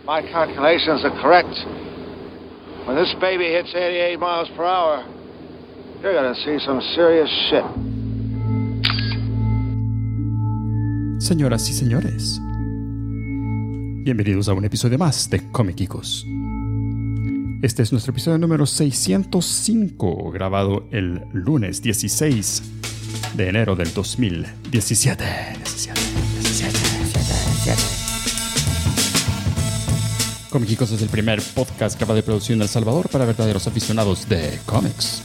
my calculations are correct, when this baby hits 88 miles per hour, you're gonna see some serious shit. Señoras y señores, bienvenidos a un episodio más de Comiquicos. Este es nuestro episodio número 605, grabado el lunes 16 de enero del 2017. Comiquicos es el primer podcast grabado y producido en El Salvador para verdaderos aficionados de cómics.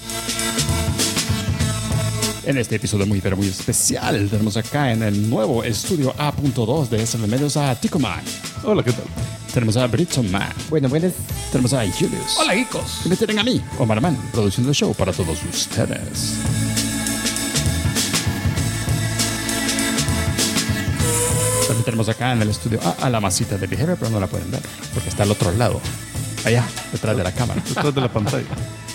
En este episodio muy pero muy especial tenemos acá en el nuevo estudio A.2 de SM Medios a Ticoman. Hola, ¿qué tal? Tenemos a Britson Man. Buenas. Tenemos a Julius. Hola, geekos. Y me tienen a mí, Omar Man, produciendo el show para todos ustedes. También tenemos acá en el estudio a la masita de Behavior, pero no la pueden ver porque está al otro lado, allá, detrás de la cámara. Detrás de la pantalla.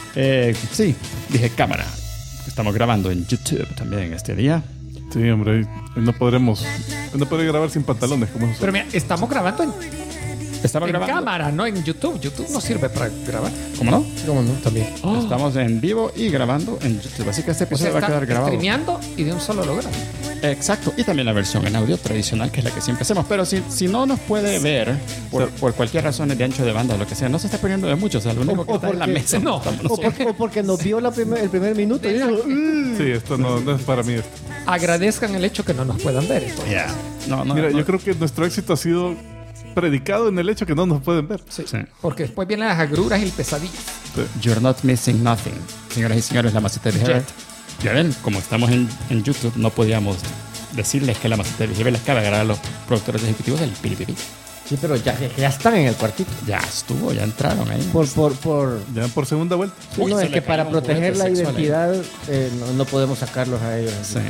Sí, dije cámara. Estamos grabando en YouTube también este día. Sí, hombre, no podré grabar sin pantalones como eso. Pero mira, estamos grabando en Grabando. cámara, no en YouTube. YouTube no sirve para grabar. ¿Cómo no? ¿Cómo no? También. Estamos en vivo y grabando en YouTube, así que este episodio va a quedar grabado. Streameando y de un solo logro. Exacto, y también la versión en audio tradicional, que es la que siempre hacemos. Pero si no nos puede ver, por cualquier razón de ancho de banda o lo que sea, no se está poniendo de mucho. O sea, lo único que está en la mesa. No. O porque nos vio el primer minuto y dijo, Sí, esto no es para mí. Agradezcan el hecho que no nos puedan ver. Yeah. No, Mira, yo creo que nuestro éxito ha sido predicado en el hecho que no nos pueden ver. Sí. Porque después vienen las agruras y el pesadillo. You're not missing nothing. Señoras y señores, la masita de Behavior. Ya ven, como estamos en YouTube, no podíamos decirles que la masita de Behavior les cabe agarrar a los productores ejecutivos del Piripipi. sí, pero ya están en el cuartito. Ya estuvo, ya entraron ahí. Ya por segunda vuelta. Sí, Uy, no, se es le que para cayeron proteger la juguetes sexuales. identidad no podemos sacarlos a ellos. Sí.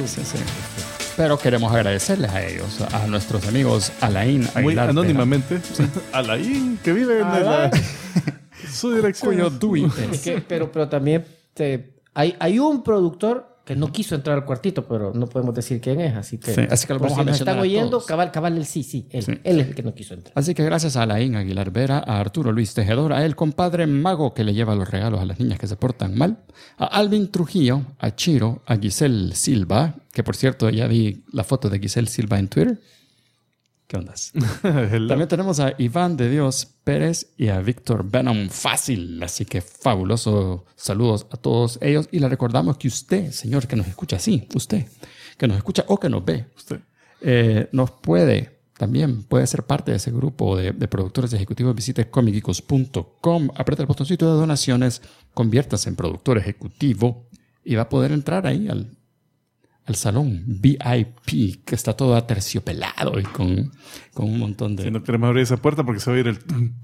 Pero queremos agradecerles a ellos, a nuestros amigos Alain Aguilar. Muy Vera, anónimamente. Alain, que vive en su dirección. cuyo DUI Es que, pero también hay un productor que no quiso entrar al cuartito, pero no podemos decir quién es, así que... Sí, así que lo por vamos si a nos mencionar están a oyendo, todos. cabal, él sí, él. Sí. Él es el que no quiso entrar. Así que gracias a Alain Aguilar Vera, a Arturo Luis Tejedor, a el compadre Mago que le lleva los regalos a las niñas que se portan mal, a Alvin Trujillo, a Chiro, a Giselle Silva, que por cierto ya vi la foto de Giselle Silva en Twitter. ¿Qué ondas? También tenemos a Iván de Dios Pérez y a Víctor Venom Fácil. Así que fabuloso saludos a todos ellos. Y le recordamos que usted, señor que nos escucha, sí, usted, que nos escucha o que nos ve, Usted. también puede ser parte de ese grupo de productores ejecutivos. Visite comiquicos.com, aprieta el botoncito de donaciones, conviértase en productor ejecutivo y va a poder entrar ahí al salón VIP, que está todo aterciopelado y con un montón de... Si no queremos abrir esa puerta porque se va a ir el...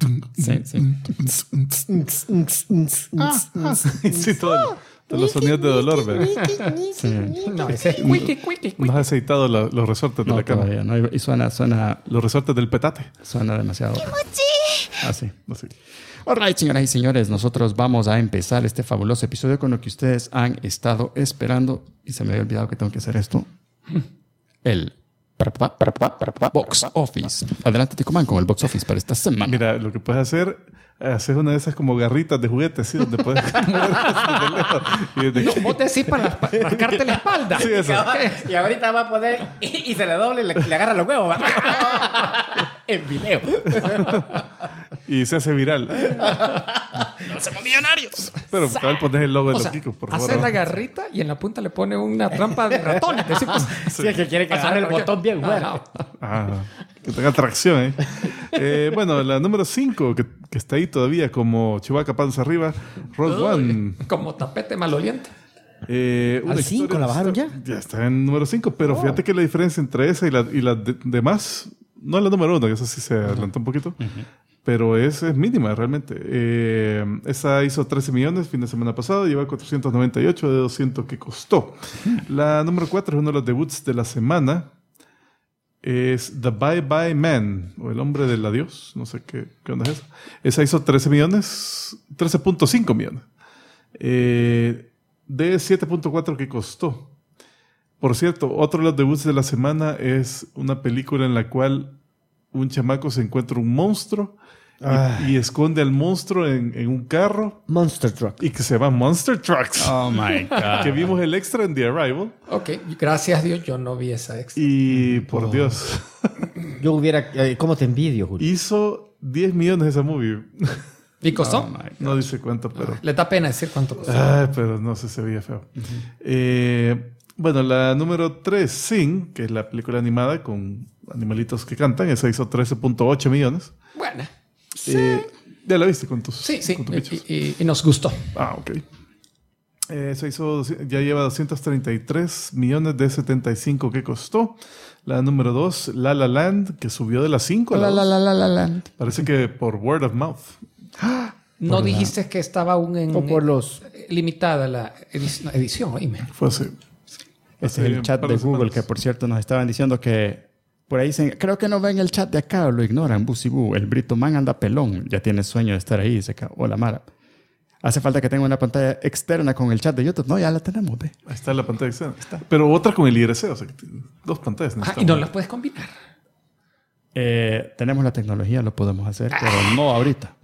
Sí, todos los sonidos de dolor, ¿verdad? No, ese es cuiqui. No has aceitado los resortes de No, la cama. todavía no. Y suena Los resortes del petate. demasiado... Así. Así. Alright, señoras y señores, nosotros vamos a empezar este fabuloso episodio con lo que ustedes han estado esperando. Y se me había olvidado que tengo que hacer esto. El Box Office. Adelante, Ticoman, con el Box Office para esta semana. Mira, lo que puedes hacer una de esas como garritas de juguetes, ¿sí? Donde puedes mover No, vos decís para marcarte la espalda. Sí, eso. Y ahorita va a poder y se le doble y le agarra los huevos. En video. Y se hace viral. ¡Somos millonarios! Pero cabal, pones el logo de O los sea, Kikos, por favor. hace la garrita y en la punta le pone una trampa de ratones. Decimos, Sí, es que quiere que agarre el botón bien bueno. Que tenga tracción, bueno, la número 5, que está ahí todavía como Chewbacca panza arriba, Rogue One. como tapete maloliente. Una ¿Al 5 historia- la bajaron ya? Ya está en número 5, pero fíjate que la diferencia entre esa y las demás, no es la número 1, que esa sí se adelantó un poquito, pero es mínima realmente. Esa hizo 13 millones fin de semana pasado, lleva 498 de 200 que costó. La número 4 es uno de los debuts de la semana. Es The Bye Bye Man, o El Hombre del Adiós, no sé qué onda es eso. Esa hizo 13.5 millones. De 7.4 que costó. Por cierto, otro de los debuts de la semana es una película en la cual un chamaco se encuentra un monstruo y esconde al monstruo en un carro Monster Truck. y que se llama Monster Trucks. Oh my God. Que vimos el extra en The Arrival. Ok, gracias a Dios yo no vi esa extra. Y por Dios, Yo hubiera... ¿Cómo te envidio, Julio? hizo 10 millones esa movie. ¿Y costó? Oh my God. No dice cuánto, pero... Le da pena decir cuánto costó. Ay, pero no sé, se veía feo. Bueno, la número 3, Sing, que es la película animada con animalitos que cantan. Esa hizo 13.8 millones. Bueno, Ya la viste con tus, sí. con tus bichos. Y nos gustó. Ah, ok. Esa hizo, ya lleva 233 millones de 75 que costó. La número 2, La La Land, que subió de las 5 a la 2. Parece que por word of mouth. No dijiste que estaba aún en... O por los... limitada la edición, oíme. Fue así. Este es el chat de Google, que por cierto nos estaban diciendo que por ahí dicen, creo que no ven el chat de acá o lo ignoran, Busibú. El Brito Man anda pelón, ya tiene sueño de estar ahí. Dice, hola Mara. Hace falta que tenga una pantalla externa con el chat de YouTube. No, ya la tenemos, ve. Ahí está la pantalla externa. Pero otra con el IRC, o sea, que tiene 2 pantallas. Y no necesitamos. las puedes combinar. Tenemos la tecnología, lo podemos hacer, pero no ahorita.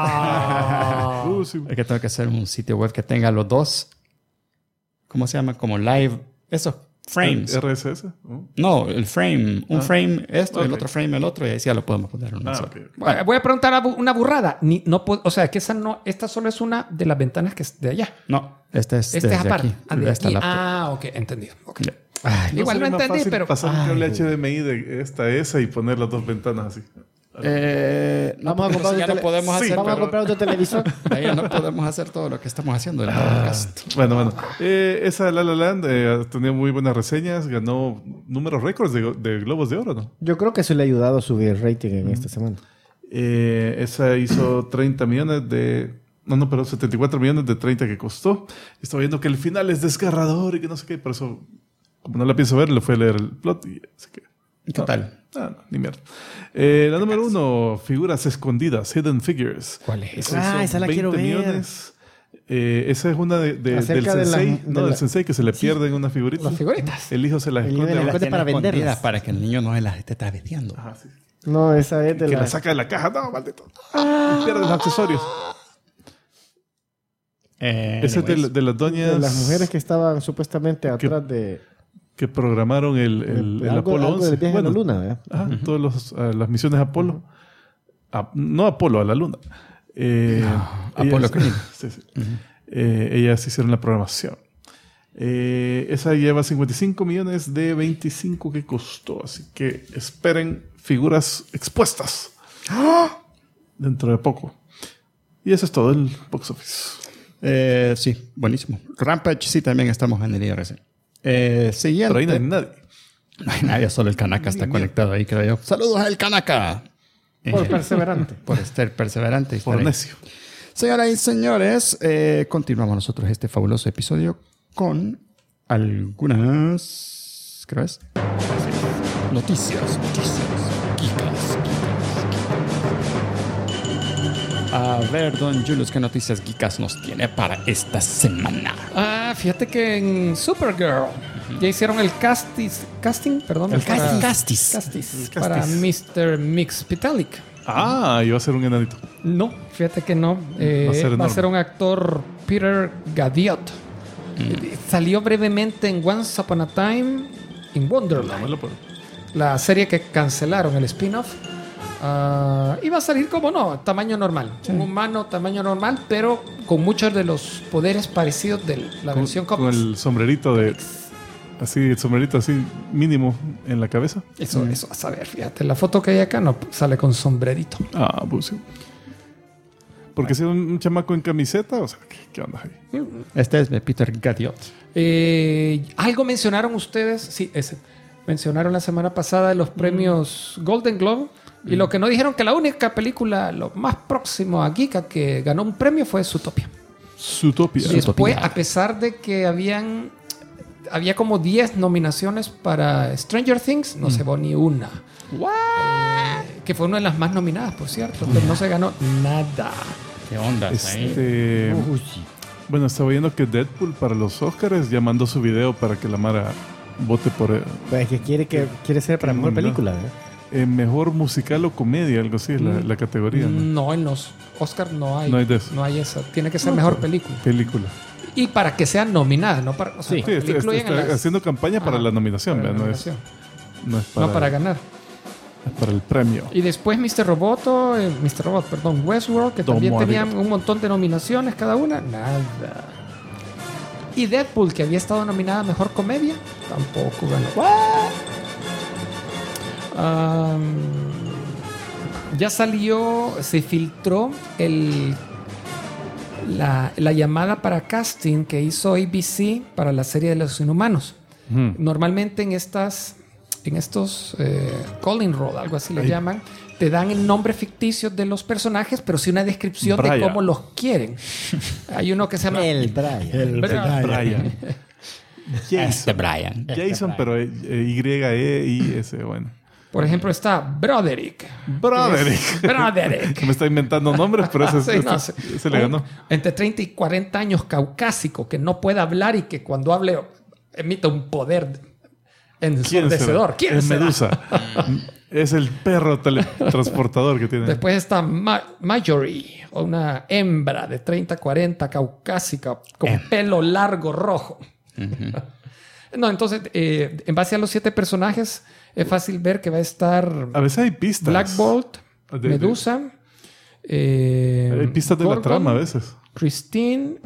Sí. Es que tengo que hacer un sitio web que tenga los dos. ¿Cómo se llama? Como live. Esos frames. RSS. ¿no? No, el frame. Un frame esto, el Ok. otro frame el otro, y ahí sí ya lo podemos poner en una sola. Ok. Bueno, voy a preguntar una burrada. O sea, que esta solo es una de las ventanas que es de allá. No, este es Este es desde aparte. aquí. De esta laptop. Ok, entendido. Ok. Ya. Igual no sería más entendí, fácil pero... pasar un cable HDMI de esta a esa y poner las 2 ventanas así. No, Vamos a porque comprar eso ya un no podemos Sí, hacer. Vamos a comprar otro televisor. Ahí ya no podemos hacer todo lo que estamos haciendo en el podcast. Bueno. Esa La La Land tenía muy buenas reseñas. Ganó números récords de Globos de Oro, ¿no? Yo creo que eso le ha ayudado a subir el rating en esta semana. Esa hizo 30 millones de... No, pero 74 millones de 30 que costó. Estaba viendo que el final es desgarrador y que no sé qué. Por eso, como no la pienso ver, le fui a leer el plot y así que... ¿Qué tal? No, ni mierda. La número 1, Figuras Escondidas, Hidden Figures. ¿Cuál es eso? Ah, esa la quiero ver. millones. Esa es una del Acerca de sensei. la- Del sensei que se le pierden unas figuritas. Las figuritas. El hijo se las El esconde. nivel de abajo. las para Tiene escondidas venderlas. para que el niño no se las esté traveteando. Ajá, sí. No, esa es de Que la... la saca de la caja. No, maldito. Y pierde los accesorios. Ese es de las doñas de las mujeres que estaban supuestamente atrás de... que programaron el algo, Apolo algo 11. del viaje a la luna, ¿verdad? Ajá, todas las misiones Apolo. No Apolo, a la luna. Apolo Creed. Sí, sí. Ellas hicieron la programación. Esa lleva 55 millones de 25 que costó. Así que esperen figuras expuestas dentro de poco. Y eso es todo el box office. Sí, buenísimo. Rampage, sí, también estamos en el IRC. Siguiente. Pero ahí no hay nadie. No hay nadie, solo el Kanaka está conectado ahí, creo yo. ¡Saludos al Kanaka! Por perseverante. Por estar perseverante. y estar Por ahí. necio. Señoras y señores, continuamos nosotros este fabuloso episodio con algunas... ¿Qué es? Noticias. Geekas. A ver, don Julius, ¿qué noticias geekas nos tiene para esta semana? Fíjate que en Supergirl ya hicieron el casting, perdón. El para- castis. castis para Mr. Mxyzptlk. Iba a ser un enanito. No, fíjate que no. Va a ser Va a enorme. ser un actor, Peter Gadiot. Salió brevemente en Once Upon a Time in Wonderland, No me lo puedo. la serie que cancelaron, el spin-off. Iba a salir como no, tamaño normal. Un humano, tamaño normal, pero con muchos de los poderes parecidos de la versión Con cómics. el sombrerito así, el sombrerito así mínimo en la cabeza. Eso a saber, fíjate. La foto que hay acá no sale con sombrerito. Pues sí. Porque si es un chamaco en camiseta, o sea, ¿qué onda ahí? Este es de Peter Gadiot. Algo mencionaron ustedes, sí, ese. Mencionaron la semana pasada los premios Golden Globe. Y lo que no dijeron que la única película, lo más próximo a Geeka que ganó un premio fue Zootopia. Zootopia. Y después, a pesar de que había como 10 nominaciones para Stranger Things, no se llevó ni una. Que fue una de las más nominadas, por cierto, pero no se ganó nada. ¿Qué onda ahí? Bueno, estaba viendo que Deadpool para los Oscars ya mandó su video para que la Mara vote por él. Pues que quiere ser para mejor película, ¿eh? mejor musical o comedia, algo así es la categoría. ¿no? No, en los Oscar no hay. No hay de eso. No hay esa. Tiene que ser mejor película. Película. Y para que sea nominada, no para. O sea, Sí. para que Sí, la incluyan en está las- haciendo campaña para la nominación, para la ¿verdad? nominación. No es para, No para ganar. es para el premio. Y después Mr. Robot, perdón, Westworld, que también Domo tenían arigato. un montón de nominaciones cada una. Nada. Y Deadpool, que había estado nominada a Mejor Comedia, tampoco ganó. Ya salió, se filtró la llamada para casting que hizo ABC para la serie de Los Inhumanos. Ujú. Normalmente en estos calling roll, algo así le llaman, te dan el nombre ficticio de los personajes, pero sí una descripción de Brian. cómo los quieren. Hay uno que se llama El Brian. Brian. Este Brian. Jason, pero Y-E-I-S, bueno. Por ejemplo, está Broderick. Broderick. Broderick. Que me está inventando nombres, pero ese, Sí, no, ese le ganó. Entre 30 y 40 años, caucásico, que no puede hablar y que cuando hable emite un poder ensordecedor. ¿Quién Es será? Medusa. Es el perro teletransportador que tiene. Después está Marjorie, una hembra de 30, 40, caucásica, con pelo largo rojo. No, entonces, en base a los 7 personajes, es fácil ver que va a estar A veces hay pistas. Black Bolt, De- Medusa, Hay pistas de la Gorgon, trama a veces. Christine,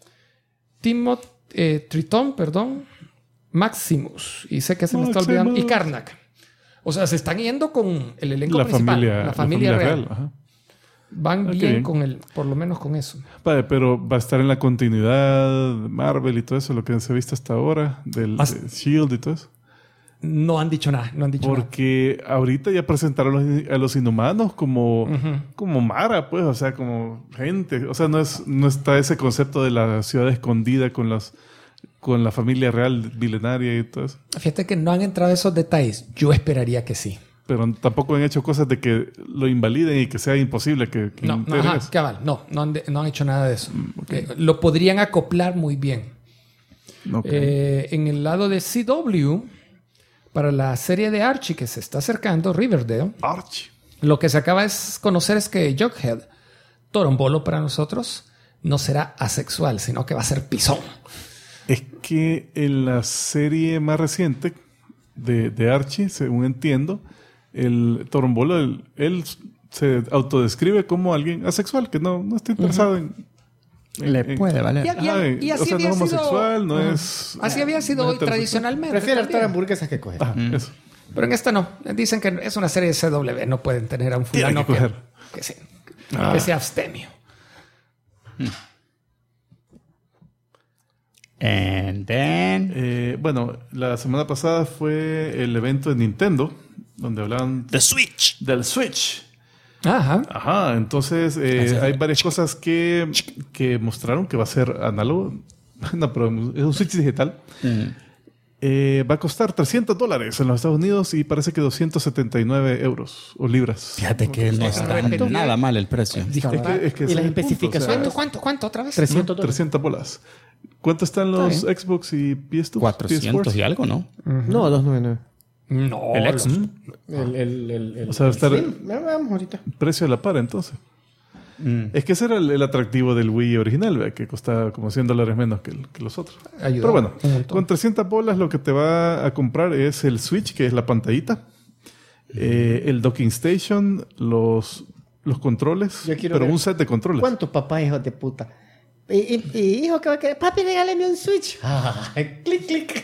Tritón, perdón, Maximus, y sé que se me está olvidando, y Karnak. O sea, se están yendo con el elenco La principal, familia, la familia real. Ajá. Van Ah, qué bien bien. con por lo menos con eso. Vale, pero va a estar en la continuidad de Marvel y todo eso, lo que se ha visto hasta ahora, de Shield y todo eso. No han dicho nada, no han dicho nada. Porque ahorita ya presentaron a los Inhumanos como Mara, pues, o sea, como gente. O sea, no está ese concepto de la ciudad escondida con la familia real milenaria y todo eso. Fíjate que no han entrado esos detalles. Yo esperaría que sí. Pero tampoco han hecho cosas de que lo invaliden y que sea imposible que No, integren ajá, eso. cabal. No han hecho nada de eso. Lo podrían acoplar muy bien. Ok. En el lado de CW, para la serie de Archie que se está acercando, Riverdale, Archie. lo que se acaba de conocer es que Jughead, Torombolo para nosotros, no será asexual, sino que va a ser pisón. Es que en la serie más reciente de Archie, según entiendo, el Torombolo, él se autodescribe como alguien asexual, que no está interesado en... Le puede valer. Y Ajá, así o sea, no había es sido- homosexual, no Ajá. es... Así había sido no es heterosexual. tradicionalmente. Prefiere hartar también. hamburguesas que coger. Ajá, eso. Pero en esta no. Dicen que es una serie de CW. No pueden tener a un Tiene fulano que coger. que sea abstemio. And then... Bueno, la semana pasada fue el evento de Nintendo, donde hablaban The Switch. del Switch. Ajá. Ajá, entonces hay varias cosas que mostraron que va a ser análogo. No, pero es un Switch digital. Va a costar $300 en los Estados Unidos y parece que 279 euros o libras. Fíjate que no está Repetí. nada mal el precio. Disculpa. Es que ¿Y ese las es el punto, especificaciones? o sea, ¿Cuánto otra vez? $300. 300 bolas. ¿Cuánto están los Está Xbox y PS2? 400 y algo, ¿no? No, 299. No. El ex. El O sea, estar- Slim. Vamos ahorita. Precio a la par, entonces. Es que ese era el atractivo del Wii original, ¿verdad? Que costaba como $100 menos que los otros. Ayudó Pero bueno, un montón. con 300 bolas lo que te va a comprar es el Switch, que es la pantallita, el docking station, los controles, Yo quiero pero ver un set de controles. ¿Cuántos papás hijos de puta? Hijo que va a querer, papi, regálame un Switch. Clic, clic.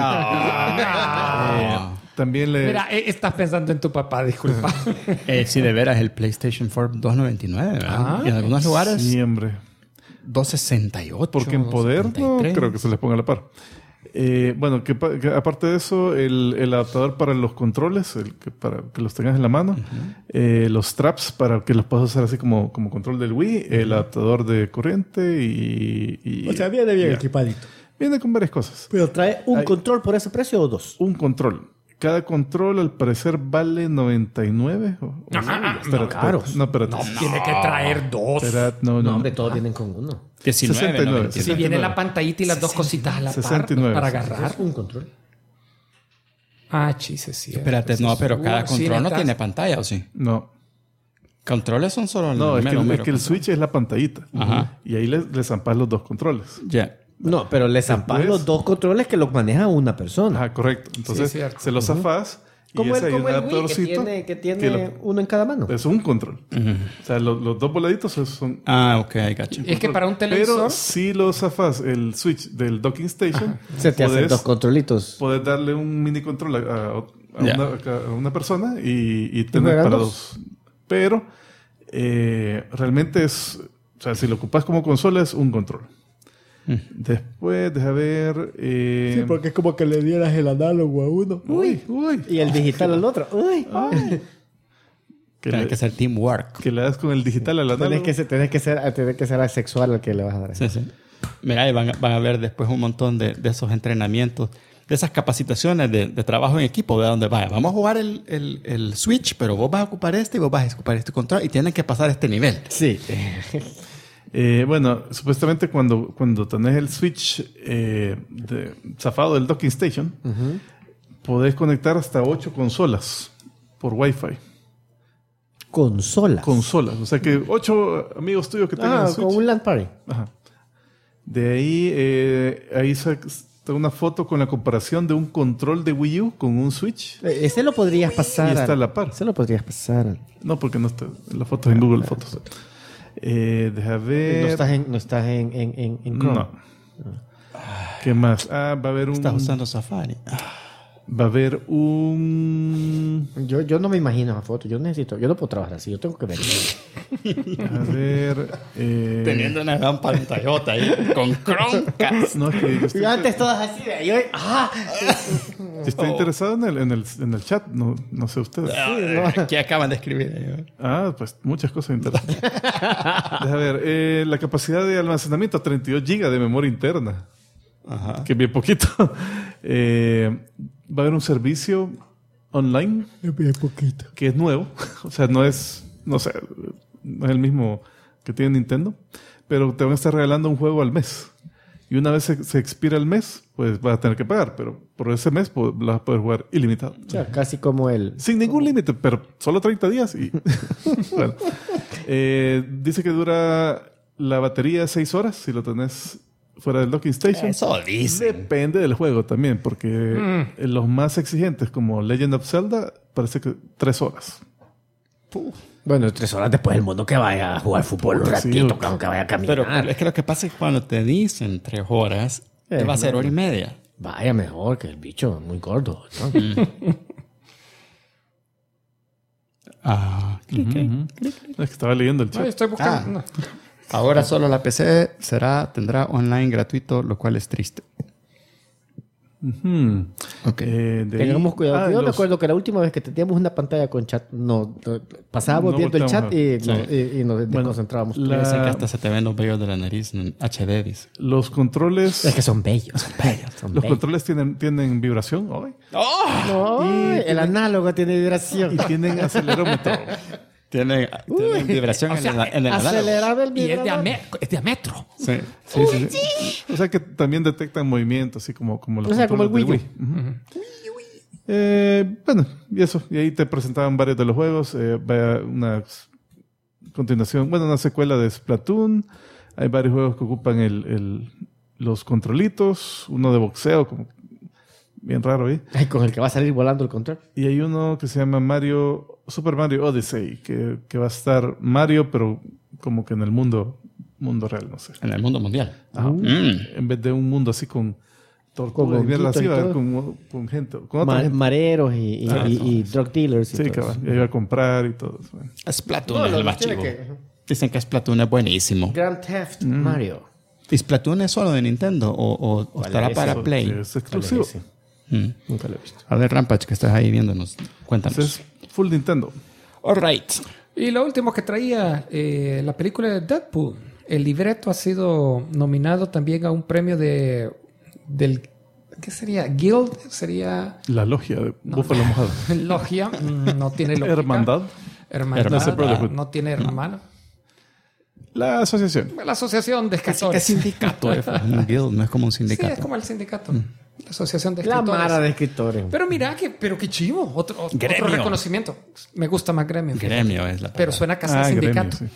También le... Mira, estás pensando en tu papá, disculpa. Sí, de veras, el PlayStation 4 $299, ¿verdad? Ah, y en algunos lugares Siempre. $268. Porque en poder no 273. creo que se les ponga a la par. Bueno, que aparte de eso, el adaptador para los controles, para que los tengas en la mano, los straps para que los puedas usar así como control del Wii, el adaptador de corriente y O sea, viene bien ya. equipadito. Viene con varias cosas. Pero trae un Ay. control por ese precio o dos. Un control. Cada control al parecer vale 99. Espérate, caros. espérate. No, espérate. Tiene que traer dos. Espérate, no. No, hombre, todos vienen con uno. 69. Si viene la pantallita y las dos cositas a la par 69. para agarrar. Es un control. Ah, chis, sí. Espérate, no, pero cada control no tiene pantalla, ¿o sí? No. Controles son solo el No, es mero que el Switch es la pantallita. Ajá. Y ahí le zampas los dos controles. Ya. No, pero le zampas Después- los dos controles que los maneja una persona. Ajá, correcto. Entonces, Sí, cierto. se los zafás y Como ese el, hay como un el Wii, adaptadorcito que tiene que uno en cada mano. es un control. O sea, los dos voladitos son... Ah, ok, gacho. Es que para un televisor... Pero si lo zafás el Switch del docking station, Se te hacen podés- dos controlitos. Podés darle un mini control a Ya. a una persona y tener juegan para dos? dos. Pero realmente es... O sea, si lo ocupas como consola es un control. Después, deja ver... es como que le dieras el análogo a uno. uy. Y el digital al otro. Uy. Que Tiene le, que ser teamwork. que le das con el digital al análogo. Tenés que ser asexual al que le vas a dar. Sí, sí. Mira, ahí van a ver después un montón de esos entrenamientos, de esas capacitaciones de trabajo en equipo, de donde vaya. Vamos a jugar el Switch, pero vos vas a ocupar este y vos vas a ocupar este control y tienen que pasar este nivel. Sí. Bueno, supuestamente cuando tenés el Switch zafado del docking station, podés conectar hasta 8 consolas por Wi-Fi. Consolas. Consolas. O sea que 8 amigos tuyos que tengan Ah, Switch. con un LAN party. Ajá. De ahí está una foto con la comparación de un control de Wii U con un Switch. Ese lo podrías pasar. Y está a la par. Ese lo podrías pasar. No, porque no está. La foto es en Google Fotos. Deja ver. No estás en Chrome. No. ¿Qué más? Va a haber un. Estás usando Safari. Va a haber un. Yo no me imagino esa foto. Yo no puedo trabajar así. Yo tengo que ver. A ver. Teniendo una gran pantallota ahí con Chromecast. No, es que yo estoy, Yo antes todas así. Yo estoy interesado en el chat. No sé ustedes. ¿Qué acaban de escribir? Pues muchas cosas interesantes. Deja ver. La capacidad de almacenamiento, 32 GB de memoria interna. Ajá. Que es bien poquito. Va a haber un servicio online. Que es nuevo. O sea, no es el mismo que tiene Nintendo. Pero te van a estar regalando un juego al mes. Y una vez se expira el mes, pues vas a tener que pagar. Pero por ese mes lo vas a poder jugar ilimitado. O sea, casi como el... Sin ningún límite, pero solo 30 días. Y bueno. Dice que dura la batería 6 horas si lo tenés fuera del docking station. Eso dice. Depende del juego también, porque los más exigentes, como Legend of Zelda, parece que 3 horas. Bueno, 3 horas después el mundo que vaya a jugar fútbol un Sí, ratito, ok. que vaya a caminar. Pero es que lo que pasa es que cuando te dicen 3 horas, va a ser hora y media. Vaya mejor que el bicho, muy gordo, ¿no? Es que estaba leyendo el chat. Ay, estoy buscando. No. Ahora solo la PC tendrá online gratuito, lo cual es triste. Ok. Tengamos cuidado. Yo los- recuerdo que la última vez que teníamos una pantalla con chat, pasábamos No viendo el chat volteamos y nos desconcentrábamos. Dicen que hasta se te ven los vellos de la nariz en HD, dice. Los controles, Es que son bellos, son bellos, son los bellos. controles tienen vibración hoy No, el análogo tiene vibración. y tienen acelerómetro. Tienen vibración en el análogo. Aceleraba el Y es vibrador. es diámetro. Sí. O sea que también detectan movimientos, así como los O sea, como el controles Wii del Ujú. Bueno, y eso. Y ahí te presentaban varios de los juegos. Va una continuación, una secuela de Splatoon. Hay varios juegos que ocupan los controlitos. Uno de boxeo, como bien raro ahí. Ay, con el que va a salir volando el control. Y hay uno que se llama Super Mario Odyssey, que va a estar Mario, pero como que en el mundo real, no sé. En el mundo mundial. Ajá. En vez de un mundo así con tortugas y mierda así, honguitos y va a haber todo. con gente. Con otra. Mareros y drug dealers. Y Sí, todo que va. eso. Y ahí va a comprar y todo eso. Bueno. Splatoon No, es lo el más tiene chivo. que- Dicen que Splatoon es buenísimo. Grand Theft Mario. ¿Y Splatoon es solo de Nintendo o estará es para eso? Play? Es exclusivo. Sí. Mm. Nunca lo he visto. A ver, Rampage, que estás ahí viéndonos. Cuéntanos. Entonces, full Nintendo. All right. Y lo último que traía, la película de Deadpool. El libreto ha sido nominado también a un premio del... ¿Qué sería? Guild, sería... La logia de Búfalo Mojado. Logia, no tiene lógica. Hermandad. Hermandad, No es el Brotherhood. no tiene hermano. La asociación. La asociación de Casi que escritores. sindicato. Un guild, no es como un Sí, sindicato. es como el sindicato. La Asociación de La Escritores. mara de escritores. Pero mira, pero qué chivo. Otro reconocimiento. Me gusta más gremio. Gremio es la palabra. Pero suena casi a sindicato. Gremio,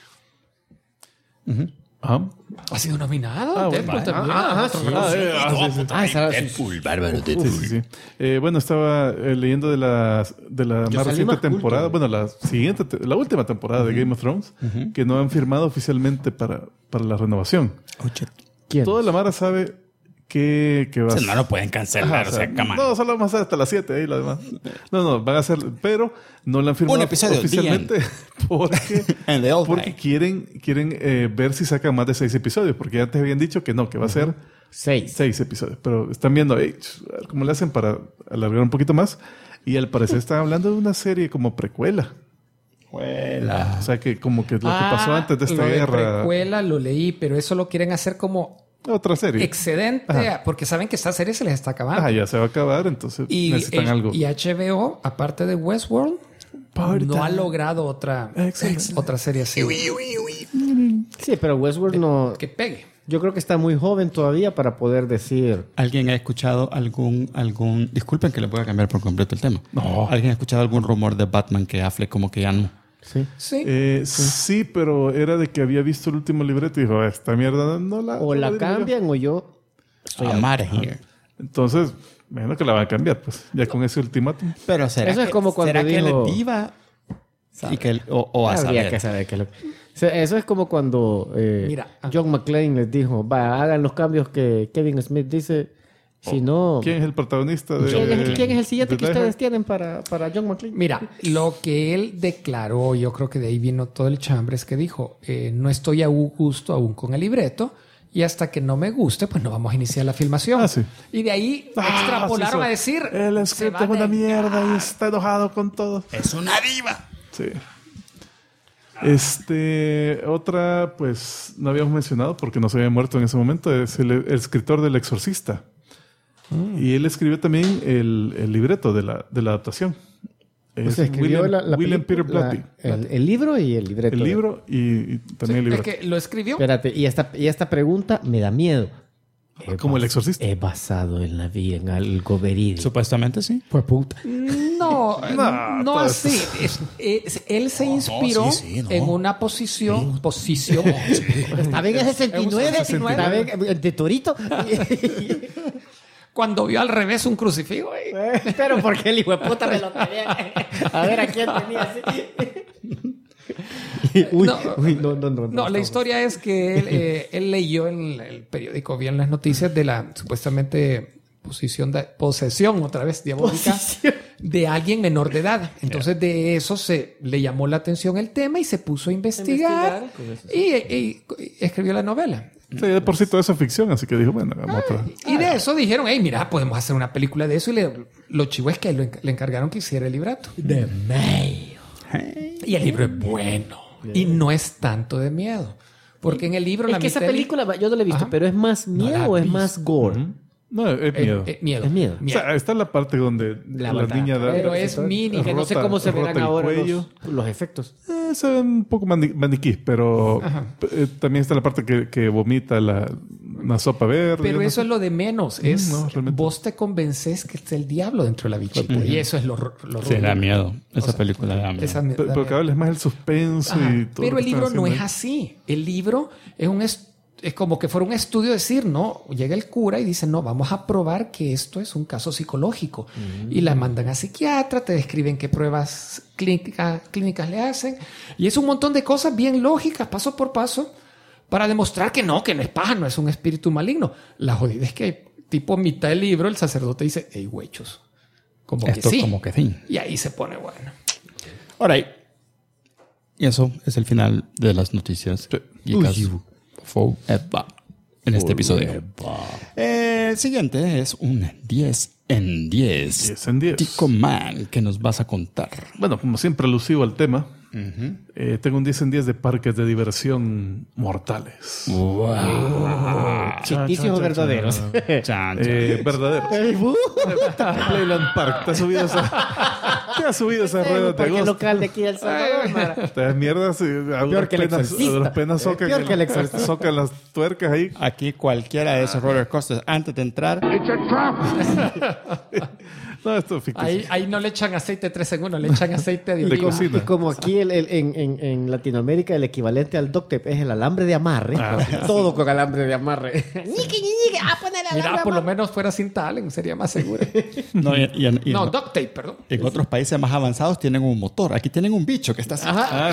sí. Ajá. Ha sido nominado. bueno. Deadpool también. Deadpool, bárbaro. Sí, sí, sí. Bueno, estaba leyendo de la más salí reciente más culto. temporada, bueno, la última temporada de Game of Thrones, que no han firmado oficialmente para la renovación. ¿Quién? Toda la mara sabe que va a No lo pueden cancelar, o sea, come on. no, solo vamos a hacer hasta las 7 ahí, lo demás. No, van a hacer, pero no lo han firmado Un episodio, oficialmente And the old porque guy. quieren ver si sacan más de 6 episodios, porque antes habían dicho que no, que va a ser 6 episodios, pero están viendo a ver cómo le hacen para alargar un poquito más, y al parecer están hablando de una serie como precuela. O sea, que como que lo que pasó antes de esta lo guerra. precuela lo leí, pero eso lo quieren hacer como Otra serie. excedente, porque saben que esta serie se les está acabando. Ya se va a acabar, entonces necesitan algo. Y HBO, aparte de Westworld, no ha logrado otra serie así Sí, pero Westworld no... que pegue. Yo creo que está muy joven todavía para poder decir... ¿Alguien ha escuchado algún... Disculpen que le voy a cambiar por completo el tema. No. ¿Alguien ha escuchado algún rumor de Batman que Affleck como que ya no? Sí. Sí. Sí, pero era de que había visto el último libreto y dijo, esta mierda no la... O no la dirijo yo". cambian o yo... Estoy I'm out of here. Entonces, menos que la van a cambiar, pues, ya con ese ultimátum. Pero será Eso es como cuando ¿será que dijo- él viva? Y que él, o a Habría saber. que saber qué es lo que... O sea, eso es como cuando Mira. John McClane les dijo, hagan los cambios que Kevin Smith dice, si no... ¿Quién es el protagonista de... ¿Quién es el siguiente de que Die ustedes Hard? tienen para John McClane? Mira, lo que él declaró, yo creo que de ahí vino todo el chambre, es que dijo, no estoy a gusto aún con el libreto y hasta que no me guste, pues no vamos a iniciar la filmación. Sí. Y de ahí extrapolaron sí, a decir... El se script va es una de- mierda y está enojado con todo. Es una diva. Sí. Otra, pues, no habíamos mencionado porque no se había muerto en ese momento, es el escritor del Exorcista. Y él escribió también el libreto de la adaptación. O sea, escribió William Peter película, Blatty. el libro y el libreto. El libro y también el Es libreto. que lo escribió. Espérate, y esta pregunta me da miedo. Como el exorcista. Es basado en en algo verídico. Supuestamente sí. Pues puta. No, No, no pues- así. Él se inspiró sí, no. en una posición. Está bien, es 69. 69. Está bien, de Torito. Cuando vio al revés un crucifijo. Pero porque el hijo de puta me lo tenía. A ver a quién tenía así. No, la historia es que él leyó en el periódico, vio en las noticias de la supuestamente posesión, otra vez diabólica, de alguien menor de edad. Entonces de eso le llamó la atención el tema y se puso a investigar y escribió la novela. Sí, de por sí todo eso es ficción, así que dijo, bueno, hagamos otra. Y de eso dijeron, hey, mira, podemos hacer una película de eso. Y lo chivo es que le encargaron que hiciera el libreto. De Mayo. Y el libro es bueno. Y no es tanto de miedo. Porque en el libro Es la que esa mitad película, yo no la he visto, Ajá. pero ¿es más No miedo la o es has más gore? No, es miedo. Miedo. Es miedo. O sea, está la parte donde la niña da... Pero es mínimo. Que no sé rota- cómo se verán rota el ahora cuello. los efectos. Se ve un poco maniquí, pero también está la parte que vomita una sopa verde. Pero no eso sé. es lo de menos. Es no, realmente. vos te convences que es el diablo dentro de la bichita. Y eso es lo Sí, rubio. da miedo. Esa O sea, película da miedo. esa- Pero da que miedo. habla es más el suspenso Ajá. y todo. Pero lo que el libro están no es haciendo así. El libro es como que fuera un estudio decir, no, llega el cura y dice, no, vamos a probar que esto es un caso psicológico. Y la mandan a psiquiatra, te describen qué pruebas clínicas le hacen. Y es un montón de cosas bien lógicas, paso por paso, para demostrar que no es paja, no es un espíritu maligno. La jodida es que, tipo, a mitad del libro, el sacerdote dice, hey, huechos. Como Esto que sí. como que sí. Y ahí se pone bueno. All right. Y eso es el final de las noticias. Geekas Forever. En este episodio. El siguiente es un 10 en 10. 10 en 10. Tico Man, que nos vas a contar. Bueno, como siempre alusivo al tema, tengo un 10 en 10 de parques de diversión mortales. Ficticios o verdaderos. Chan, chan. Verdaderos. Playland Park. ¿Te has subido esa? ¿Qué ha subido esas ruedas de Parque agosto? local de aquí de El Salvador, Mara. Estas mierdas, Peor que el exorcista. Peor que el exorcista. Socan las tuercas ahí. Aquí cualquiera de esos roller coasters, antes de entrar, No, esto es ficticio. Ahí no le echan aceite 3 en 1, le echan aceite de De oliva. cocina. Y como aquí en Latinoamérica el equivalente al duct tape es el alambre de amarre. Todo con alambre de amarre. Ñique, poner el Mira, alambre por lo de menos fuera cinta Allen, sería más seguro. no, No, duct tape, perdón. en otros países más avanzados tienen un motor. Aquí tienen un bicho que está así.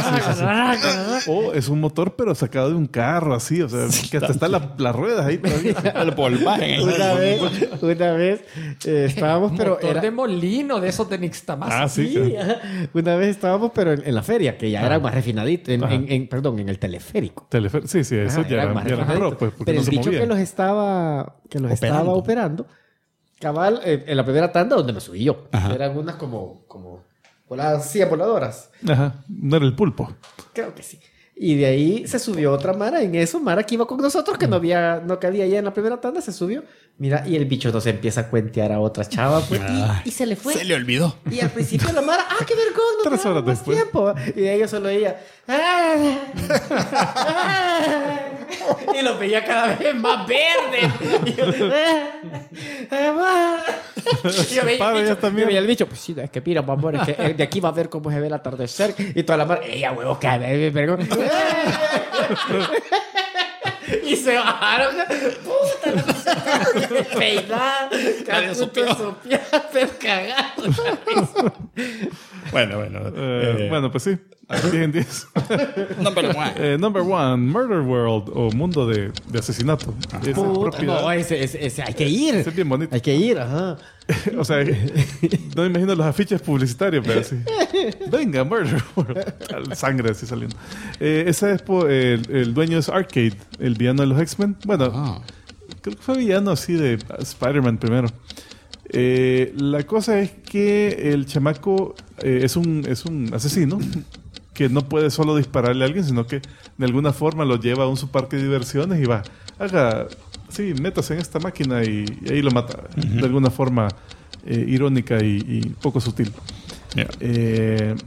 O es un motor, pero sacado de un carro, así. O sea, que hasta están las ruedas ahí todavía. El volvaje. Una vez estábamos, pero Motor era... de molino, de esos de Nixtamasa. Ah, sí. Sí, ajá. Una vez estábamos, pero en la feria, que ya era más refinadito, perdón, en el teleférico. Sí, eso Ajá, ya era más pro, refinadito. pues, porque Pero no el se bicho movía. que los estaba operando, cabal, en la primera tanda donde me subí yo. Ajá. Eran unas como voladas, 100 voladoras. Ajá, no era el pulpo. Creo que sí. Y de ahí se subió otra Mara. En eso, Mara que iba con nosotros, que no cabía ya en la primera tanda, se subió. Mira, y el bicho nos empieza a cuentear a otra chava, pues, y se le fue. Se le olvidó. Y al principio la Mara, qué vergüenza, no 3 horas más después. tiempo. Y de ellos solo ella. Y lo veía cada vez más verde. Y yo, y yo veía Para, el ya bicho, también. yo veía el bicho, pues sí, es que mira, amor, es que de aquí va a ver cómo se ve el atardecer. Y toda la Mara, ella, huevo, que me vergüenza. Y se bajaron. Puta, no sé qué peinada. Nadie supió. Pero cagado. Bueno. Bueno, pues sí. 10 en 10. Number one. Number 1, Murder World o Mundo de Asesinato. Esa es Puta, propiedad. no, ese hay que ir. Ese es bien bonito. Hay que ir, ajá. O sea, no me imagino los afiches publicitarios, pero sí. Venga, Murder World. Sangre así saliendo. Ese es el dueño es Arcade, el villano de los X-Men. Bueno, creo que fue villano así de Spider-Man primero. La cosa es que el chamaco es un asesino que no puede solo dispararle a alguien, sino que de alguna forma lo lleva a un su parque de diversiones y va, métase en esta máquina y ahí lo mata. De alguna forma irónica y poco sutil. Yeah.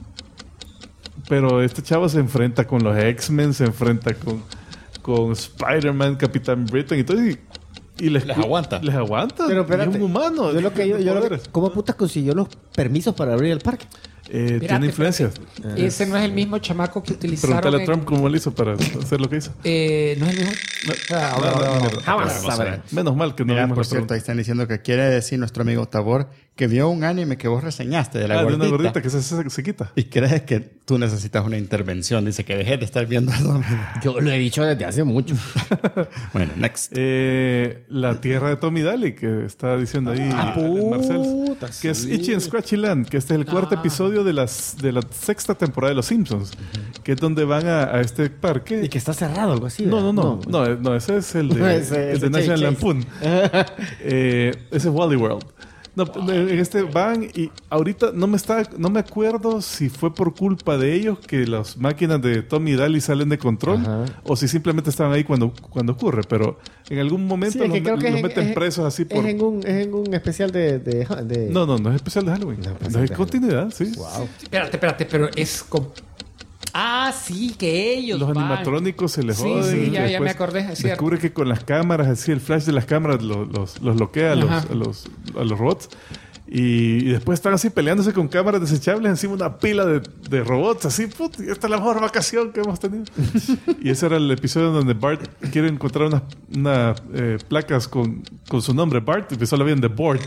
Pero este chavo se enfrenta con los X-Men, se enfrenta con Spider-Man, Capitán Britain y todo. Y les aguanta. Les aguanta. Pero Es espérate. un humano. Yo lo que ¿cómo putas consiguió los permisos para abrir el parque? Tiene influencia. Ese no es el mismo chamaco que utilizaron. Pregúntale a en- Trump cómo lo hizo para hacer lo que hizo. no es el mismo. Jamás sabré. Menos mal que no Mira, vimos por la cierto, pregunta. ahí están diciendo que quiere decir nuestro amigo Tabor que vio un anime que vos reseñaste de la de gordita. una gordita que se quita. Y crees que tú necesitas una intervención. Dice que dejes de estar viendo eso. Yo lo he dicho desde hace mucho. Bueno, next. La tierra de Tommy Daly, que está diciendo ahí Marcel, que es Itchy and Scratchy Land, que este es el cuarto episodio de la sexta temporada de Los Simpsons, que es donde van a este parque. Y que está cerrado, algo así. No, ese es el de, No, ese el de es National Chase. Lampoon. Ese es Wally World. No, en este van y ahorita no me acuerdo si fue por culpa de ellos que las máquinas de Tommy y Daly salen de control o si simplemente estaban ahí cuando ocurre, pero en algún momento Sí, es que creo que los meten presos así por... Es en un especial de... No es especial de Halloween. No es continuidad, sí. Wow. Espérate, pero es como. Ah, sí, que ellos. Los van. animatrónicos se les Sí, joden. sí, y ya después me acordé, es cierto. descubre que con las cámaras, así el flash de las cámaras los bloquea a Ajá. los robots. Y después están así peleándose con cámaras desechables encima de una pila de robots. Así, esta es la mejor vacación que hemos tenido. Y ese era el episodio donde Bart quiere encontrar unas placas con su nombre, Bart, y solo habían de Bort.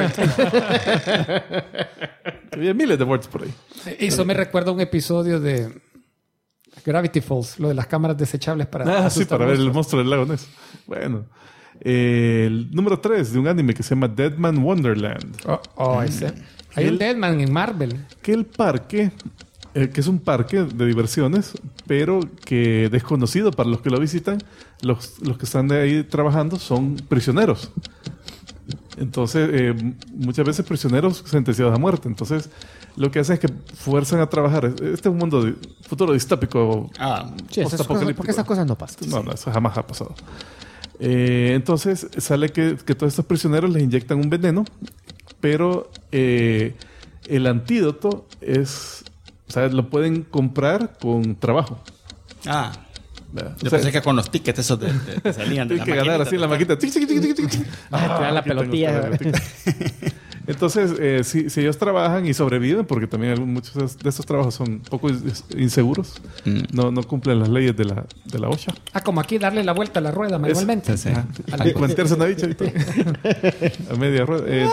Había miles de Borts por ahí. Eso me recuerda a un episodio de Gravity Falls, lo de las cámaras desechables para. Sí, asustar para ver el monstruos. monstruo del lago Ness. Bueno. El número 3 de un anime que se llama Deadman Wonderland. Ese. Hay un Deadman en Marvel. Que el parque, que es un parque de diversiones, pero que desconocido para los que lo visitan, los que están de ahí trabajando son prisioneros. Entonces, muchas veces prisioneros sentenciados a muerte. Entonces, lo que hacen es que fuerzan a trabajar. Este es un mundo de futuro distópico, Sí, porque esas cosas no pasan. No, eso jamás ha pasado. Entonces sale que todos estos prisioneros les inyectan un veneno, pero el antídoto es... O sea, lo pueden comprar con trabajo. Ah. ¿Verdad? Yo O sea, pensé que con los tickets esos te salían de tienes que ganar así en la maquinita. Tic, tic, tic, tic, tic, tic. Te dan la aquí tengo pelotilla. esta pelotita. Entonces, si ellos trabajan y sobreviven, porque también muchos de estos trabajos son un poco inseguros, no cumplen las leyes de la OSHA. Como aquí darle la vuelta a la rueda manualmente. Sí. Y cuentearse una bicha y todo. A media rueda.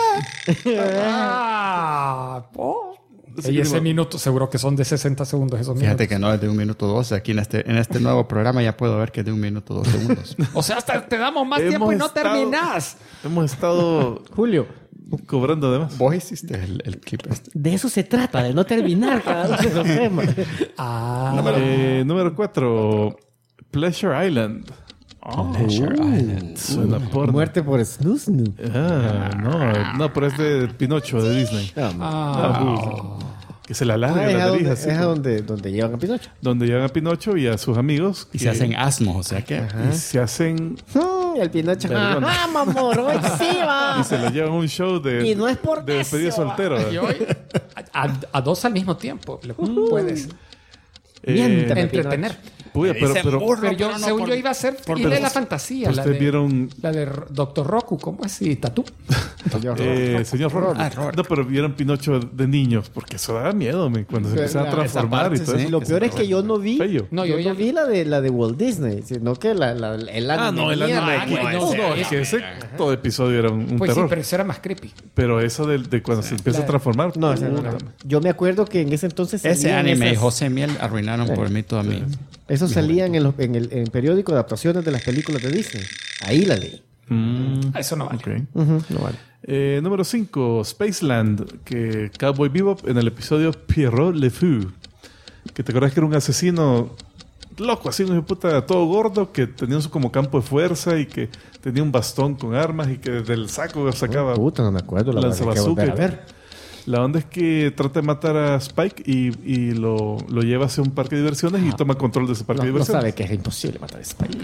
Y ese minuto seguro que son de 60 segundos esos Fíjate minutos. que no es de 1 minuto 12. Aquí en este nuevo programa ya puedo ver que es de 1 minuto 2 segundos. O sea, hasta te damos más tiempo y no terminás. Hemos estado Julio, cobrando de más. Vos hiciste el clip este. de eso se trata, de no terminar cada uno de los temas. Número 4. Pleasure Island. Pleasure Island. Suena porno. Muerte por snoo snoo. No, pero es de Pinocho de Disney. Que se la larga Es la a nariz donde, así. es a donde llevan a Pinocho. Donde llegan a Pinocho y a sus amigos. Y se hacen asmos, o sea que... Y se hacen... Y el Pinocho. Vergona. ¡Ah, mamor! ¡Hoy sí va! Y se lo llevan a un show de... Y no es por de despedida necio, soltero. Y hoy, a dos al mismo tiempo. Puedes Miénteme, entretener. Puya, pero Pero yo, según yo iba a ser Isla de la Fantasía. La ustedes de, vieron... la de Doctor Roku. ¿Cómo es? Y Tatú. señor Robert. No, pero vieron Pinocho de niños, porque eso da miedo, cuando se empiezan a transformar y parte, todo sí. eso. Lo peor es que yo no vi. Feo. No, yo yo no vi la de Walt Disney, sino que el anime. El mierda. anime. no, Es que ese todo episodio era un Pues sí, terror. pero eso era más creepy. Pero eso de cuando se empieza a transformar. No, ese no, no. Yo me acuerdo que en ese entonces Ese salían anime y esas- José Miel arruinaron por mí toda mi... Eso salían en el periódico de adaptaciones de las películas de Disney. Ahí la leí. Eso no vale. Ok. No vale. Número 5, Spaceland, que Cowboy Bebop en el episodio Pierrot Le Fou. Que te acuerdas que era un asesino loco, así, un hijo de puta, todo gordo, que tenía su como campo de fuerza y que tenía un bastón con armas y que del saco sacaba Puta, no me acuerdo. La verdad, hay que lanzabazooka. volver a ver. La onda es que trata de matar a Spike y lo lleva hacia un parque de diversiones y toma control de ese parque de No diversiones. sabe que es imposible matar a Spike.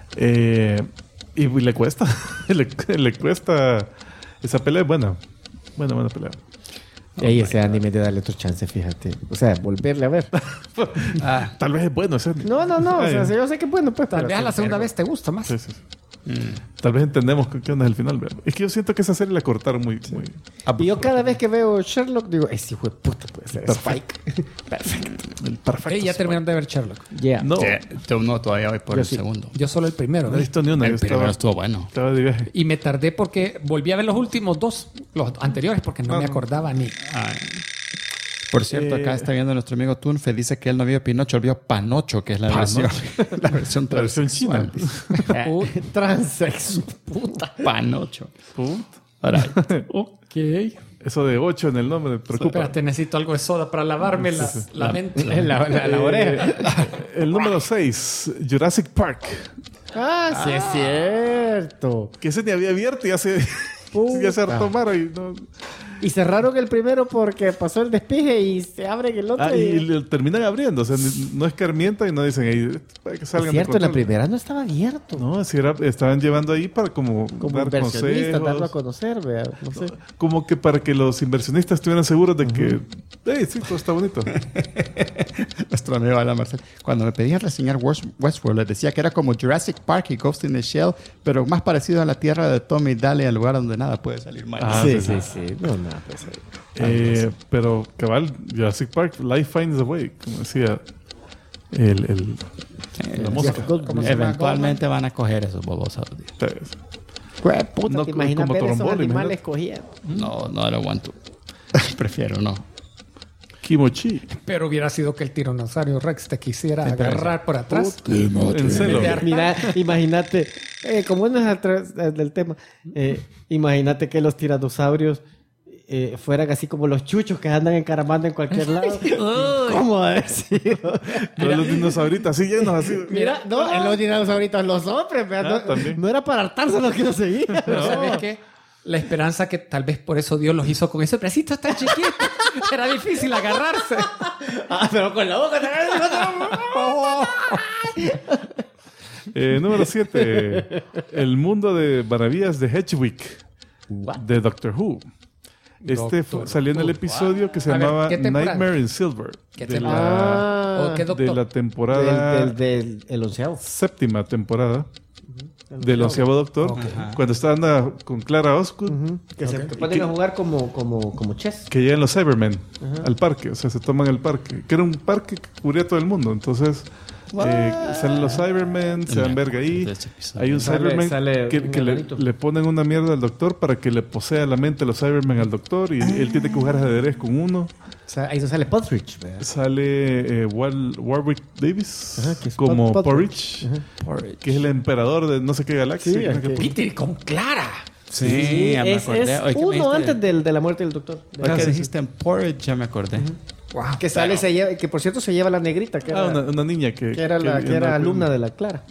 Y le cuesta. le cuesta. Esa pelea es buena. Buena pelea. Ey, ese anime de darle otro chance, fíjate. O sea, volverle a ver. Tal vez es bueno ese. No. O sea, yo sé que es bueno, pues. Tal pero vez a sí, la segunda verga. vez te gusta más. Sí. Tal vez entendemos qué onda es el final. ¿Verdad? Es que yo siento que esa serie la cortaron muy... Y yo cada vez que veo Sherlock digo, ese hijo de puta puede ser Spike. Perfecto. El perfecto. Ya terminaron de ver Sherlock. Yeah. No, Yo no, todavía voy por Yo el sí. segundo. Yo solo el primero. no he visto ni una. El Yo primero estuvo bueno. estaba de viaje. Y me tardé porque volví a ver los últimos dos, los anteriores, porque no me acordaba ni. Ay. Por cierto, acá está viendo nuestro amigo Tunfe. Dice que él no vio Pinocho, él vio Panocho, que es la versión La versión china. Transexo. Puta. Panocho. Punto. Alright. Ok. Eso de 8 en el nombre me preocupa. Espérate, necesito algo de soda para lavarme la mente. La oreja. El número 6, Jurassic Park. Ah, sí es cierto. Que ese ni había abierto y ya se retomaron y no... Y cerraron el primero porque pasó el despije y se abren el otro. y lo terminan abriendo. O sea, no escarmienta y no dicen ahí para que Es salgan cierto, de en la control. primera no estaba abierto. No, si estaban llevando ahí para como dar inversionista, darlo a consejos. conocer, vea. No sé. Como que para que los inversionistas estuvieran seguros de que... sí, todo está bonito. Nuestro amigo Alan Marcel. Cuando me pedían reseñar Westworld, les decía que era como Jurassic Park y Ghost in the Shell, pero más parecido a la tierra de Tommy y Daly, al lugar donde nada puede salir mal. sí. No, nada, pues. Pero cabal, Jurassic Park, Life Finds a Way, como decía la música. Jeff Goldblum. ¿Cómo se llama? Eventualmente van a coger esos bobosos. Güey, puta, No, te imaginas como ver esos Torombolo, animales imagínate. cogiendo. No, I don't want to. Prefiero no. Kimochi. Pero hubiera sido que el tiranosaurio Rex te quisiera agarrar por atrás. En celo. Mira, imagínate, como no es atrás del tema, imagínate que los tiranosaurios fueran así como los chuchos que andan encaramando en cualquier lado. ¿Cómo va a decir? Todos los dinosauritos así llenos, así. Mira, no, en los dinosauritos, los hombres, vea, no, también. no era para hartarse los que nos seguían. Pero ¿sabes qué? La esperanza que tal vez por eso Dios los hizo con ese bracito tan chiquito. Era difícil agarrarse. Pero con la boca. Número 7. El mundo de maravillas de Hedwig. De Doctor Who. Salió en el episodio que se A ver, llamaba ¿qué temporada? Nightmare in Silver. ¿Qué de temporada? la, ¿O qué doctor? de la temporada del onceavo. séptima temporada del onceavo Doctor. Cuando está anda con Clara Osgood. Que se ponen a jugar como chess. Que llegan los Cybermen al parque, o sea, se toman el parque, que era un parque que cubría todo el mundo. Entonces, salen los Cybermen, se dan verga ahí. Hay un Cyberman que le ponen una mierda al doctor para que le posea la mente a los Cybermen al doctor y él tiene que jugar ajedrez con uno. O sea, ahí sale Podrich, ¿verdad? Sale Warwick Davis que es como Podrich. Porridge, que es el emperador de no sé qué galaxia. Sí, no sé qué Peter con Clara. Sí, ya me es acordé. Oye, ¿qué me uno dijiste? antes de la muerte del doctor. Hoy que dijiste en Porridge, ya me acordé. Wow. Que sale, que por cierto se lleva la negrita, que era, una niña que era alumna de la Clara.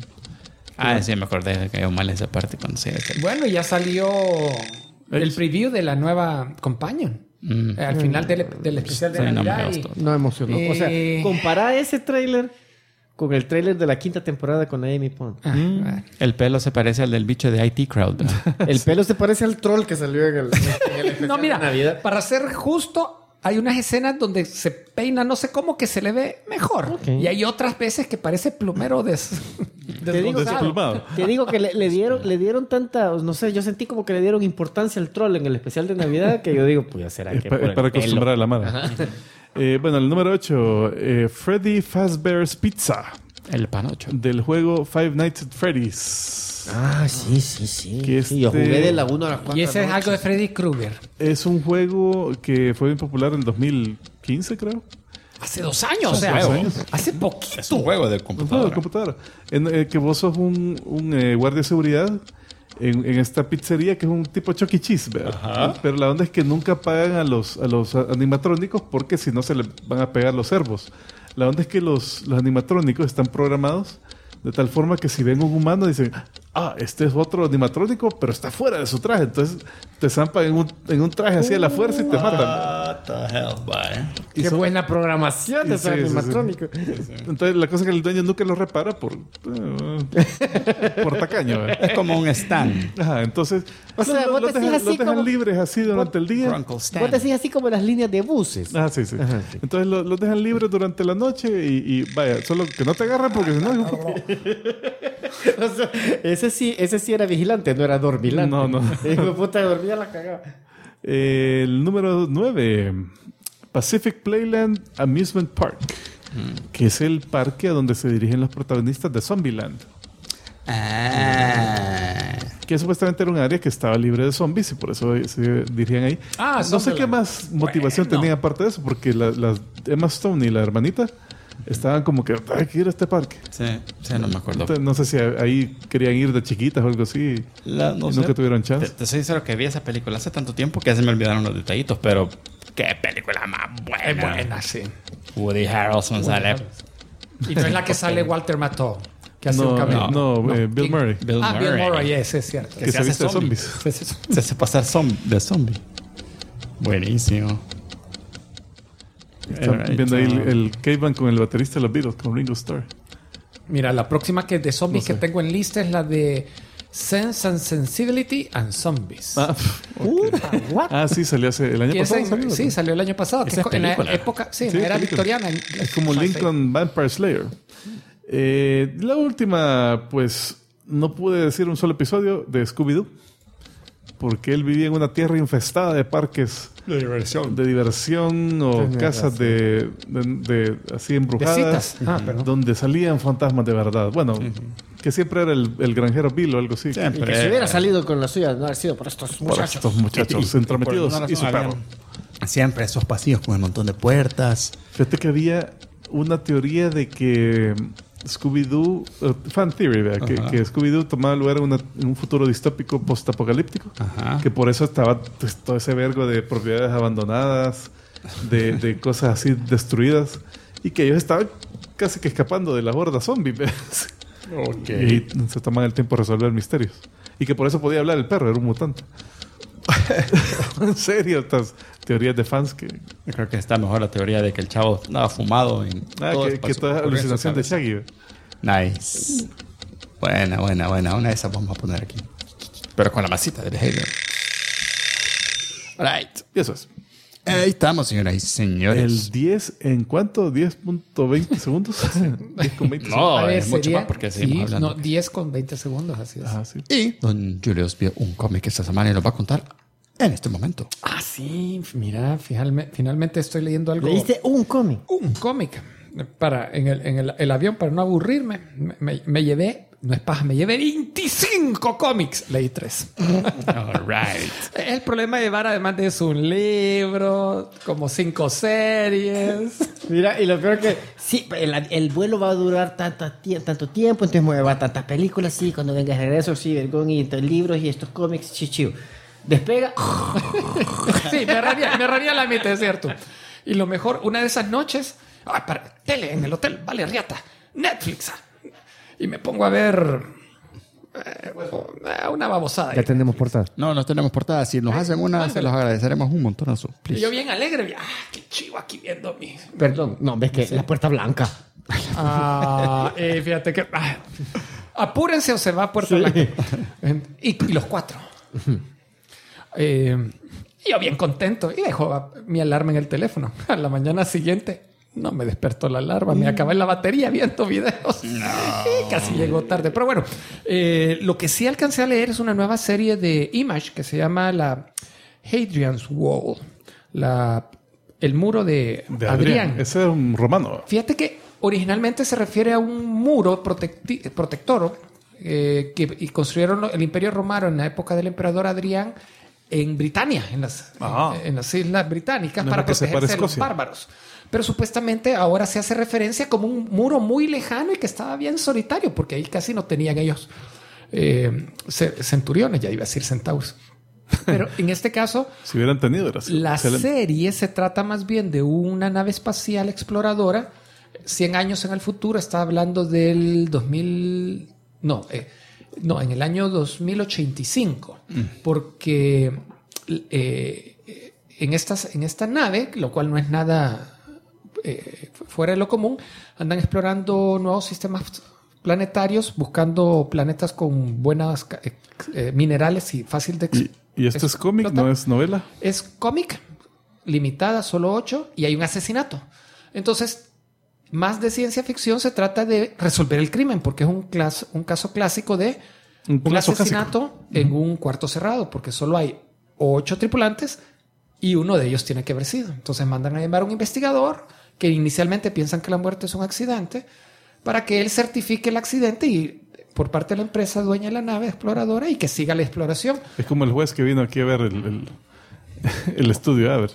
Sí, me acordé de que cayó mal esa parte cuando se... Bueno, ya salió el preview de la nueva Companion. Al final del especial de Sí, no me Navidad. gustó. No emocionó. O sea, compara ese tráiler con el tráiler de la quinta temporada con Amy Pond. El pelo se parece al del bicho de IT Crowd. El pelo se parece al troll que salió en el especial No, mira, de Navidad. para ser justo, hay unas escenas donde se peina, no sé cómo, que se le ve mejor. Ok. Y hay otras veces que parece plumero desplumado. Te digo que le dieron tanta, no sé, yo sentí como que le dieron importancia al troll en el especial de Navidad que yo digo, pues ya será que por el para pelo. acostumbrar a la mano. Bueno, el número 8, Freddy Fazbear's Pizza, El panocho. del juego Five Nights at Freddy's. Ah, sí. Que Sí, yo jugué de la 1 a la 4. Y ese es algo de Freddy Krueger. Es un juego que fue bien popular en 2015, creo. Hace 2 años. O Hace sea, 2 años. hace poquito. Es un juego de Un juego de computadora. Que vos sos un guardia de seguridad en esta pizzería que es un tipo Chuck E. Cheese, ¿verdad? Pero la onda es que nunca pagan a los animatrónicos porque si no se le van a pegar los servos. La onda es que los animatrónicos están programados de tal forma que si ven un humano dicen, este es otro animatrónico, pero está fuera de su traje. Entonces te zampan en un traje así a la fuerza y te matan. What the hell, boy. Qué buena programación de ese Sí, sí, animatrónico. Entonces la cosa es que el dueño nunca lo repara por tacaño. ¿verdad? Es como un stand. Ajá, entonces O sea, vos los decís así dejan como- libres así durante el día. Grunkle Vos stand. decís así como las líneas de buses. Ah, sí. Entonces los dejan libres durante la noche y vaya, solo que no te agarran porque si no... O sea, ese sí era vigilante, no era dormilante. No. Hijo de puta, dormía la cagada. El número 9, Pacific Playland Amusement Park, que es el parque a donde se dirigen los protagonistas de Zombieland. Que supuestamente era un área que estaba libre de zombies y por eso se dirigían ahí. No sé Zombieland. qué más motivación tenía aparte de eso, porque la Emma Stone y la hermanita estaban como que hay que ir a este parque. Sí, no me acuerdo. Entonces, no sé si ahí querían ir de chiquitas o algo así. No y sé. nunca tuvieron chance. Te soy sincero que vi esa película hace tanto tiempo que ya se me olvidaron los detallitos, pero qué película más buena. Es buena, sí. Woody Harrelson sale. Y no es la que sale Walter Matthau, que hace un No, cameo. no, Bill Murray. Bill Bill Murray, ese es cierto. Que se hace viste de zombie. zombies. Se hace pasar de zombie. Buenísimo. Están viendo ahí el caveman con el baterista de los Beatles, con Ringo Starr. Mira, la próxima que de zombies que tengo en lista es la de Sense and Sensibility and Zombies. Sí, salió el año Que pasado. ese- salió, ¿no? sí, salió el año pasado. Esa Que es en la película. época, sí, en Sí, la era película. victoriana. Es como Lincoln Vampire Slayer. La última, pues, no pude decir un solo episodio de Scooby-Doo. Porque él vivía en una tierra infestada de parques De diversión. de diversión o Tenés casas de así embrujadas. citas. Perdón. Donde salían fantasmas de verdad. Bueno, que siempre era el granjero Bill o algo así. Y que si hubiera salido con la suya, no haber sido por estos Por muchachos. estos muchachos entrometidos y su perro. Siempre esos pasillos con un montón de puertas. Fíjate que había una teoría de que Scooby-Doo, fan theory, ¿verdad? Que Scooby-Doo tomaba lugar en un futuro distópico post-apocalíptico. Ajá. Que por eso estaba pues, todo ese vergo de propiedades abandonadas, de cosas así destruidas. Y que ellos estaban casi que escapando de la horda zombie. ¿ves? Y se toman el tiempo de resolver misterios. Y que por eso podía hablar el perro, era un mutante. En serio, estas teorías de fans que... Yo creo que está mejor la teoría de que el chavo andaba fumado en que toda es alucinación de Shaggy. ¿ve? Nice. Buena. Una de esas vamos a poner aquí. Pero con la masita de behavior. Right. Y eso es. Ahí estamos, señoras y señores. El 10 en cuánto? 10.20 segundos. 10 con 20 segundos. No, A ver, es mucho sería- más porque seguimos hablando. No, 10 con 20 segundos, así es. Ah, sí. Y don Julius vio un cómic esta semana y nos va a contar en este momento. Ah, sí, mira, finalmente estoy leyendo algo. Leíste un cómic. Un cómic. En el avión, para no aburrirme, me llevé, no es paja, me llevé 25 cómics. Leí 3. All right. El problema de llevar, además de eso, un libro, como 5 series. Mira, y lo peor que sí, el vuelo va a durar tanto tiempo, entonces me voy a llevar tantas películas, sí, cuando venga de regreso, sí, vergón, y estos libros y estos cómics, chichiu. Despega. Sí, me erraría la mitad, es cierto. Y lo mejor, una de esas noches, tele en el hotel, vale, riata, Netflix. Y me pongo a ver una babosada. Ya tenemos portada. No tenemos portada. Si nos hacen una, se los agradeceremos un montonazo. Y Please. yo bien alegre, qué chivo aquí viendo mi... Perdón, no, ves que la puerta blanca. Fíjate que... apúrense o se va a Puerto Blanco. Y los 4. Yo bien contento. Y dejo mi alarma en el teléfono. A la mañana siguiente no me despertó la alarma. Me acabé la batería viendo videos. Y casi llegó tarde. Pero bueno, lo que sí alcancé a leer es una nueva serie de Image que se llama la Hadrian's Wall. El muro de Adrián. Ese es un romano. Fíjate que originalmente se refiere a un muro protector que construyeron el Imperio Romano en la época del emperador Adrián en Britania, en las Islas Británicas, No para es lo que separa protegerse de los Escocia. bárbaros. Pero supuestamente ahora se hace referencia como un muro muy lejano y que estaba bien solitario, porque ahí casi no tenían ellos centuriones, ya iba a decir centauros. Pero en este caso, Si hubieran tenido, era así. la Excelente. serie se trata más bien de una nave espacial exploradora. 100 años en el futuro, está hablando del 2000... en el año 2085. Porque en esta nave, lo cual no es nada fuera de lo común, andan explorando nuevos sistemas planetarios, buscando planetas con buenas minerales y fácil de ¿Y este es cómic? explotar. ¿No es novela? Es cómic, limitada, solo 8, y hay un asesinato. Entonces, más de ciencia ficción, se trata de resolver el crimen, porque es un caso clásico de un caso asesinato en un cuarto cerrado, porque solo hay 8 tripulantes y uno de ellos tiene que haber sido. Entonces mandan a llamar a un investigador que inicialmente piensan que la muerte es un accidente, para que él certifique el accidente y por parte de la empresa dueña de la nave exploradora y que siga la exploración. Es como el juez que vino aquí a ver el estudio. A ver.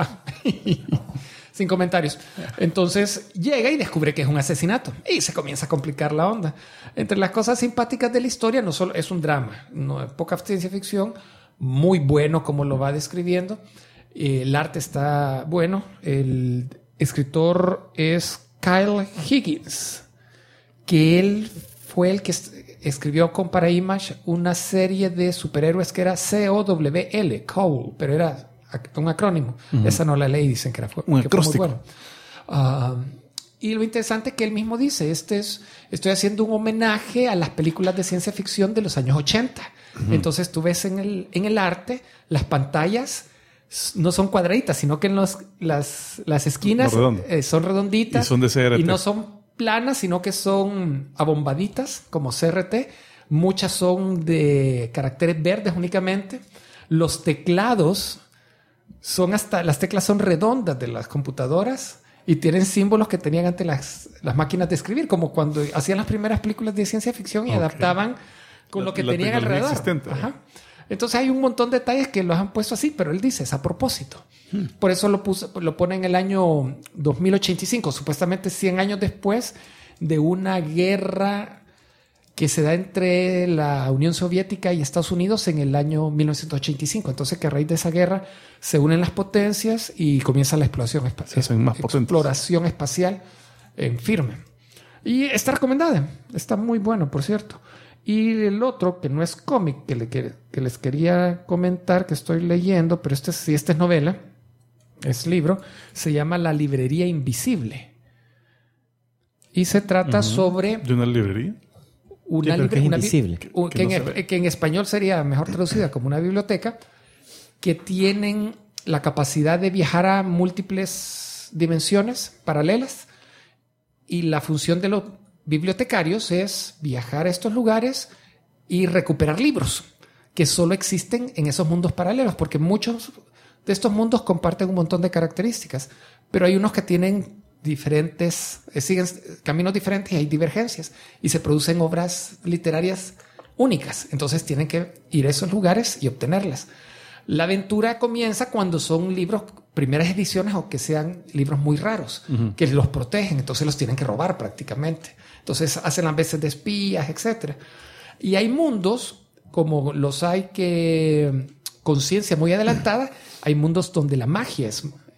Sin comentarios. Entonces llega y descubre que es un asesinato y se comienza a complicar la onda. Entre las cosas simpáticas de la historia, no solo es un drama, no es poca ciencia ficción, muy bueno como lo va describiendo. El arte está bueno. El escritor es Kyle Higgins, que él fue el que escribió con para Image una serie de superhéroes que era COWL, Cowl, pero era un acrónimo. Esa no la leí, dicen que era Un que fue muy acróstico. bueno. Y lo interesante que él mismo dice, estoy haciendo un homenaje a las películas de ciencia ficción de los años 80. Entonces tú ves en el arte, las pantallas no son cuadraditas, sino que en las esquinas son redonditas. Y son de CRT. Y no son planas, sino que son abombaditas, como CRT. Muchas son de caracteres verdes únicamente. Los teclados las teclas son redondas de las computadoras y tienen símbolos que tenían antes las máquinas de escribir, como cuando hacían las primeras películas de ciencia ficción y adaptaban con lo que tenían alrededor. Existente. Ajá. Entonces hay un montón de detalles que los han puesto así, pero él dice, es a propósito. Por eso lo pone en el año 2085, supuestamente 100 años después de una guerra que se da entre la Unión Soviética y Estados Unidos en el año 1985. Entonces que a raíz de esa guerra se unen las potencias y comienza la exploración espacial en firme. Y está recomendada. Está muy bueno, por cierto. Y el otro, que no es cómic, que les quería comentar, que estoy leyendo, pero esta es novela, es libro, se llama La Librería Invisible. Y se trata sobre... ¿De una librería? Una invisible. Que en español sería mejor traducida como una biblioteca, que tienen la capacidad de viajar a múltiples dimensiones paralelas, y la función de los bibliotecarios es viajar a estos lugares y recuperar libros que solo existen en esos mundos paralelos, porque muchos de estos mundos comparten un montón de características, pero hay unos que tienen siguen caminos diferentes y hay divergencias y se producen obras literarias únicas. Entonces tienen que ir a esos lugares y obtenerlas. La aventura comienza cuando son libros, primeras ediciones, o que sean libros muy raros, que los protegen, entonces los tienen que robar prácticamente. Entonces hacen a veces de espías, etc. Y hay mundos, como los hay que con ciencia muy adelantada, hay mundos donde la magia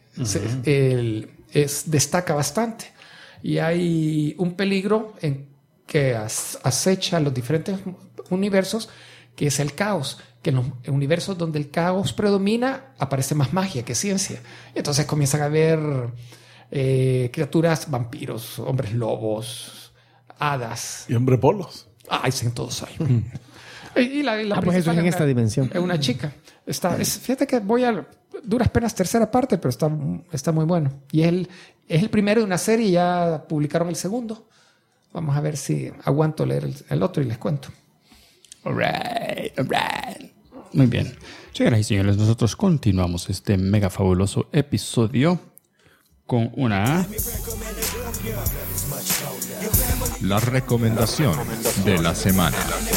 destaca bastante. Y hay un peligro que acecha los diferentes universos, que es el caos. Que en los universos donde el caos predomina aparece más magia que ciencia. Entonces comienzan a haber criaturas, vampiros, hombres lobos, hadas. Y hombre polos. Ay, sí, todos hay. Y la pues eso es en esta dimensión. Es una chica. Fíjate que voy a duras penas tercera parte, pero está muy bueno. Y es el primero de una serie y ya publicaron el segundo. Vamos a ver si aguanto leer el otro y les cuento. All right. Muy bien. Señoras y señores, nosotros continuamos este mega fabuloso episodio con la recomendación de la semana.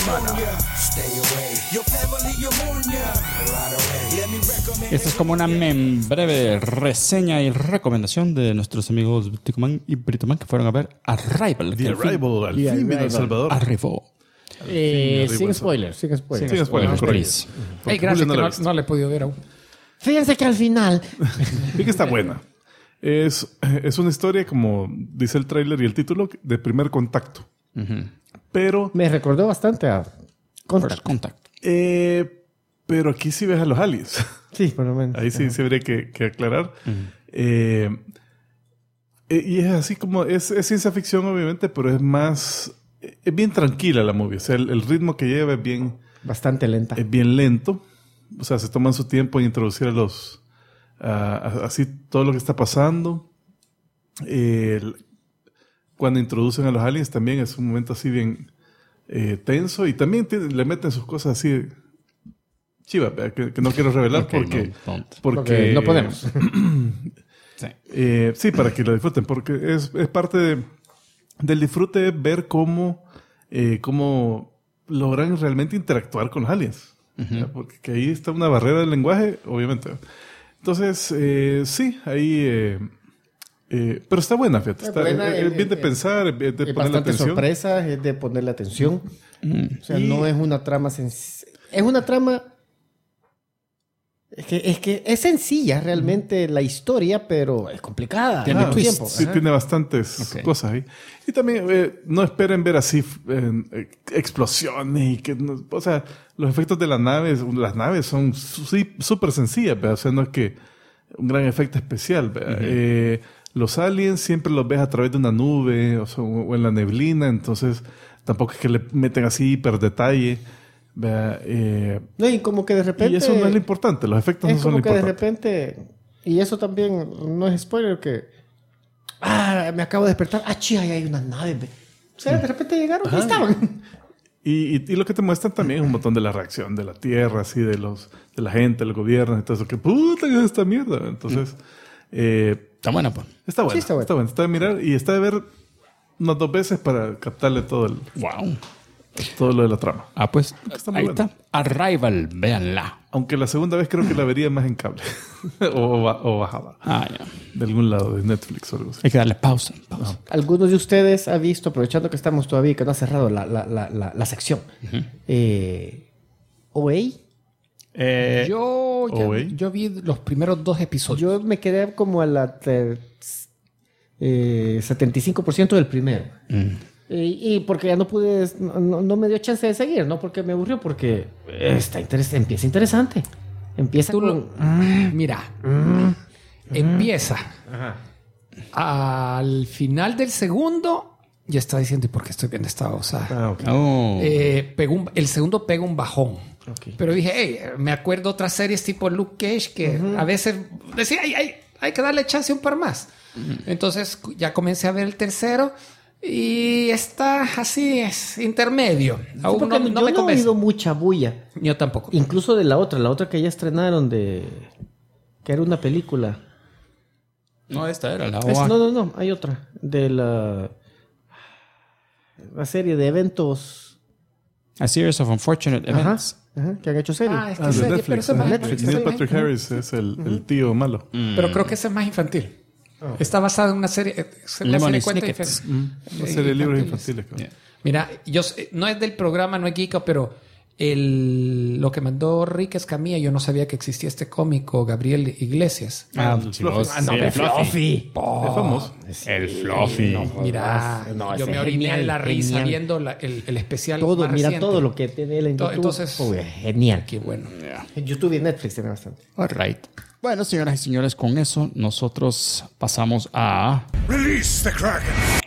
Esta es como una breve reseña y recomendación de nuestros amigos Ticoman y Britoman que fueron a ver Arrival. The Arrival, al fin vino El Salvador. Arribó. Sin spoilers. Sin spoilers, correcto. Hey, gracias, que no le he podido ver aún. Fíjense que al final... Sí que está buena. Es una historia, como dice el tráiler y el título, de primer contacto. Pero... Me recordó bastante a Contact. Pero aquí sí ves a los aliens. Sí, por lo menos. Ahí sí se habría que aclarar. Y es así como... Es ciencia ficción, obviamente, pero es más... Es bien tranquila la movie. O sea, el ritmo que lleva es bien... Bastante lenta. Es bien lento. O sea, se toman su tiempo en introducir a los... así todo lo que está pasando. Cuando introducen a los aliens también es un momento así bien tenso. Y también le meten sus cosas así... chivas, que no quiero revelar porque no podemos. Sí, para que lo disfruten. Porque es parte del disfrute ver cómo logran realmente interactuar con los aliens. Porque que ahí está una barrera del lenguaje, obviamente. Entonces, sí, ahí... pero está buena, fíjate. Es bien de pensar, es de ponerle atención. Sorpresas, es de ponerle atención. O sea, no es una trama sencilla. Es una trama... Es que es sencilla realmente la historia, pero es complicada. Tiene tiempo. Sí, tiene bastantes cosas ahí. Y también no esperen ver así explosiones y que... o sea, los efectos de las naves son súper sencillas, ¿verdad? O sea, no es que un gran efecto especial, ¿verdad? Los aliens siempre los ves a través de una nube o en la neblina, entonces tampoco es que le meten así hiper detalle. No, y como que de repente... Y eso no es lo importante, los efectos no son lo importante. Es como que de repente... Y eso también no es spoiler, que... me acabo de despertar. Chía, ahí hay unas naves. O sea, de repente llegaron y estaban. Y lo que te muestran también es un montón de la reacción de la Tierra, así, de la gente, del gobierno, y todo eso. Que puta que es esta mierda. Entonces... está buena, pues. Está buena. Sí, está buena. Está buena. Está de mirar y está de ver unas 2 veces para captarle todo lo de la trama. Pues ahí muy está. Arrival, véanla. Aunque la segunda vez creo que la vería más en cable. o bajada. Ya. De algún lado, de Netflix o algo así. Hay que darle pausa. ¿Algunos de ustedes ha visto, aprovechando que estamos todavía, que no ha cerrado la sección, OA? Yo vi los primeros 2 episodios. Yo me quedé como a la 75% del primero. Y porque ya no pude, no me dio chance de seguir, no porque me aburrió, porque empieza interesante. Empieza empieza. Al final del segundo Ya estaba diciendo, ¿y por qué estoy viendo esta osada? Ah, ok. Oh. El segundo pega un bajón. Ok. Pero dije, hey, me acuerdo otras series tipo Luke Cage que a veces decía, hay que darle chance un par más. Entonces ya comencé a ver el tercero y está así, es intermedio. Aún Porque no yo me no he convence. oído mucha bulla. Yo tampoco. Incluso de la otra que ya estrenaron que era una película. No, esta era la No, hay otra. De la serie de eventos. A Series of Unfortunate Events. Ajá, que han hecho serie. Ah, es que Ah, de serie, pero Netflix. ese es más- Netflix. ese es Neil más- Patrick Harris es el tío malo. Pero creo que ese es más infantil. Está basado en una serie. Lemony cuenta Snickets. Una serie de libros infantiles. creo. Yeah. Mira, no es del programa, no es Geeko, pero lo que mandó Rick Escamilla, yo no sabía que existía este cómico, Gabriel Iglesias. El Fluffy. el Fluffy. Es famoso. El Fluffy. Mira, no, yo ese me es oriné genial, en la risa genial. viendo el especial. Todo, más mira reciente. todo lo que tiene él en Todo, YouTube. entonces- Uy, genial. Qué bueno. En YouTube y en Netflix tiene bastante. All right. Bueno, señoras y señores, con eso nosotros pasamos a... Release the Kraken.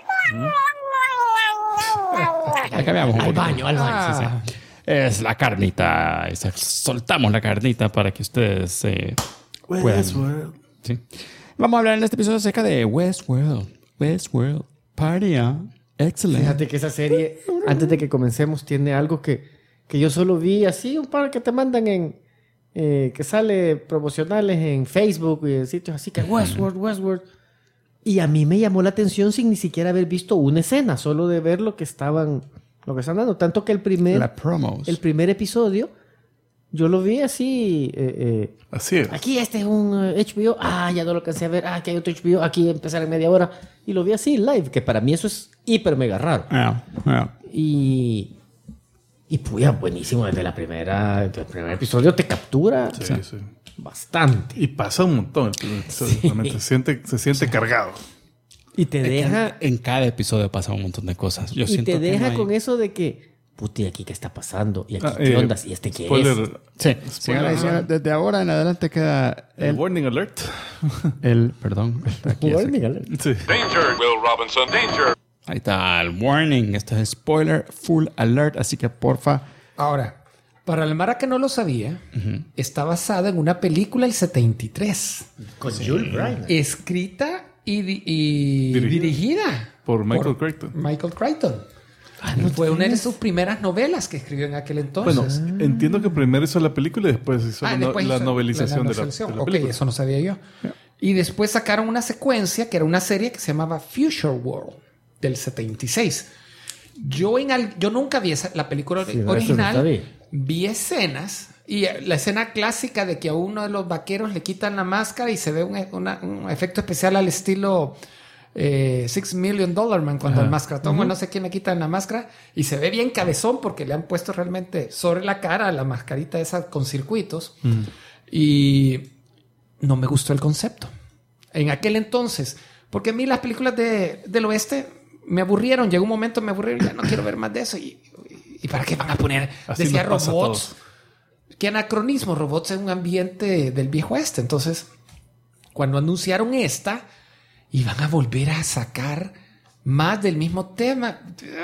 Ya cambiamos un Al poquito. baño, al baño. Sí, sí. Es la carnita. Soltamos la carnita para que ustedes puedan... Sí. Vamos a hablar en este episodio acerca de Westworld. Westworld. Party on. Excelente. Fíjate que esa serie, antes de que comencemos, tiene algo que yo solo vi así, un par que te mandan que sale promocionales en Facebook y en sitios así que Westworld. Y a mí me llamó la atención sin ni siquiera haber visto una escena, solo de ver lo que están dando. Tanto que el La promos. primer episodio, yo lo vi así. Así es. Aquí este es un HBO. Ya no lo alcancé a ver. Aquí hay otro HBO. Aquí empezar en media hora. Y lo vi así live, que para mí eso es hiper mega raro. Yeah. Y pues buenísimo desde el primer episodio te captura Sí. bastante. Y pasa un montón. El primer episodio, realmente. Se siente cargado. Y te deja, En cada episodio pasa un montón de cosas. Yo y siento te que deja no hay- con eso de que, puti, aquí qué está pasando. Y aquí qué ondas. Y este qué es. Spoiler. Sí. Señoras y señores, desde ahora en adelante queda El warning alert. perdón. Está aquí, ese. Warning alert. Sí. Danger, Will Robinson, danger. Ahí está el warning. Esto es spoiler full alert. Así que porfa. Ahora, para el Mara que no lo sabía, está basada en una película del 73. Con Jules Bryan. Escrita y Dirigida. dirigida Por Michael Crichton. Michael Crichton. Fue una de sus primeras novelas que escribió en aquel Bueno, entonces. entiendo que primero hizo la película y después hizo Después la hizo novelización de la Ok, película. eso no sabía yo. Y después sacaron una secuencia que era una serie que se llamaba Future World del 76. Yo nunca vi la película Sí, no, eso original. no sabía. Vi escenas y la escena clásica de que a uno de los vaqueros le quitan la máscara y se ve un efecto especial al estilo $6 Million Man cuando el mascaratón, no sé quién le quitan la máscara y se ve bien cabezón porque le han puesto realmente sobre la cara la mascarita esa con circuitos y no me gustó el concepto en aquel entonces porque a mí las películas del oeste me aburrieron, llegó un momento me aburrieron, ya no quiero ver más de eso y ¿para qué van a poner? Así Decía nos pasa a robots. ¿Qué anacronismo? Robots en un ambiente del viejo oeste. Entonces, cuando anunciaron esta, iban a volver a sacar más del mismo tema.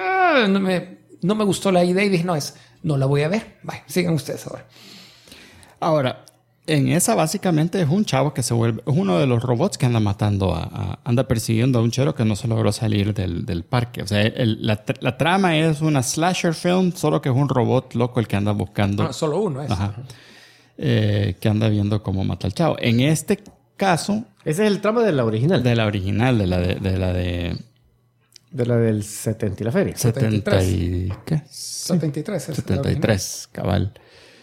No me gustó la idea y dije, no la voy a ver. Bye, sigan ustedes ahora. Ahora, en esa básicamente es un chavo que se vuelve... Es uno de los robots que anda matando anda persiguiendo a un chero que no se logró salir del parque. O sea, la trama es una slasher film, solo que es un robot loco el que anda buscando... No, solo uno es. Ajá. Que anda viendo cómo mata al chavo. En este caso... Ese es el trama de la original. De la original, de la del 70 y la feria. 70 y... ¿Qué? 73. es la 73, cabal.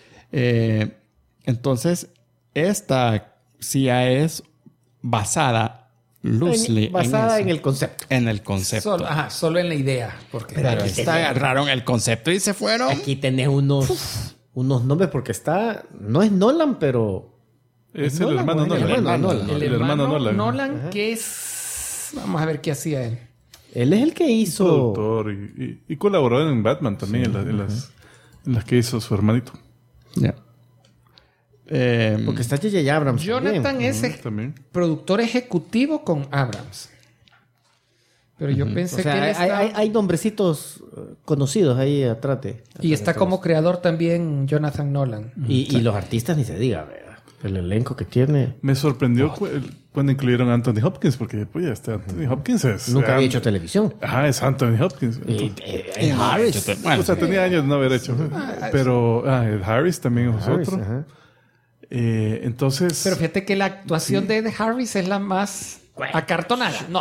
Entonces, esta sí ya es basada loosely Basada en eso. el concepto. En el concepto. original. Solo en la idea. Porque Pero agarraron el concepto y se fueron. Aquí tenés unos nombres porque no es Nolan, pero... Es Nolan, el hermano ¿no? Nolan. El hermano Nolan. el El hermano hermano Nolan. Nolan, que es... Vamos a ver qué hacía él. Él es el que hizo... Productor y colaboró en Batman también, en las que hizo su hermanito. Ya. Porque está J.J. Abrams Jonathan también. es También. productor ejecutivo con Abrams. Pero yo pensé O sea, que él está... hay nombrecitos conocidos ahí atrás Y está como creador también Jonathan Nolan. Y los artistas ni se diga, ¿verdad? El elenco que tiene. Me sorprendió cuando incluyeron a Anthony Hopkins, porque pues ya está Anthony Hopkins es... Nunca había hecho televisión. Ajá, es Anthony Hopkins. Ed Harris. Bueno, O sea, tenía años de no haber hecho. Pero Ed Harris también es Harris, otro. ajá. Entonces... Pero fíjate que la actuación de Ed Harris es la más acartonada. No,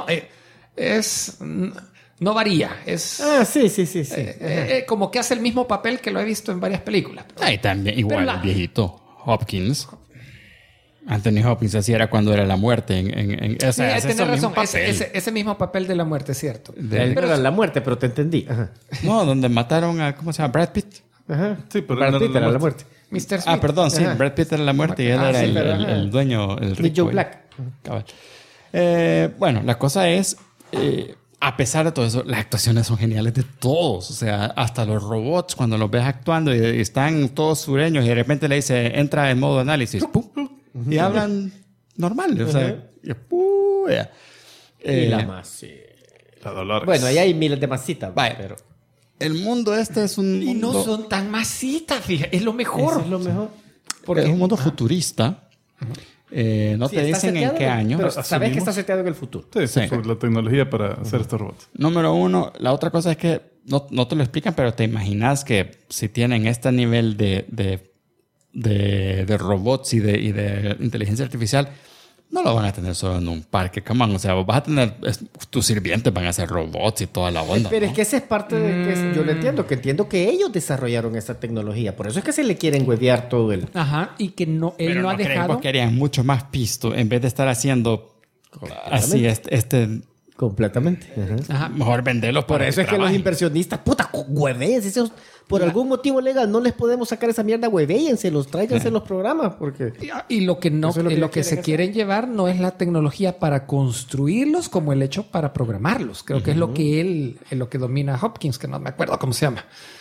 no varía. Es Sí. como que hace el mismo papel que lo he visto en varias películas. ahí también, igual Pero el viejito Hopkins. Anthony Hopkins así era cuando era la muerte. O sea, hace Tienes ese mismo razón. papel. Ese mismo papel de la muerte, es cierto. De- No era la muerte, pero te entendí. Ajá. No, donde mataron a, ¿cómo se llama? Brad Pitt. Ajá. Sí, pero Brad no, Pitt no, era no, la muerte. Mr. Smith. Ah, perdón, sí. Ajá. Brad Pitt era la muerte y él era sí, pero ajá. el dueño, el Ni rico. Joe Black. Cabal. Bueno, la cosa es, a pesar de todo eso, las actuaciones son geniales de todos. O sea, hasta los robots, cuando los ves actuando y están todos sureños y de repente le dice, entra en modo análisis, ¡pum! Y hablan normal. O sea, ya. Y la masita. La Dolores. Bueno, ahí hay miles de masitas. Vaya. Pero El mundo este es un Y no mundo, son tan masitas, fíjate. Es lo mejor. eso es lo mejor. porque es un mundo futurista. No Sí, te está dicen en seteado, qué año. Pero sabes que asumimos. está seteado en el futuro. Sí, Sí. sobre la tecnología para hacer estos robots. Número uno. La otra cosa es que no te lo explican, pero te imaginas que si tienen este nivel de robots y de inteligencia artificial, no lo van a tener solo en un parque. Come on, o sea, vas a tener... tus sirvientes van a ser robots y toda la onda. Pero ¿no? es que esa es parte de que yo lo entiendo, que entiendo que ellos desarrollaron esta tecnología. Por eso es que se le quieren huevear todo el... Ajá. Y que no, él Pero no ha creemos dejado... que harían mucho más pisto en vez de estar haciendo así Completamente. Ajá. Ajá. mejor venderlos Por para eso es que los trabajen. inversionistas, puta, huevéense. Por algún motivo legal no les podemos sacar esa mierda, huevéenselos, tráiganse los programas, porque... Y lo que no, Eso es lo que lo que se quieren llevar no es la tecnología para construirlos como el hecho para programarlos. Creo que es lo que lo que domina Hopkins, que no me acuerdo cómo se llama.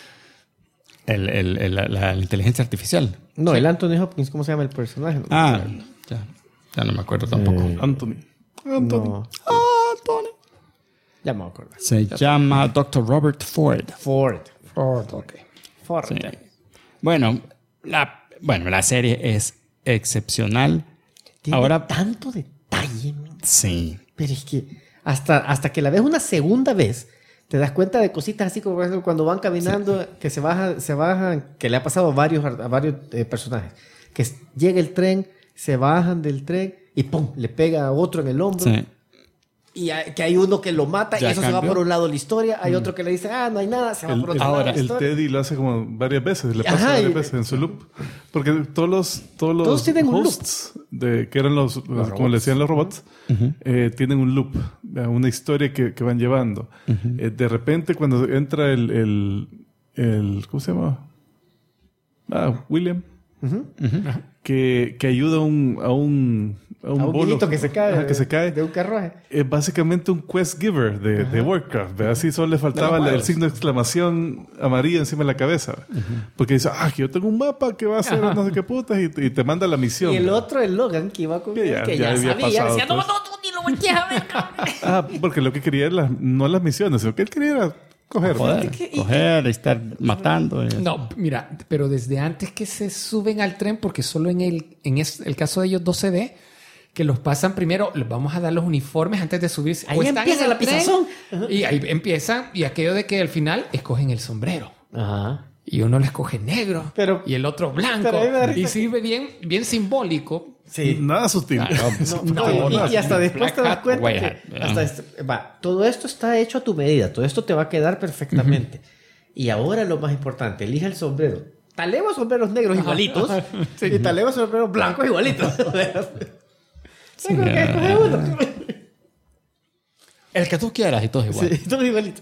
La inteligencia artificial. No, el Anthony Hopkins, ¿cómo se llama el personaje? Ah, ya no me acuerdo tampoco. Anthony. No, ya me acuerdo. Se llama Dr. Robert Ford. Ford. Ok. Ford. Sí. Bueno, la serie es excepcional. Tiene Ahora, tanto detalle, man. sí. Pero es que hasta que la ves una segunda vez, te das cuenta de cositas así como por ejemplo, cuando van caminando, que se bajan, que le ha pasado a varios personajes, que llega el tren, se bajan del tren y ¡pum! Le pega a otro en el hombro. Sí. Y que hay uno que lo mata Ya y eso se va cambió. por un lado de la historia. Hay otro que le dice, no hay nada, se va por otro lado de la El historia. Teddy lo hace como varias veces, le pasa Ajá, varias y- veces en su loop. Porque todos los tienen un loop. hosts, que eran los como le decían los robots, tienen un loop, una historia que van llevando. De repente, cuando entra el ¿cómo se llama? William. Que ayuda a un A un bolo. viejito que se cae, Ajá, que se cae. de un carruaje. Es básicamente un quest giver de Warcraft. ¿Verdad? Así solo le faltaba el signo de exclamación amarilla encima de la cabeza. Porque dice, que yo tengo un mapa que va a hacer no sé qué putas y te manda la misión. Y el ¿verdad? otro, el Logan, que iba con Que él, ya- que ya ya había sabía. pasado Decía, todo no, eso. tú ni lo volteas a ver, cabrón. Porque lo que quería era no las misiones, sino que él quería era coger. Joder, coger, estar matando. No, mira, pero desde antes que se suben al tren, porque solo en el caso de ellos 2 se ve que los pasan primero, les vamos a dar los uniformes antes de subirse. Ahí O están empieza en el la tren, pisazón. Y ahí empiezan, y aquello de que al final escogen el sombrero. Ajá. Y uno le escoge negro Pero- y el otro blanco. pero a mí me da Y risa sí, bien simbólico. Sí. Nada sutil. Y hasta después te das cuenta Black que Hat, todo esto está hecho a tu medida, todo esto te va a quedar perfectamente. Y ahora lo más importante, elige el sombrero. Talego sombreros negros igualitos y talego sombreros blancos igualitos. Tengo que escoger uno. El que tú quieras y todo es igual. Sí, todos igualitos.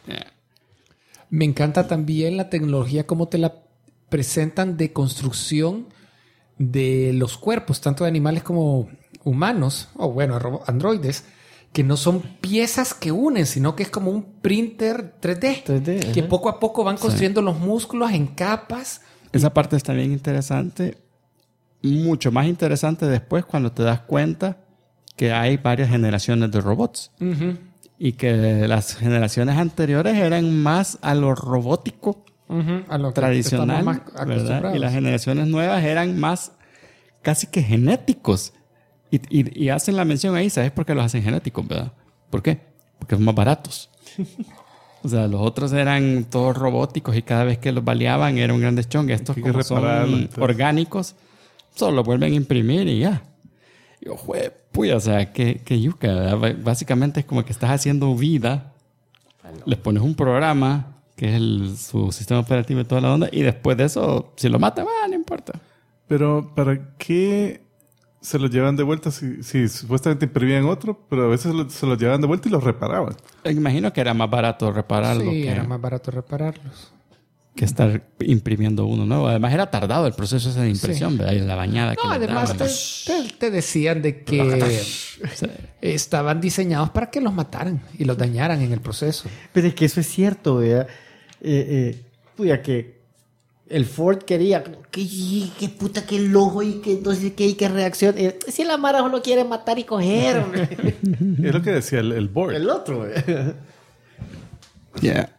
Me encanta también la tecnología, cómo te la presentan de construcción de los cuerpos, tanto de animales como humanos, o bueno, androides, que no son piezas que unen, sino que es como un printer 3D, 3D, que ajá. poco a poco van construyendo los músculos en capas. Esa parte está bien interesante. Mucho más interesante después cuando te das cuenta que hay varias generaciones de robots. y que las generaciones anteriores eran más a lo robótico A lo que tradicional, estamos más ¿verdad? acostumbrados. Y las generaciones nuevas eran más casi que genéticos. Y hacen la mención ahí, ¿sabes por qué los hacen genéticos, verdad? ¿Por qué? Porque son más baratos. O sea, los otros eran todos robóticos y cada vez que los baleaban era un gran deschongue. Estos Hay que como son repararlo, entonces. orgánicos, solo los vuelven a imprimir y ya. Yo, puya, o sea, que yuca, ¿verdad? Básicamente es como que estás haciendo vida, les pones un programa que es su sistema operativo y toda la onda, y después de eso, si lo matan, no importa. Pero ¿para qué se lo llevan de vuelta si supuestamente imprimían otro? Pero a veces se lo llevaban de vuelta y los reparaban. Imagino que era más barato repararlo Sí, que, era más barato repararlos. que estar imprimiendo uno nuevo. Además era tardado el proceso ese de impresión, Sí. ¿verdad? Y la bañada que No, les además daban. te decían de que estaban diseñados para que los mataran y los dañaran en el proceso. Pero es que eso es cierto, ¿verdad? Puya, que el Ford quería que puta, que el ojo y que no sé qué y que reacción. Si la Mara lo quiere matar y coger, hombre. Es lo que decía el board. El otro, ¿verdad? Yeah.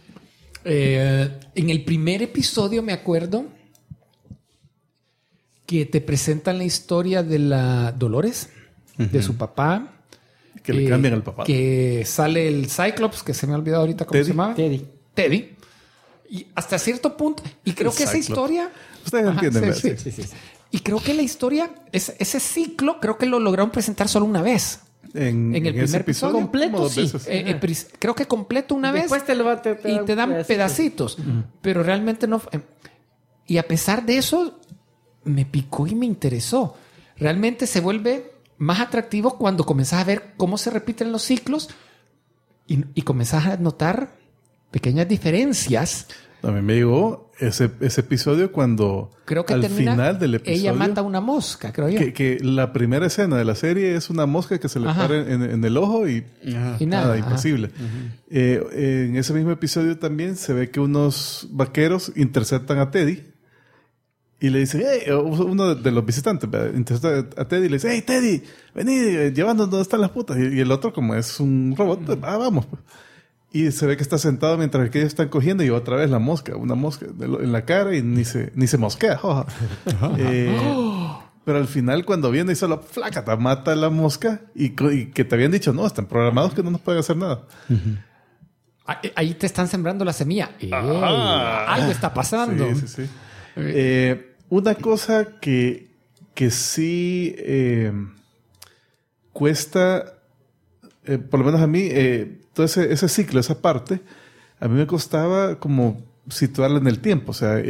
En el primer episodio me acuerdo que te presentan la historia de la Dolores, de su papá. Que le cambian al papá. Que sale el Cyclops, que se me ha olvidado ahorita cómo Teddy. se llamaba. Teddy. Y hasta cierto punto, y creo El que esa Cyclops. historia... Ustedes Ajá, entienden, sí, ¿verdad? sí. Y creo que la historia, ese ciclo, creo que lo lograron presentar solo una vez. En el ese primer episodio, completo, como dos sí. veces. Creo que completo una vez. Después te lo Y te dan pedacitos. Pero realmente no... Y a pesar de eso, me picó y me interesó. Realmente se vuelve más atractivo cuando comenzás a ver cómo se repiten los ciclos y comenzás a notar pequeñas diferencias. A mí me llegó ese episodio cuando Creo que al termina, final del episodio ella mata una mosca, creo yo. que la primera escena de la serie es una mosca que se le Ajá. para en el ojo y Y nada, ajá. imposible. En ese mismo episodio también se ve que unos vaqueros interceptan a Teddy y le dicen, hey, uno de los visitantes ¿verdad? Intercepta a Teddy y le dice, hey Teddy, vení, llevando donde están las putas. Y el otro, como es un robot, vamos. Pues. Y se ve que está sentado mientras que ellos están cogiendo y otra vez una mosca en la cara y ni se mosquea. Joja. Pero al final cuando viene y solo flácata, mata a la mosca y que te habían dicho, no, están programados que no nos pueden hacer nada. Ahí te están sembrando la semilla. Ajá. Algo está pasando. Sí. Una cosa que sí cuesta, por lo menos a mí, todo ese ciclo, esa parte, a mí me costaba como situarla en el tiempo. O sea,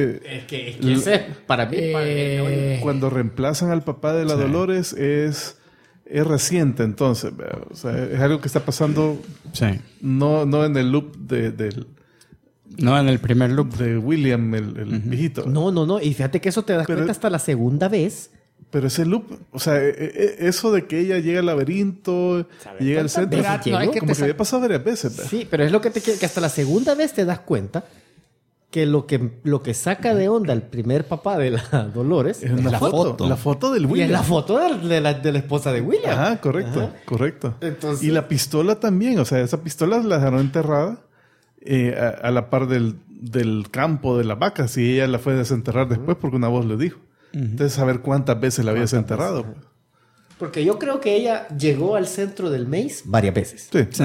para mí, cuando reemplazan al papá de la Dolores es reciente entonces. ¿verdad? O sea, es algo que está pasando Sí. no en el loop del No, en el primer loop. de William, el viejito. No. Y fíjate que eso te das Pero- cuenta hasta la segunda vez. Pero ese loop, o sea, eso de que ella llega al laberinto, llega al centro, Pero no, es que como te que había pasado varias veces. ¿verdad? Sí, pero es lo que te quiero, que hasta la segunda vez te das cuenta que lo que saca de onda el primer papá de la Dolores Es una la foto. La foto del Y es William. la foto de la esposa de William. Ajá, correcto. Entonces- Y la pistola también, o sea, esa pistola la dejaron enterrada a la par del campo de las vacas y ella la fue a desenterrar después porque una voz le dijo. Entonces, saber cuántas veces la había desenterrado. pues. Porque yo creo que ella llegó al centro del maíz varias veces. Sí.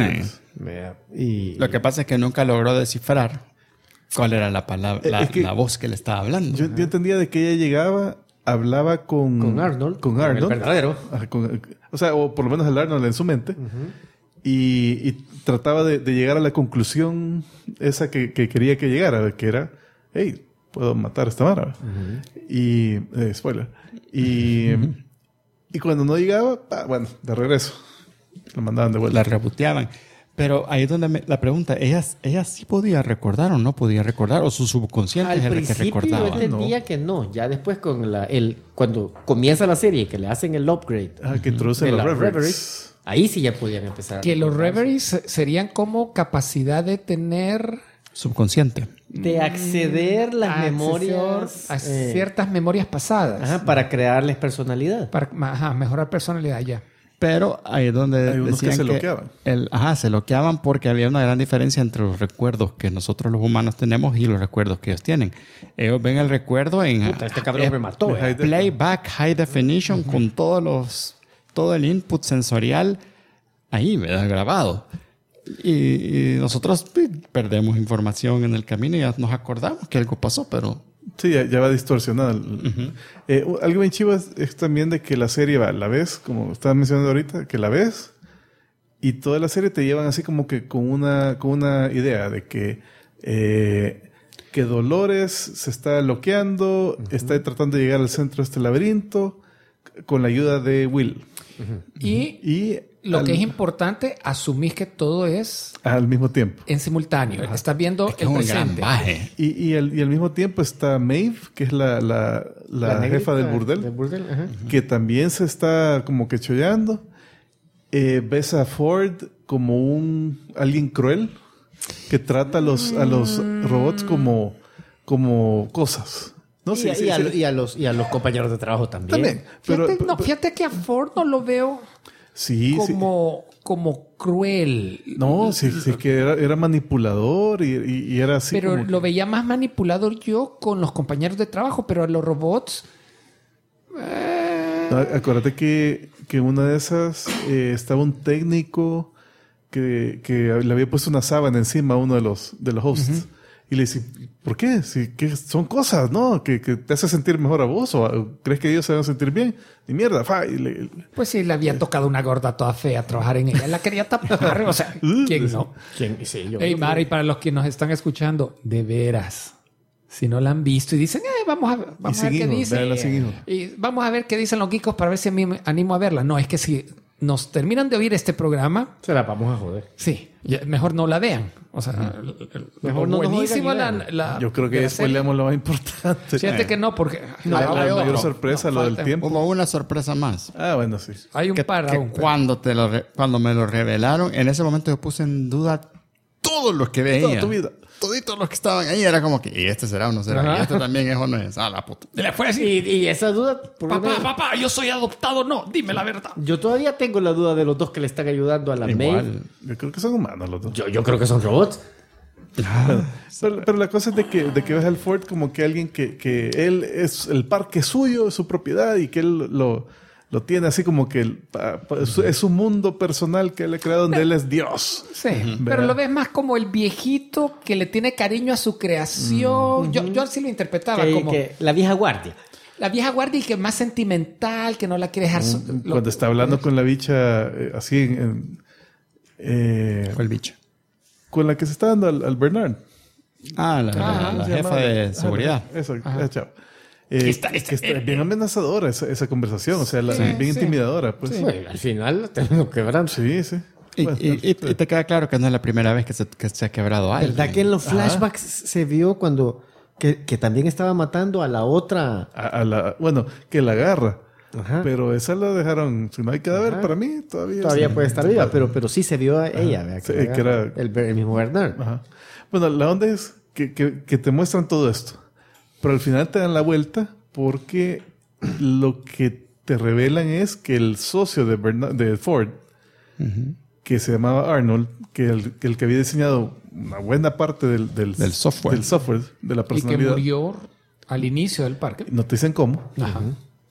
Y Lo que pasa es que nunca logró descifrar cuál era la palabra, Es que- la voz que le estaba hablando. Yo entendía de que ella llegaba, hablaba con Arnold. Con Con el Arnold. verdadero. Ajá, o sea, o por lo menos el Arnold en su mente. Y trataba de llegar a la conclusión esa que quería que llegara, que era, hey, puedo matar a esta mara. Y, spoiler. Y cuando no llegaba, bueno, de regreso. Lo mandaban de vuelta. La reboteaban. Pero ahí es donde la pregunta, ¿ella sí podía recordar o no podía recordar? ¿O su subconsciente al es el que principio yo recordaba? entendía que no. Ya después cuando comienza la serie que le hacen el upgrade Que introducen de los la Reveries. Reveries, ahí sí ya podían empezar a Que los recordar. Reveries serían como capacidad de tener Subconsciente. de acceder las memorias a ciertas memorias pasadas. para crearles personalidad. Para mejorar personalidad ya. Pero ahí es donde Hay unos que decían se loqueaban. se loqueaban porque había una gran diferencia entre los recuerdos que nosotros los humanos tenemos y los recuerdos que ellos tienen. Ellos ven el recuerdo en Puta, este cabrón me mató. playback, high definition, con todo el input sensorial ahí, ¿verdad? Grabado. Y nosotros perdemos información en el camino y ya nos acordamos que algo pasó, pero... Sí, ya va distorsionado. Algo bien chivo es también de que la serie la ves, como estaba mencionando ahorita, que la ves y toda la serie te llevan así como que con una idea de que Dolores se está loqueando, está tratando de llegar al centro de este laberinto con la ayuda de Will. Y lo que es importante, asumís que todo es Al mismo tiempo. en simultáneo. Estás viendo Es que el es un gran presente. baje. Y al mismo tiempo está Maeve, que es la jefa del burdel, Del burdel, ajá. que también se está como que chollando. Ves a Ford como alguien cruel que trata a los robots como cosas. ¿No? Sí, sí, sí. Y a los compañeros de trabajo también. También. Pero, Fíjate que a Ford no lo veo sí, sí. como cruel. No, sí, que era manipulador y era así. Pero como lo veía más manipulador yo con los compañeros de trabajo, pero a los robots... No, acuérdate que una de esas estaba un técnico que le había puesto una sábana encima a uno de los hosts. Y le dice, ¿por qué? Que son cosas, ¿no? Que te hace sentir mejor a vos. ¿O crees que ellos se van a sentir bien? Y mierda, Pues sí, le había tocado una gorda toda fea trabajar en ella. La quería tapar. O sea, ¿quién no? Sí, yo. Hey, Mara, y para los que nos están escuchando, de veras, si no la han visto y dicen, vamos a ver qué véanla sin hijos. dice. Y vamos a ver qué dicen los geekos para ver si me animo a verla. No, es que si nos terminan de oír este programa, Se la vamos a joder. sí, mejor no la vean. O sea, Mejor no nos buenísimo oigan y la Yo creo que de la después serie. leamos lo más importante. Fíjate que no, porque La hay mayor otro. sorpresa, No, lo del falta- tiempo. Como una sorpresa más. Ah, bueno, sí. Hay un Que par aún. cuando me lo revelaron, en ese momento yo puse en duda todo lo que veía. Toda tu vida. Toditos los que estaban ahí era como que, ¿y este será o no será? Ajá. ¿Y este también es o no es? Ah, la puta. Le fue así. Y esa duda... por una- Papá, yo soy adoptado. No, dime la verdad. Yo todavía tengo la duda de los dos que le están ayudando a la Maeve. Igual. Yo creo que son humanos los dos. Yo creo que son robots. Pero la cosa es de que ves al Ford como que alguien que él es el parque suyo, es su propiedad y que él lo tiene así como que es su mundo personal que él ha creado donde él es Dios. Sí, pero ¿verdad? lo ves más como el viejito que le tiene cariño a su creación. Yo así lo interpretaba como Que la vieja guardia. la vieja guardia y que más sentimental, que no la quiere dejar. Cuando está hablando con la bicha así Fue el bicho. con la que se está dando al Bernard. Ah, la ¿Cómo se jefa llama? de seguridad. Eso, chao. Que está bien amenazadora esa conversación, o sea, bien intimidadora. Pues. Bueno, al final tenemos quebrando. Sí, sí. Y, Bueno, y te queda claro que no es la primera vez que se ha quebrado algo. ¿Verdad que en los flashbacks se vio cuando... Que también estaba matando a la otra... bueno, que la agarra. Ajá. Pero esa la dejaron. Si no hay cadáver, para mí todavía. Todavía sí. puede estar viva, pero sí se vio a ella. ¿verdad? Sí, Que que era- el mismo Bernard. Ajá. Bueno, la onda es que te muestran todo esto. Pero al final te dan la vuelta porque lo que te revelan es que el socio de Ford, que se llamaba Arnold, que el que había diseñado una buena parte del software. de la Y que personalidad. murió al inicio del parque. No te dicen cómo. Ajá.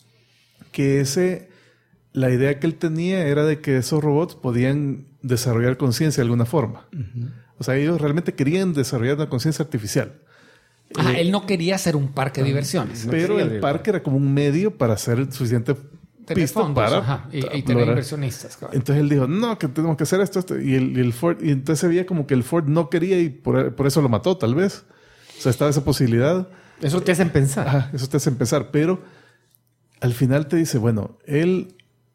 Que la idea que él tenía era de que esos robots podían desarrollar conciencia de alguna forma. O sea, ellos realmente querían desarrollar una conciencia artificial. Ajá, él no quería hacer un parque de diversiones. Pero quería el de- parque era como un medio para hacer suficiente Tener pista fondos, para ajá, y tener lograr. inversionistas. Claro. Entonces él dijo, no, que tenemos que hacer esto. Y el Ford, y entonces se veía como que el Ford no quería y por eso lo mató, tal vez. O sea, estaba esa posibilidad. Eso te hacen pensar. Ajá, eso te hace empezar. Pero al final te dice, bueno, él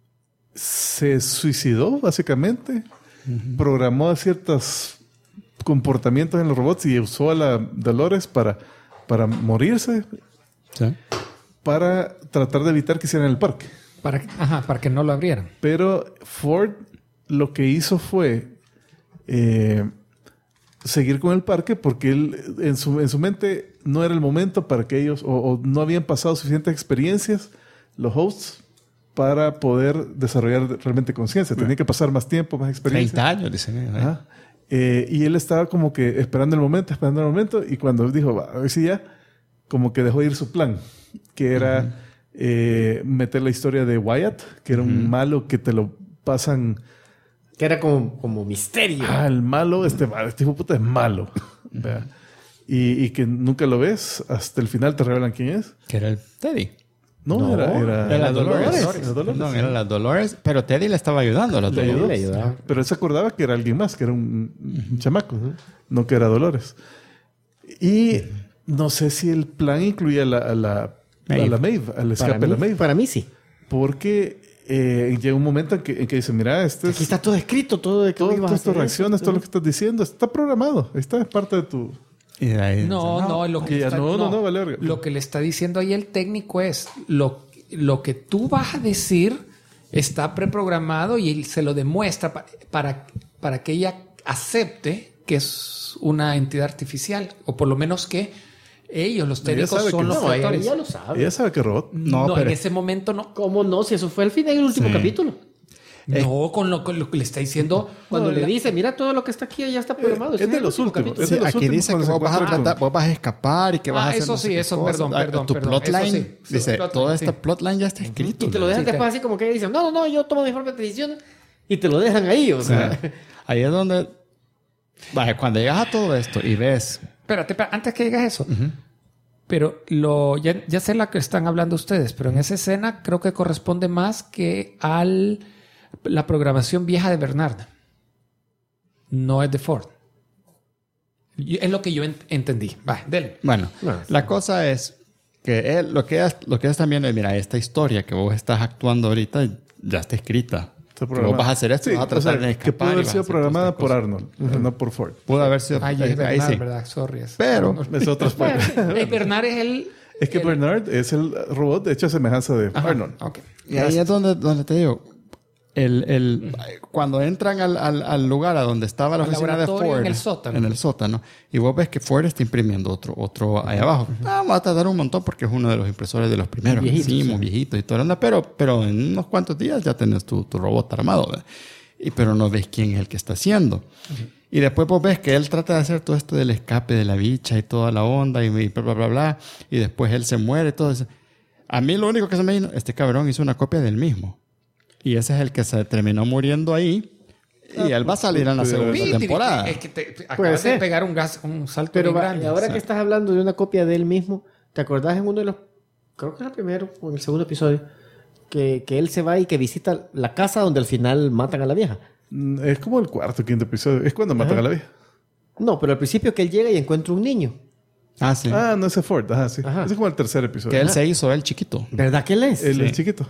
se suicidó, básicamente. Programó ciertos comportamientos en los robots y usó a la Dolores para morirse, Sí. para tratar de evitar que hicieran el parque. Para que no lo abrieran. Pero Ford lo que hizo fue seguir con el parque porque él en su mente no era el momento para que ellos o no habían pasado suficientes experiencias los hosts para poder desarrollar realmente conciencia. Tenía que pasar más tiempo, más experiencia. 30 años, dicen ellos. Ajá. Y él estaba como que esperando el momento, y cuando dijo, va, a ver si ya, como que dejó ir su plan, que era meter la historia de Wyatt, que era un malo que te lo pasan... Que era como misterio. El malo, este hijo de puta es malo. ¿Vea? Y que nunca lo ves, hasta el final te revelan quién es. Que era el Teddy. No, era Dolores. Era Dolores. No, era la Dolores, pero Teddy le estaba ayudando a la Dolores. Le ayudaba. Pero él se acordaba que era alguien más, que era un chamaco, no que era Dolores. Y no sé si el plan incluía a la Maeve, al escape de la Maeve. Para mí sí. Porque llega un momento en que dice, mira, Aquí está todo escrito, todo de que ibas a todas tus hacer reacciones, eso. todo lo que estás diciendo, está programado. Está es parte de tu... Y de ahí, No, lo que ya está, no, vale verga. lo que le está diciendo ahí el técnico es lo que tú vas a decir está preprogramado y él se lo demuestra para que ella acepte que es una entidad artificial, o por lo menos que ellos, los técnicos, sabe son que los no, creadores. Ella lo sabe. Ella sabe que es robot. No, pero- en ese momento no. ¿Cómo no? Si eso fue al final del último capítulo. No, con lo que le está diciendo. Cuando le la- dice, mira todo lo que está aquí, ya está programado. es de los últimos. Es Sí, de los aquí últimos dice que cuando se vos vas a encuentran tratar, vos vas a escapar y que vas a hacer eso no sé sí, qué eso, cosas. perdón, Tu perdón, plotline, eso sí. dice, Plotline, toda esta sí. plotline ya está escrito. Y te lo dejan Sí, después así como que dicen, no, yo tomo mis propias decisiones. Y te lo dejan ahí, o sea. Ahí es donde... Vaya, cuando llegas a todo esto y ves... Espérate, antes que digas eso. Pero ya sé la que están hablando ustedes, pero en esa escena creo que corresponde más que la programación vieja de Bernard. No es de Ford. Es lo que yo entendí. Va, dele. Bueno, la cosa es que él, lo que ellos están viendo es, mira, esta historia que vos estás actuando ahorita ya está escrita. Está Que vos programada. vas a hacer esto, Sí, vas a tratar o sea, de que escapar. pudo y haber vas a sido hacer todas programada estas por cosas. Arnold, no por Ford. Pudo haber sido... Ay, es ahí Bernard, sí. ¿verdad? Sorry. Pero... Es otro spoiler. Bernard es el... Es que Bernard es el robot de hecho a semejanza de Arnold. Ok. Y ahí es donde te digo, cuando entran al lugar a donde estaba la Al oficina de laboratorio Ford, en el sótano. y vos ves que Ford está imprimiendo otro ahí abajo. Va a tardar un montón porque es uno de los impresores de los primeros. Viejitos, Viejitos y todo. Pero en unos cuantos días ya tenés tu robot armado. ¿verdad? Pero no ves quién es el que está haciendo. Y después vos ves que él trata de hacer todo esto del escape de la bicha y toda la onda y bla, bla, bla, bla. Y después él se muere, todo eso. A mí lo único que se me vino, este cabrón hizo una copia del mismo. Y ese es el que se terminó muriendo ahí. Y él va a salir en la segunda Sí, temporada. Es que te acabas de ser. pegar un salto Pero bien grande. ahora que estás hablando de una copia de él mismo, ¿te acordás en uno de los... Creo que es el primero o en el segundo episodio, que él se va y que visita la casa donde al final matan a la vieja? Es como el cuarto o quinto episodio. Es cuando matan a la vieja. No, pero al principio que él llega y encuentra un niño. Ah, sí. Ah, no, ese es Ford. Ajá, sí. Ajá. Ese es como el tercer episodio. Que él se hizo él chiquito. ¿Verdad que él es? Él es chiquito.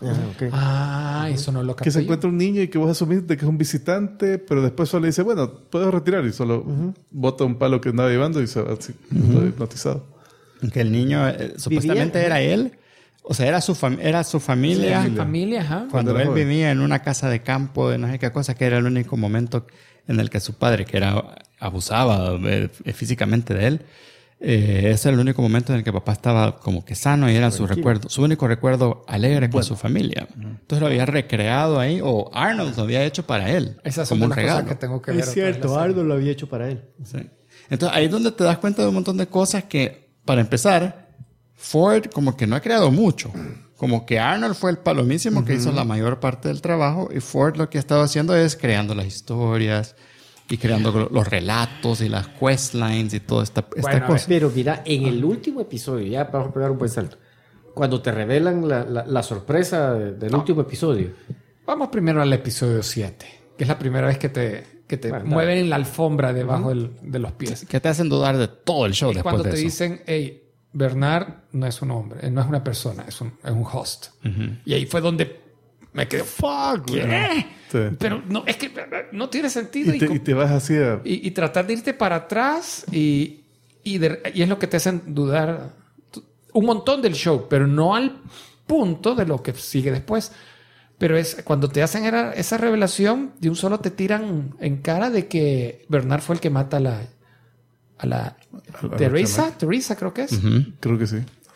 Ok. Eso no lo Que se capté yo. encuentra un niño y que vos asumís de que es un visitante, pero después solo dice, bueno, puedes retirar y solo bota un palo que andaba llevando y se va así, todo hipnotizado. Que el niño supuestamente era él. O sea, era su familia. Sí, familia, ajá. Cuando Cuando era él joven. vivía en una casa de campo de no sé qué cosa, que era el único momento en el que su padre, que abusaba físicamente de él, ese es el único momento en el que papá estaba como que sano y era su único recuerdo alegre con su familia. Entonces lo había recreado ahí, o Arnold lo había hecho para él. Esas son como un las cosas regalo. que tengo que ver. Es otra vez cierto, la serie. Arnold lo había hecho para él. Sí. Entonces ahí es donde te das cuenta de un montón de cosas que, para empezar, Ford como que no ha creado mucho. Como que Arnold fue el palomísimo que hizo la mayor parte del trabajo y Ford lo que ha estado haciendo es creando las historias y creando los relatos y las questlines y toda esta Bueno, cosa. Pero mira, en el último episodio, ya vamos a pegar un buen salto, cuando te revelan la sorpresa del último episodio, Vamos primero al episodio 7, que es la primera vez que te Bueno, mueven en la alfombra debajo de los pies. Que te hacen dudar de todo el show Es después cuando de te eso. dicen, hey, Bernard no es un hombre, no es una persona, es un host. Y ahí fue donde me quedé, fuck, ¿qué? Sí. Pero no, es que no tiene sentido. Y te vas así a... Y tratar de irte para atrás y es lo que te hacen dudar un montón del show, pero no al punto de lo que sigue después. Pero es cuando te hacen esa revelación, de un solo te tiran en cara de que Bernard fue el que mata a la Teresa creo que es. Creo que sí.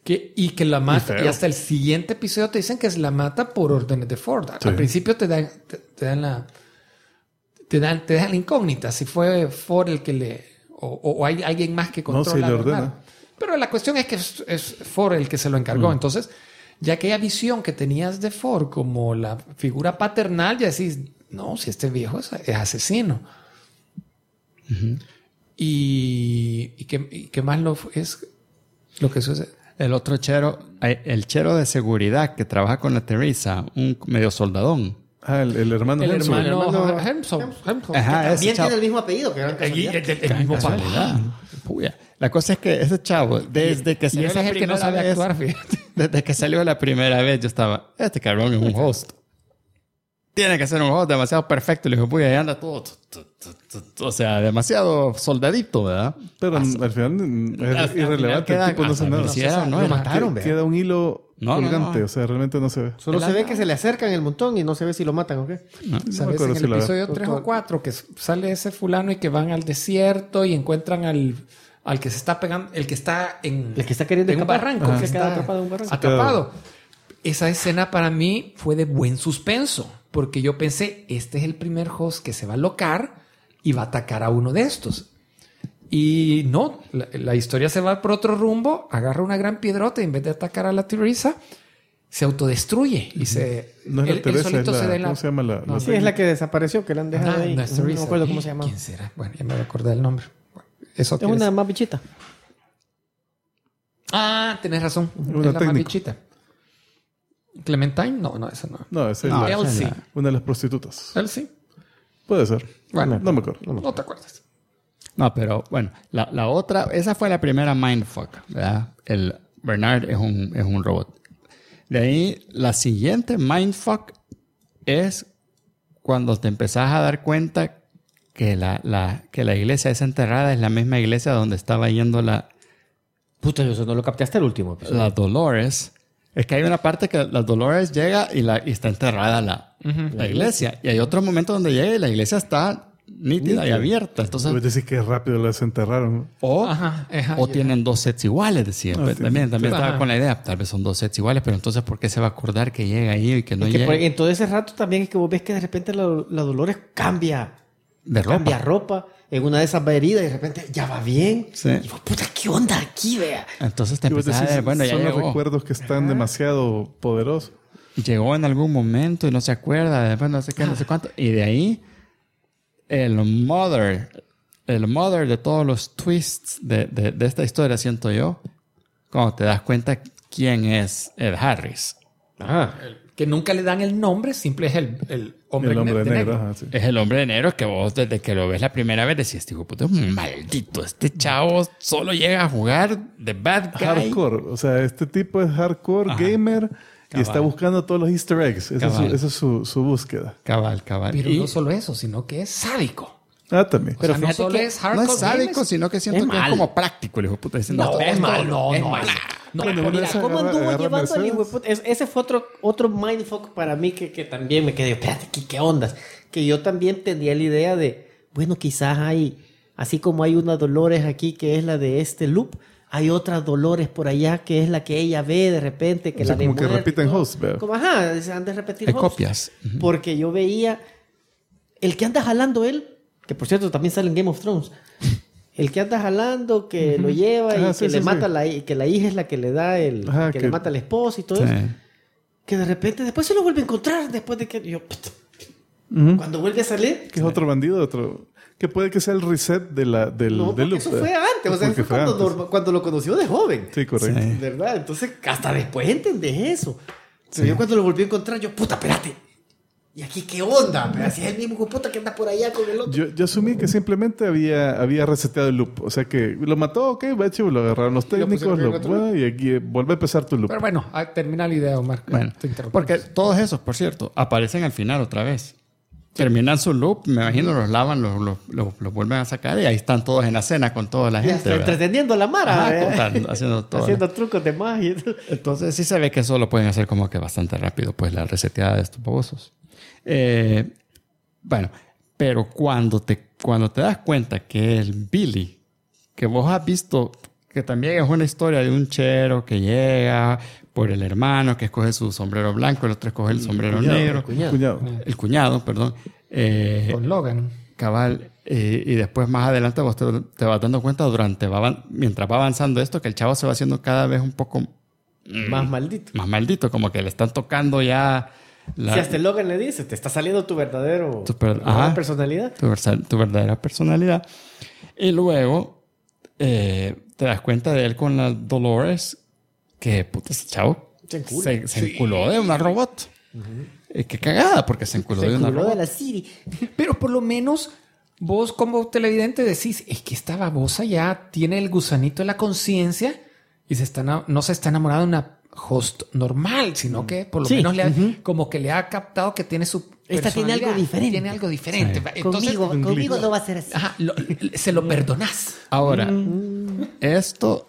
Y que la mata, y hasta el siguiente episodio te dicen que la mata por órdenes de Ford. Sí. Al principio te dan la incógnita si fue Ford el que o hay alguien más que controla. No, sí, le la ordena. nave. Pero la cuestión es que es Ford el que se lo encargó. Entonces, ya aquella visión que tenías de Ford como la figura paternal, ya decís, no, si este viejo es asesino. ¿Y qué más es lo que sucede? El otro chero, el chero de seguridad que trabaja con la Teresa, un medio soldadón. El hermano El Hemsworth. hermano Hemsworth. Ajá, ese También chavo. tiene el mismo apellido. Que era El mismo papá. Puya. La cosa es que ese chavo, desde que Y salió ese la es el que no primera sabe vez, actuar, fíjate. desde que salió la primera vez, yo estaba, este cabrón es un host. Tiene que ser un host demasiado perfecto. Le dijo, puya, ahí anda todo. O sea, demasiado soldadito, ¿verdad? Pero al final es irrelevante. El tipo no hace nada. Lo mataron, vea. Queda un hilo No, colgante. no. O sea, realmente no se ve. Solo se ve que se le acercan el montón y no se ve si lo matan o qué. No me ¿Sabes? acuerdo En si el la episodio 3 o 4 que sale ese fulano y que van al desierto y encuentran al que se está pegando, el que está en El que está queriendo en un escapar. barranco, Ajá. que Se queda está atrapado en un barranco. atrapado. Esa escena para mí fue de buen suspenso, porque yo pensé, este es el primer host que se va a locar y va a atacar a uno de estos. Y no, la historia se va por otro rumbo, agarra una gran piedrota y en vez de atacar a la Teresa, se autodestruye y se... No es la él Teresa, es solito se da en la... ¿Cómo se llama la? No, la Sí, es la que desapareció, que la han dejado Ajá, ahí. no es No me Teresa. acuerdo cómo se llama. ¿Quién será? Bueno, ya me voy a acordar el nombre. Bueno, eso Es quiere una decir- más bichita. Ah, tenés razón. Una Es la más técnico. bichita. ¿Clementine? No, esa no. No, esa es No, la- Elsie. una de las prostitutas. Él sí. Puede ser. Bueno, No me acuerdo. no te acuerdas. No, pero bueno, la otra, esa fue la primera mindfuck, ¿verdad? El Bernard es un robot. De ahí, la siguiente mindfuck es cuando te empezás a dar cuenta que que la iglesia esa enterrada es la misma iglesia donde estaba yendo la Puta, yo eso no lo capté hasta el último episodio. Dolores. Es que hay una parte que la Dolores llega y está enterrada la iglesia. Y hay otro momento donde llega y la iglesia está nítida y abierta. Entonces, Puedes decir que rápido la desenterraron. o Ajá, ajá, o ya. tienen dos sets iguales, decía. Pues, sí. también estaba Ajá. con la idea. Tal vez son dos sets iguales, pero entonces, ¿por qué se va a acordar que llega ahí y que no Es que llega? en todo ese rato también es que vos ves que de repente la Dolores cambia De ropa. ropa en una de esas heridas y de repente ya va bien. Sí. Y vos, puta, ¿qué onda aquí, vea? Entonces te Y vos empezás a decís, ver, bueno, ya son los llegó. recuerdos que están demasiado poderosos. Llegó en algún momento y no se acuerda, después no sé qué, no sé cuánto. Y de ahí, el mother de todos los twists de esta historia, siento yo, cuando te das cuenta quién es Ed Harris. Ajá. Que nunca le dan el nombre, simple es el hombre, El hombre de negro. Ajá, sí. Es el hombre de negro que vos, desde que lo ves la primera vez, decís, tipo, puto, es un maldito. Este chavo solo llega a jugar de bad guy. Hardcore. O sea, este tipo es hardcore gamer y está buscando todos los easter eggs. Cabal. Esa es su búsqueda. Cabal. Pero Y no solo eso, sino que es sádico. Ah, también. Pero Pero no fíjate solo que es no hardcore es sádico, gamers. sino que siento Es que es mal. como práctico. Le dijo, puta, diciendo, No, es mal, no, es no mal. es. No, Bueno, pero una mira, de esas ¿Cómo anduvo agarra llevando al Mercedes. hijo de puta? Ese fue otro mindfuck para mí que también me quedé, espérate, ¿qué ondas? Que yo también tenía la idea de, bueno, quizás hay, así como hay una Dolores aquí que es la de este loop, hay otra Dolores por allá que es la que ella ve de repente, que O sea, la de como que muerte, repiten todo. hosts, veo. Como, ajá, se han de repetir Hay hosts. copias. Ujú. Porque yo veía, el que anda jalando él, que por cierto también sale en Game of Thrones, el que anda jalando, que lo lleva y Ah, que sí, le sí, mata sí. que la hija es la que le da Ajá, que que- le mata al esposo y todo Sí. eso. Que de repente después se lo vuelve a encontrar después de que yo cuando vuelve a salir. Que es otro bandido, otro... Que puede que sea el reset del No, porque loop. eso fue antes, o sea, Porque fue cuando, antes. cuando lo conoció de joven. Sí, correcto. Sí. ¿Verdad? Entonces, hasta después entendés eso. Pero yo cuando lo volví a encontrar, yo, puta, espérate. ¿Y aquí qué onda? Pero si es el mismo puta que anda por allá con el otro. Yo asumí que simplemente había reseteado el loop. O sea que lo mató, ok, va chivo, lo agarraron los lo pusieron técnicos, en lo otro y aquí vuelve a empezar tu loop. Pero bueno, termina la idea, Omar. Bueno, Te interrumpí. porque todos esos, por cierto, aparecen al final otra vez. Terminan su loop, me imagino, los lavan, los vuelven a sacar y ahí están todos en la cena con toda la Ya gente. está ¿verdad? entreteniendo a la Mara. Ajá, ¿verdad? contando, haciendo todo. Haciendo trucos de magia. Entonces sí se ve que eso lo pueden hacer como que bastante rápido, pues la reseteada de estos babosos. Bueno, pero cuando te das cuenta que el Billy, que vos has visto que también es una historia de un chero que llega por el hermano que escoge su sombrero blanco, el otro escoge el sombrero negro. El cuñado, perdón. Con Logan. Cabal. Y después más adelante vos te vas dando cuenta mientras va avanzando esto, que el chavo se va haciendo cada vez un poco Más maldito. más maldito, como que le están tocando ya Si hasta el Logan le dice, te está saliendo tu verdadero personalidad. tu verdadera personalidad. Y luego te das cuenta de él con la Dolores, que puta, ese chavo se enculó de una robot. Qué cagada, porque se enculó de una robot. de la Siri. Pero por lo menos vos como televidente decís, es que esta babosa ya tiene el gusanito de la conciencia y no se está enamorada de una host normal, sino que por lo menos como que le ha captado que tiene su esta tiene algo diferente. Tiene algo diferente. Sí. Entonces, conmigo no va a ser así. Ajá, se lo perdonás. Ahora, esto,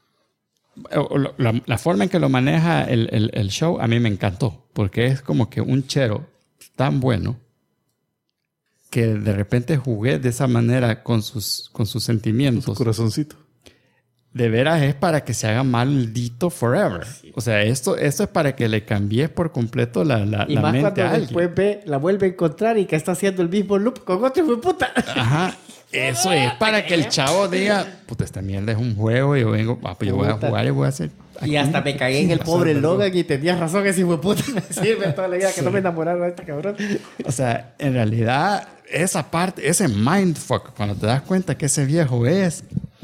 la forma en que lo maneja el show, a mí me encantó, porque es como que un chero tan bueno que de repente jugué de esa manera con sus sentimientos. Su corazoncito. De veras es para que se haga maldito forever. O sea, esto es para que le cambies por completo la y más mente a cuando alguien. después la vuelve a encontrar y que está haciendo el mismo loop con otro hijo de puta. Ajá. Eso es para que el chavo diga, puta, esta mierda es un juego y yo vengo, pues yo voy a jugar y voy a hacer... Y hasta me cagué en el pobre Logan y tenías razón ese hijo de puta. Sirve toda la vida que no me enamoraron de este cabrón. O sea, en realidad, esa parte, ese mindfuck, cuando te das cuenta que ese viejo es...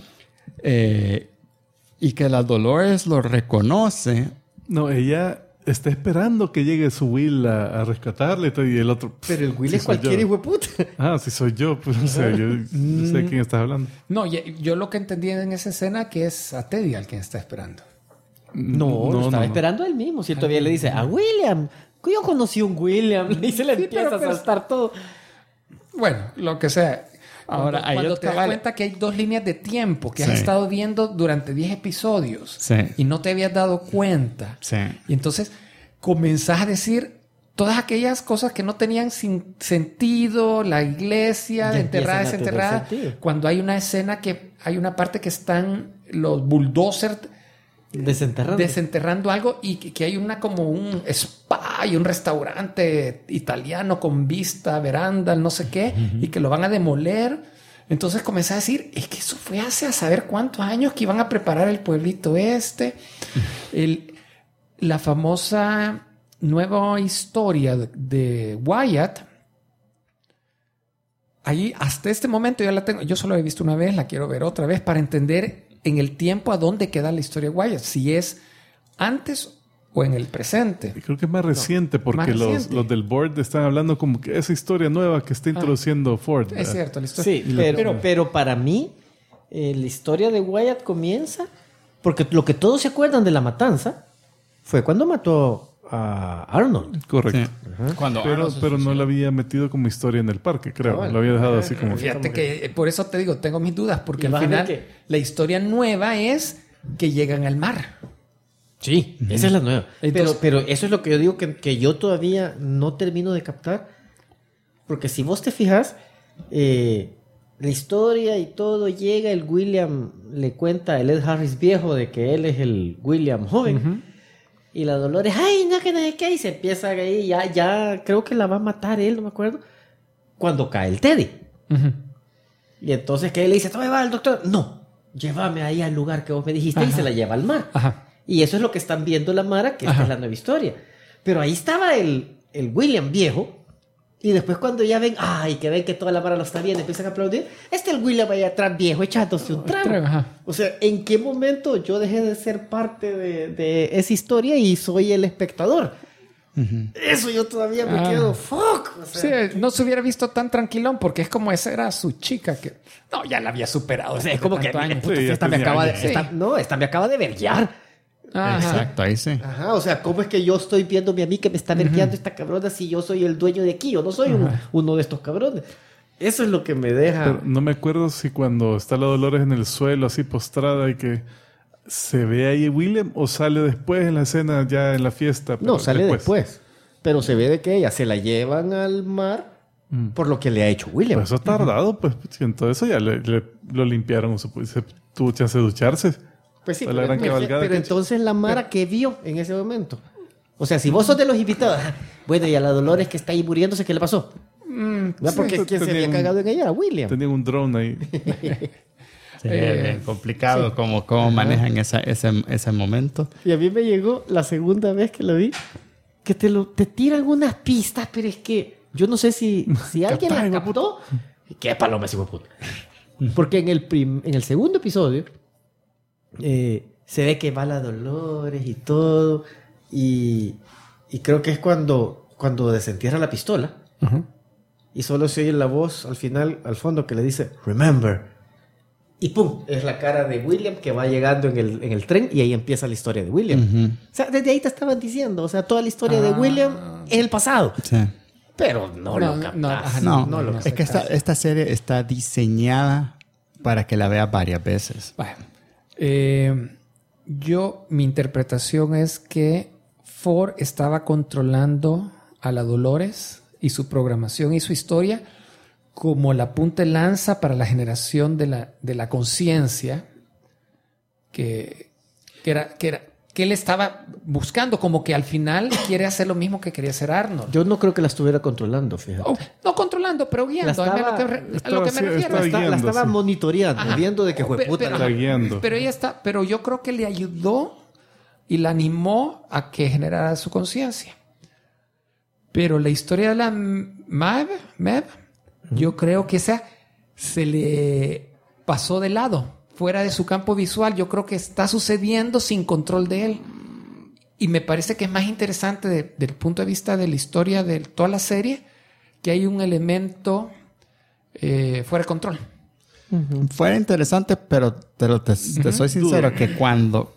y que la Dolores lo reconoce. No, ella está esperando que llegue su Will a rescatarle y todo, y el otro... Pero el Will sí es cualquier hijo de puta. Ah, sí soy yo. Pues, o sea, yo no sé de quién estás hablando. No, yo lo que entendí en esa escena que es a Teddy al quien está esperando. No, estaba esperando él mismo. Si todavía le dice, a William. Yo conocí un William. Y se le empieza a saltar todo. Bueno, lo que sea. Ahora, cuando te das cuenta que hay dos líneas de tiempo que has estado viendo durante 10 episodios y no te habías dado cuenta. Sí. Y entonces comenzás a decir todas aquellas cosas que no tenían sentido, la iglesia enterrada, desenterrada. Cuando hay una escena que hay una parte que están los bulldozers desenterrando algo y que hay como un spa y un restaurante italiano con vista, veranda, no sé qué, y que lo van a demoler. Entonces comencé a decir, es que eso fue hace a saber cuántos años que iban a preparar el pueblito este. La famosa nueva historia de Wyatt, ahí hasta este momento ya la tengo, yo solo he visto una vez, la quiero ver otra vez para entender en el tiempo a dónde queda la historia de Wyatt, si es antes o en el presente. Creo que es más reciente porque los del board están hablando como que esa historia nueva que está introduciendo Ford. Es cierto, la historia. Sí, pero para mí la historia de Wyatt comienza porque lo que todos se acuerdan de la matanza fue cuando mató a Arnold. Correcto. Sí. Pero no la había metido como historia en el parque, creo. Bueno, lo había dejado así como... Fíjate que por eso te digo, tengo mis dudas, porque Y al final que... la historia nueva es que llegan al mar. Sí, esa es la nueva. Entonces, pero eso es lo que yo digo que yo todavía no termino de captar. Porque si vos te fijas, la historia y todo llega, el William le cuenta a el Ed Harris viejo de que él es el William joven. Y la Dolores, ay, no, que no sé qué, y se empieza ahí, ya creo que la va a matar él, no me acuerdo, cuando cae el Teddy. Y entonces que él le dice, ¿dónde va el doctor? No, llévame ahí al lugar que vos me dijiste, y se la lleva al mar. Y eso es lo que están viendo la Mara, que esta es la nueva historia. Pero ahí estaba el William viejo, y después cuando ya ven, que ven que toda la Mara lo está viendo, empiezan a aplaudir, el William allá atrás viejo echándose un trago. O sea, ¿en qué momento yo dejé de ser parte de esa historia y soy el espectador? Eso yo todavía me quedo, fuck. O sea, sí, no se hubiera visto tan tranquilón porque es como esa era su chica que... No, ya la había superado. O sea, es como que... esta me acaba de verguear. Exacto, ahí sí. O sea, ¿cómo es que yo estoy viéndome a mí que me está vergueando esta cabrona si yo soy el dueño de aquí? Yo no soy uno de estos cabrones. Eso es lo que me deja... Pero no me acuerdo si cuando está la Dolores en el suelo así postrada y que se ve ahí William o sale después en la escena ya en la fiesta. No, sale después. Pero se ve de que ella se la llevan al mar por lo que le ha hecho William. Pues eso ha tardado, pues. En todo eso ya lo limpiaron. Se tuvo chance de ducharse. Pues sí, Fue la gran pero, cabalgada pero que- entonces la Mara, ¿qué vio en ese momento? O sea, si vos sos de los invitados, bueno, y a la Dolores que está ahí muriéndose, ¿qué le pasó? ¿Verdad? Porque sí, ¿quién se tenía había un- cagado en ella? William. Tenía un drone ahí. Sí, es bien complicado cómo manejan ese momento. Y a mí me llegó la segunda vez que lo vi, que te tiran unas pistas, pero es que yo no sé si alguien las captó. ¿Qué paloma ese hijo de puta? Porque en el segundo episodio se ve que va la Dolores y todo, y creo que es cuando desentierra la pistola, y solo se oye la voz al final, al fondo, que le dice, remember. Y pum, es la cara de William que va llegando en el tren, y ahí empieza la historia de William. O sea, desde ahí te estaban diciendo, o sea, toda la historia de William es el pasado. Sí. Pero no lo captas. No, no lo es que esta serie está diseñada para que la veas varias veces. Bueno, mi interpretación es que Ford estaba controlando a la Dolores y su programación y su historia como la punta de lanza para la generación de la conciencia que él estaba buscando, como que al final quiere hacer lo mismo que quería hacer Arnold. Yo no creo que la estuviera controlando, fíjate. No controlando, pero guiando. La a lo estaba- que me refiero. estaba La estaba sí. monitoreando, Ajá. viendo de que fue puta. Está guiando. Pero ella está, pero yo creo que le ayudó y la animó a que generara su conciencia. Pero la historia de la Maeve, yo creo que esa se le pasó de lado, fuera de su campo visual. Yo creo que está sucediendo sin control de él. Y me parece que es más interesante desde el punto de vista de la historia de toda la serie, que hay un elemento fuera de control. Fuera interesante, pero te soy sincero que cuando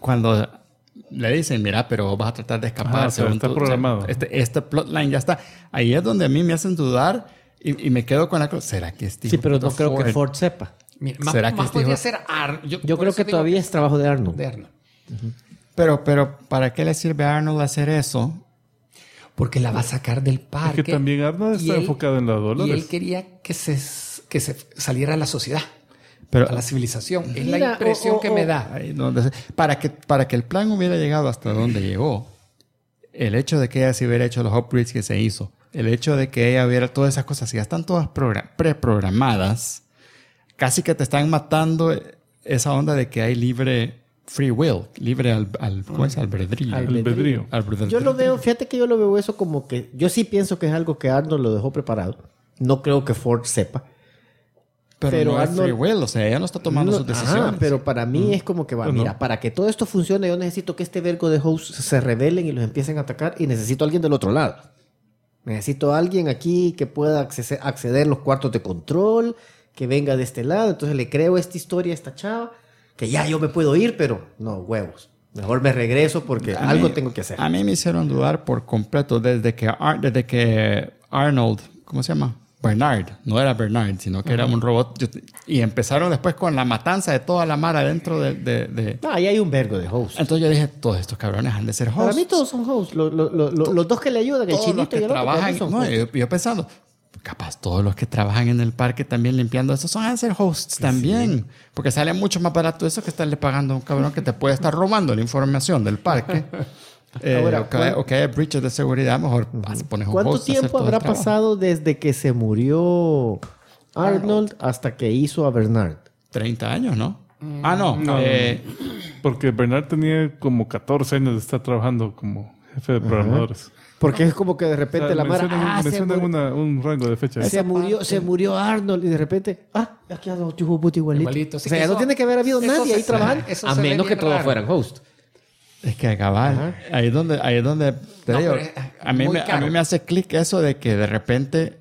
le dicen, mira, pero vas a tratar de escapar. Ajá, según está tu- programado. Este plotline ya está. Ahí es donde a mí me hacen dudar y me quedo con la cosa. ¿Será que este Sí, hijo pero de no creo que Ford- Ford sepa. Mira, ¿Será más que este podría hijo- ser Arnold. Yo creo que todavía es trabajo de Arnold. de Arnold. Pero ¿para qué le sirve a Arnold hacer eso? Porque la va a sacar del parque. Es que también Arnold Y está él- enfocado en la Dolores. Y él quería que se saliera a la sociedad, Pero a la civilización. Es Mira, la impresión que me da. ahí donde para que el plan hubiera llegado hasta donde llegó, el hecho de que ella se hubiera hecho los upgrades que se hizo, el hecho de que ella hubiera todas esas cosas, ya están todas preprogramadas, casi que te están matando esa onda de que hay libre free will, libre ¿cómo es? Albedrío. Albedrío. Albedrío. Yo lo veo, fíjate que yo lo veo eso como que... Yo sí pienso que es algo que Arnold lo dejó preparado. No creo que Ford sepa. pero no es Arnold- free will, o sea, ella no está tomando No, sus decisiones. ajá, pero para mí es como que va, Pues no. mira, para que todo esto funcione yo necesito que este vergo de hosts se rebelen y los empiecen a atacar y necesito a alguien del otro lado. Necesito a alguien aquí que pueda acceder a los cuartos de control, que venga de este lado. Entonces le creo esta historia a esta chava, que ya yo me puedo ir, pero no, huevos. Mejor me regreso porque A algo mí- tengo que hacer. A mí me hicieron dudar por completo desde que Arnold, ¿cómo se llama? Bernard, no era Bernard, sino que era un robot. Y empezaron después con la matanza de toda la mara dentro de... Ahí hay un vergo de hosts. Entonces yo dije, todos estos cabrones han de ser hosts. Para mí todos son hosts. Los dos que le ayudan, el Todos los chinito que y el otro, para mí trabajan. son No, hosts. yo pensando, capaz todos los que trabajan en el parque también limpiando eso son a ser hosts también. Porque sale mucho más barato eso que estarle pagando a un cabrón que te puede estar robando la información del parque. Ahora, o que haya breaches de seguridad, mejor pones un ¿Cuánto host a hacer tiempo todo el habrá trabajo. pasado desde que se murió Arnold hasta que hizo a Bernard? 30 años, ¿no? No. Porque Bernard tenía como 14 años de estar trabajando como jefe de programadores. Porque es como que de repente O sea, la mara... mencionan un rango de fecha. se murió Arnold y de repente... aquí anda otro hijo de puta igualito. Igualito, sí, o sea, ya eso- no tiene que haber habido eso nadie se- ahí trabajando. eso A se ve menos que bien todos raro. fueran host. Es que cabal, ahí es donde te No, digo, pero es a mí muy me caro. hace clic eso de que de repente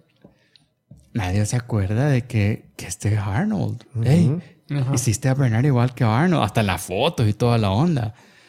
nadie se acuerda de que este es Arnold. Ey, hiciste a Bernard igual que Arnold, hasta en las fotos y toda la onda.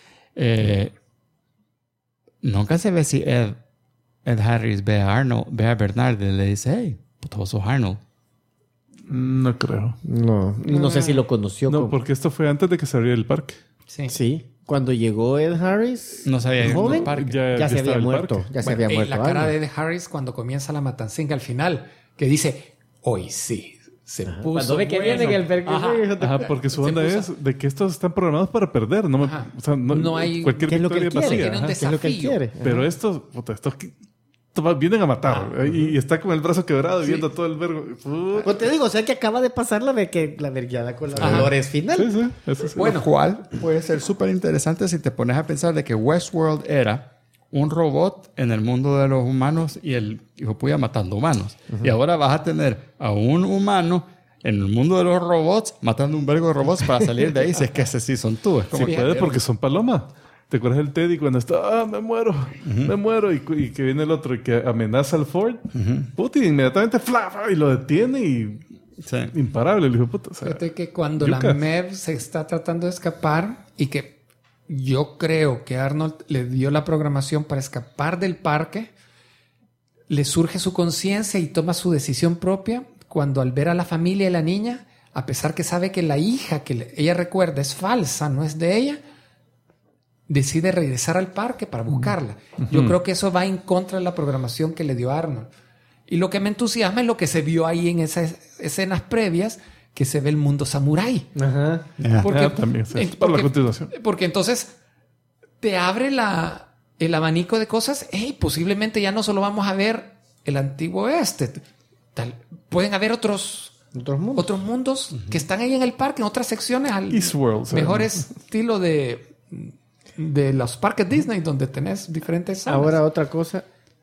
Nunca se ve si Ed Harris ve a Bernard y le dice, hey, puto, vos sos Arnold. No creo. No, y no sé si lo conoció. No, como- porque esto fue antes de que se abriera el parque. Sí. Sí. Cuando llegó Ed Harris... No sabía joven, el parque. ya se estaba había el muerto. parque. Ya se Bueno, había muerto la cara Arnold. de Ed Harris cuando comienza la matancinga al final, que dice, hoy sí, Se Ajá. puso Cuando ve que bueno. viene el Burger Ajá. King, hijo de- Ajá, porque su Se onda puso- es de que estos están programados para perder. No, Ajá. o sea, No hay- cualquier ¿Qué es lo que victoria él quiere? vacía. Tiene un Ajá. ¿Qué es lo que él desafío. quiere? Pero estos vienen a matar. Y está con el brazo quebrado y viendo todo el vergo. Pues te digo, o sea que acaba de pasar la vergueada con la Ajá. Dolores final. Sí, sí, eso sí. Bueno, Lo cual puede ser súper interesante si te pones a pensar de que Westworld era un robot en el mundo de los humanos y el hijo puya matando humanos. Y ahora vas a tener a un humano en el mundo de los robots matando un vergo de robots para salir de ahí si es que ese sí son tú. Es como Sí que- puede porque son palomas. ¿Te acuerdas del Teddy cuando está, me muero, y que viene el otro y que amenaza al Ford? Puta, y inmediatamente y lo detiene y Sí. imparable, el hijo de puta. O sea, fíjate que cuando yuca. la MEV se está tratando de escapar y que yo creo que Arnold le dio la programación para escapar del parque, le surge su conciencia y toma su decisión propia cuando al ver a la familia y la niña, a pesar que sabe que la hija que ella recuerda es falsa, no es de ella, decide regresar al parque para buscarla. Yo creo que eso va en contra de la programación que le dio Arnold. Y lo que me entusiasma es lo que se vio ahí en esas escenas previas, que se ve el mundo samurái. Ajá. Ya. Porque, también, sí. eh, Para la porque- continuación. porque entonces te abre el abanico de cosas. Hey, posiblemente ya no solo vamos a ver el antiguo oeste. Pueden haber otros mundos que están ahí en el parque, en otras secciones, al Eastworld, ¿sabes? mejor estilo de los parques Disney, donde tenés diferentes zonas. Ahora otra cosa.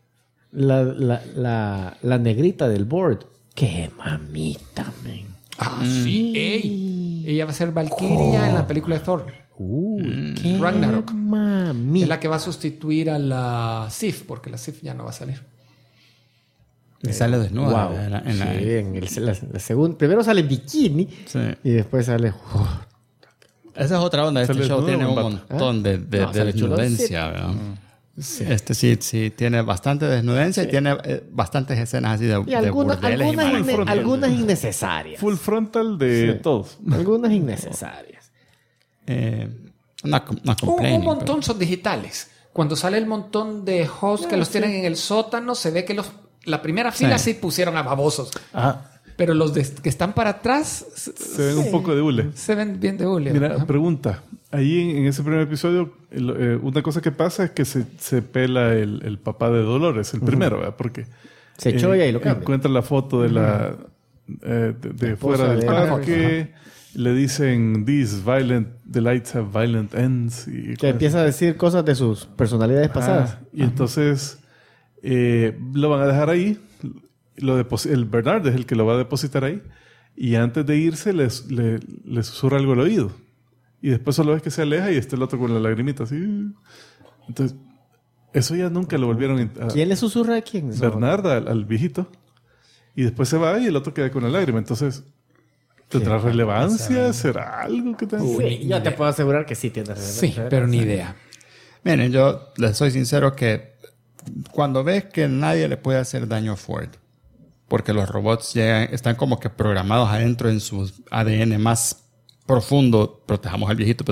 La negrita del board. ¡Qué mamita, men! Sí, ey. Ella va a ser Valkyria en la película de Thor. ¡Qué Ragnarok. mamita! Es la que va a sustituir a la Sif, porque la Sif ya no va a salir. Y sale desnuda. Wow. en la- Sí, en la segunda. Primero sale en bikini Sí. y después sale. Esa es otra onda. Este Sale show desnudo tiene o un en bata. montón de No, sale desnudencia. ¿verdad? Este sí tiene bastante desnudencia y tiene bastantes escenas así de Y algunas, burdeles y malas. algunas innecesarias. Full frontal de Sí. todos. Algunas innecesarias. Not Un complaining, montón son digitales. Cuando sale el montón de hosts que los tienen en el sótano, se ve que la primera fila sí pusieron a babosos. Ah, Pero los que están para atrás se ven un poco de hule. se ven bien de hule. Mira, Ajá. pregunta. Ahí en ese primer episodio, una cosa que pasa es que se pela el papá de Dolores, el primero, ¿verdad? Porque Se cholla y lo cambia. encuentra la foto de de esposa fuera del de- parque. Le dicen, the lights have violent ends. Y Que empieza a decir cosas de sus personalidades pasadas. Y entonces lo van a dejar ahí. El Bernard es el que lo va a depositar ahí. Y antes de irse le susurra algo al oído. Y después solo ves que se aleja y está el otro con la lagrimita así. Entonces, eso ya nunca lo volvieron a... ¿Quién le susurra a quién? Bernard al viejito. Y después se va y el otro queda con la lágrima. Entonces, ¿tendrá relevancia? ¿Será algo que tenga? Sí, yo te puedo asegurar que sí tiene Sí, pero ni idea. Miren, yo les soy sincero que cuando ves que nadie le puede hacer daño a Ford, porque los robots están como que programados adentro en su ADN más profundo, protejamos al viejito.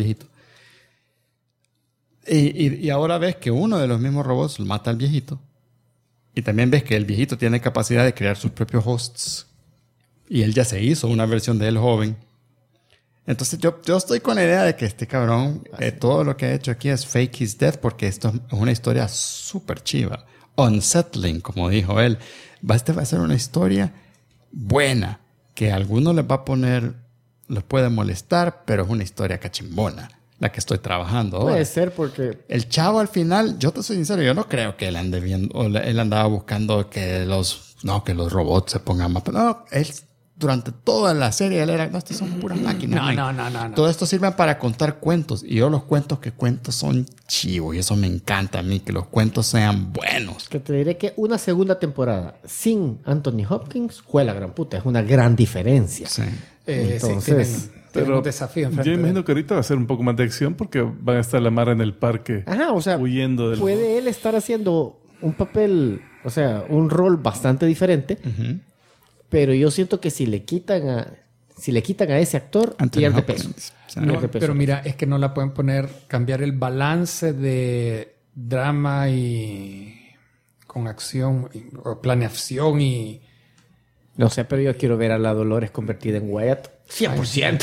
Y ahora ves que uno de los mismos robots mata al viejito. Y también ves que el viejito tiene capacidad de crear sus propios hosts. Y él ya se hizo una versión de él joven. Entonces yo estoy con la idea de que este cabrón, todo lo que ha hecho aquí es fake his death, porque esto es una historia súper chiva. Unsettling, como dijo él. Esta va a ser una historia buena, que a algunos les va a poner, les puede molestar, pero es una historia cachimbona, la que estoy trabajando ahora. Puede ser porque... El chavo al final, yo te soy sincero, yo no creo que él ande viendo, o él andaba buscando que los robots se pongan más. No, él durante toda la serie él era, no, estas son puras máquinas. No. Todo esto sirve para contar cuentos. Y yo los cuentos que cuento son chivos. Y eso me encanta a mí, que los cuentos sean buenos. Que te diré que una segunda temporada sin Anthony Hopkins fue la gran puta. Es una gran diferencia. Sí. Entonces, sí, tienen Pero un desafío enfrente yo de imagino él. que ahorita va a ser un poco más de acción porque van a estar la Mara en el parque Ajá, o sea, huyendo del... puede él estar haciendo un papel, o sea, un rol bastante diferente, pero yo siento que si le quitan a ese actor, Anthony pierde Hopkins. peso. Sí. No, Pierde peso. pero mira, es que no la pueden cambiar el balance de drama y con acción, o planeación y No sé, pero yo quiero ver a la Dolores convertida en Wyatt. 100%.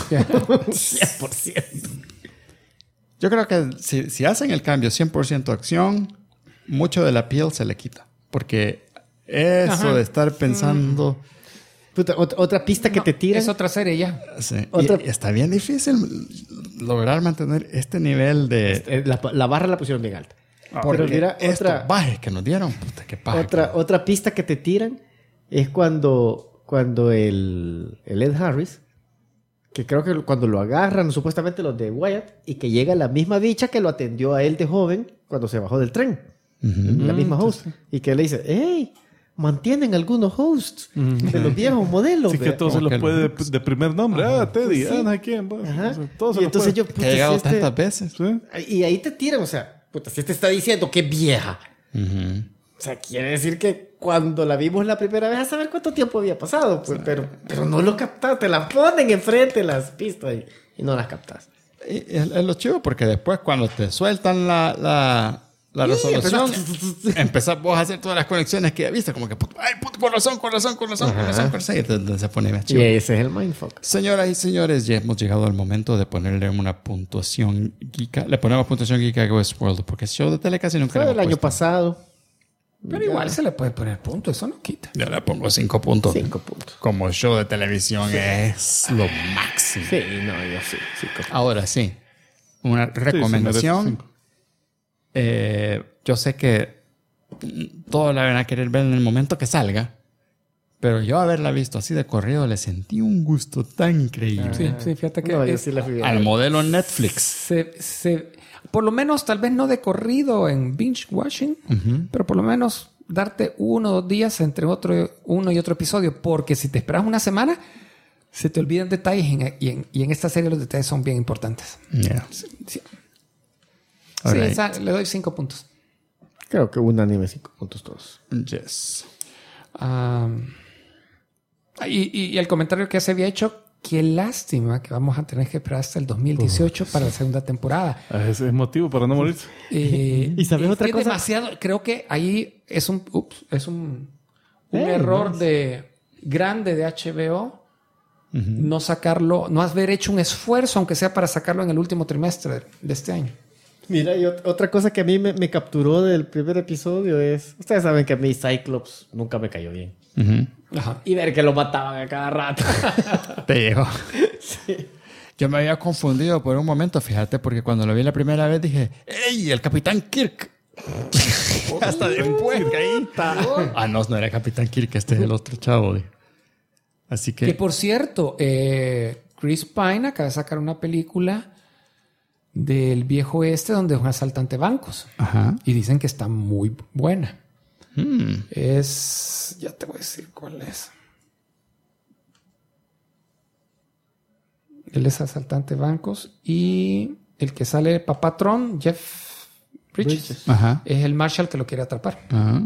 100%. Yo creo que si hacen el cambio 100% acción, mucho de la piel se le quita. Porque eso de estar pensando... Puta, otra pista que te tiran. Es otra serie ya. Sí. Otra- Y está bien difícil lograr mantener este nivel de... La barra la pusieron bien alta. Porque Pero mira, estos bajes que nos dieron, puta, qué paja. otra pista que te tiran es cuando el Ed Harris, que creo que cuando lo agarran supuestamente los de Wyatt, y que llega la misma bicha que lo atendió a él de joven cuando se bajó del tren. La misma host. Y que le dice, hey, mantienen algunos hosts de los viejos modelos. Así que vea". todos se Como los que puede de primer nombre. Teddy, Pues sí. no sé quién. Pues. Ajá. O sea, todos se Y los entonces puede. yo, Que puta, ha llegado si este- tantas veces. ¿Sí? Y ahí te tiran, o sea, puta, si te está diciendo que es vieja. O sea, quiere decir que cuando la vimos la primera vez, a saber cuánto tiempo había pasado. Pues, pero no lo captas, te la ponen enfrente las pistas y no las captas. Y es lo chivo porque después cuando te sueltan la resolución, empezás vos a hacer todas las conexiones que ya viste, como que, ay, puto, con razón, y entonces se pone más Y chivo. ese es el mindfuck. Señoras y señores, ya hemos llegado al momento de ponerle una puntuación geeka. Le ponemos puntuación geeka a Westworld, porque show de tele casi nunca Fue le el hemos año puesto. pasado. Pero igual se le puede poner punto, eso no quita. Yo le pongo 5 puntos. 5 puntos. Como show de televisión es lo máximo. Sí, no, yo sí. 5 puntos. Ahora sí, una recomendación. merece 5. Yo sé que todos la van a querer ver en el momento que salga, pero yo haberla visto así de corrido le sentí un gusto tan increíble. Sí, fíjate que No, yo es- sí la fui a Al ver. modelo Netflix. por lo menos, tal vez no de corrido en binge watching, pero por lo menos darte 1 o 2 días entre uno y otro episodio, porque si te esperas una semana, se te olvidan detalles y en esta serie los detalles son bien importantes. Yeah. Sí, Alright. le doy 5 puntos. Creo que unánime 5 puntos todos. Yes. Y el comentario que se había hecho, qué lástima que vamos a tener que esperar hasta el 2018 para la segunda temporada. Ese es motivo para no morirse. ¿Y sabes otra cosa? Demasiado, creo que ahí es un error grande de HBO no sacarlo, no haber hecho un esfuerzo, aunque sea para sacarlo en el último trimestre de este año. Mira, y otra cosa que a mí me capturó del primer episodio es... Ustedes saben que a mí Cyclops nunca me cayó bien. Ajá. Y ver que lo mataban a cada rato. Te llegó. Yo me había confundido por un momento, fíjate, porque cuando lo vi la primera vez dije, ¡ey, el Capitán Kirk! Hasta después caí. No era Capitán Kirk, este es el otro chavo. Dije. Así que... Que por cierto, Chris Pine acaba de sacar una película del viejo oeste donde es un asaltante de bancos. Ajá. Y dicen que está muy buena. Es... Ya te voy a decir cuál es. Él es asaltante de bancos y el que sale Papatron, Jeff Bridges, Ajá. es el Marshall que lo quiere atrapar.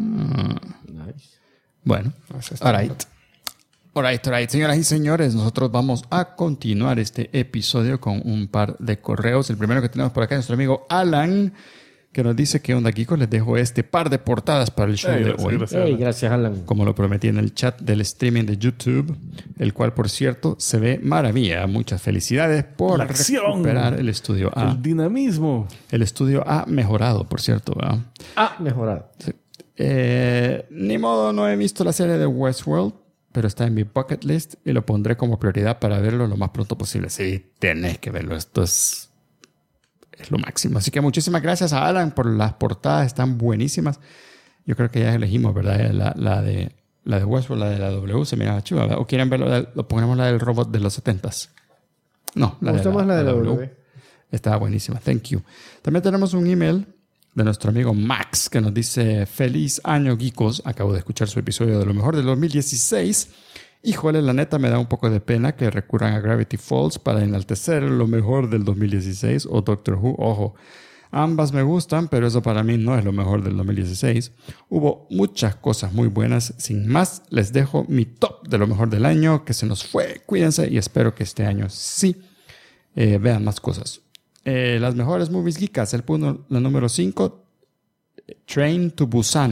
Bueno, Eso está alright. Señoras y señores, nosotros vamos a continuar este episodio con un par de correos. El primero que tenemos por acá es nuestro amigo Alan, que nos dice que onda, Kiko, les dejo este par de portadas para el show de hoy. Gracias, Alan. Como lo prometí en el chat del streaming de YouTube, el cual, por cierto, se ve maravilla. Muchas felicidades por La acción. recuperar el estudio A. El dinamismo. El estudio ha mejorado, por cierto, ¿verdad? Mejorado. Sí. Ni modo, no he visto la serie de Westworld, pero está en mi bucket list y lo pondré como prioridad para verlo lo más pronto posible. Sí, tenés que verlo. Esto es lo máximo. Así que muchísimas gracias a Alan por las portadas. Están buenísimas. Yo creo que ya elegimos, ¿verdad? La de Westworld, la de la W, se miraba chiva, ¿verdad? ¿O quieren verlo? Lo ponemos la del robot de los 70s. No, Me gusta más la de la W. Estaba buenísima. Thank you. También tenemos un email de nuestro amigo Max, que nos dice: feliz año, geekos. Acabo de escuchar su episodio de lo mejor del 2016. Híjole, la neta me da un poco de pena que recurran a Gravity Falls para enaltecer lo mejor del 2016 o Doctor Who. Ojo, ambas me gustan, pero eso para mí no es lo mejor del 2016. Hubo muchas cosas muy buenas. Sin más, les dejo mi top de lo mejor del año, que se nos fue. Cuídense y espero que este año sí vean más cosas. Las mejores movies geekas. La número 5, Train to Busan.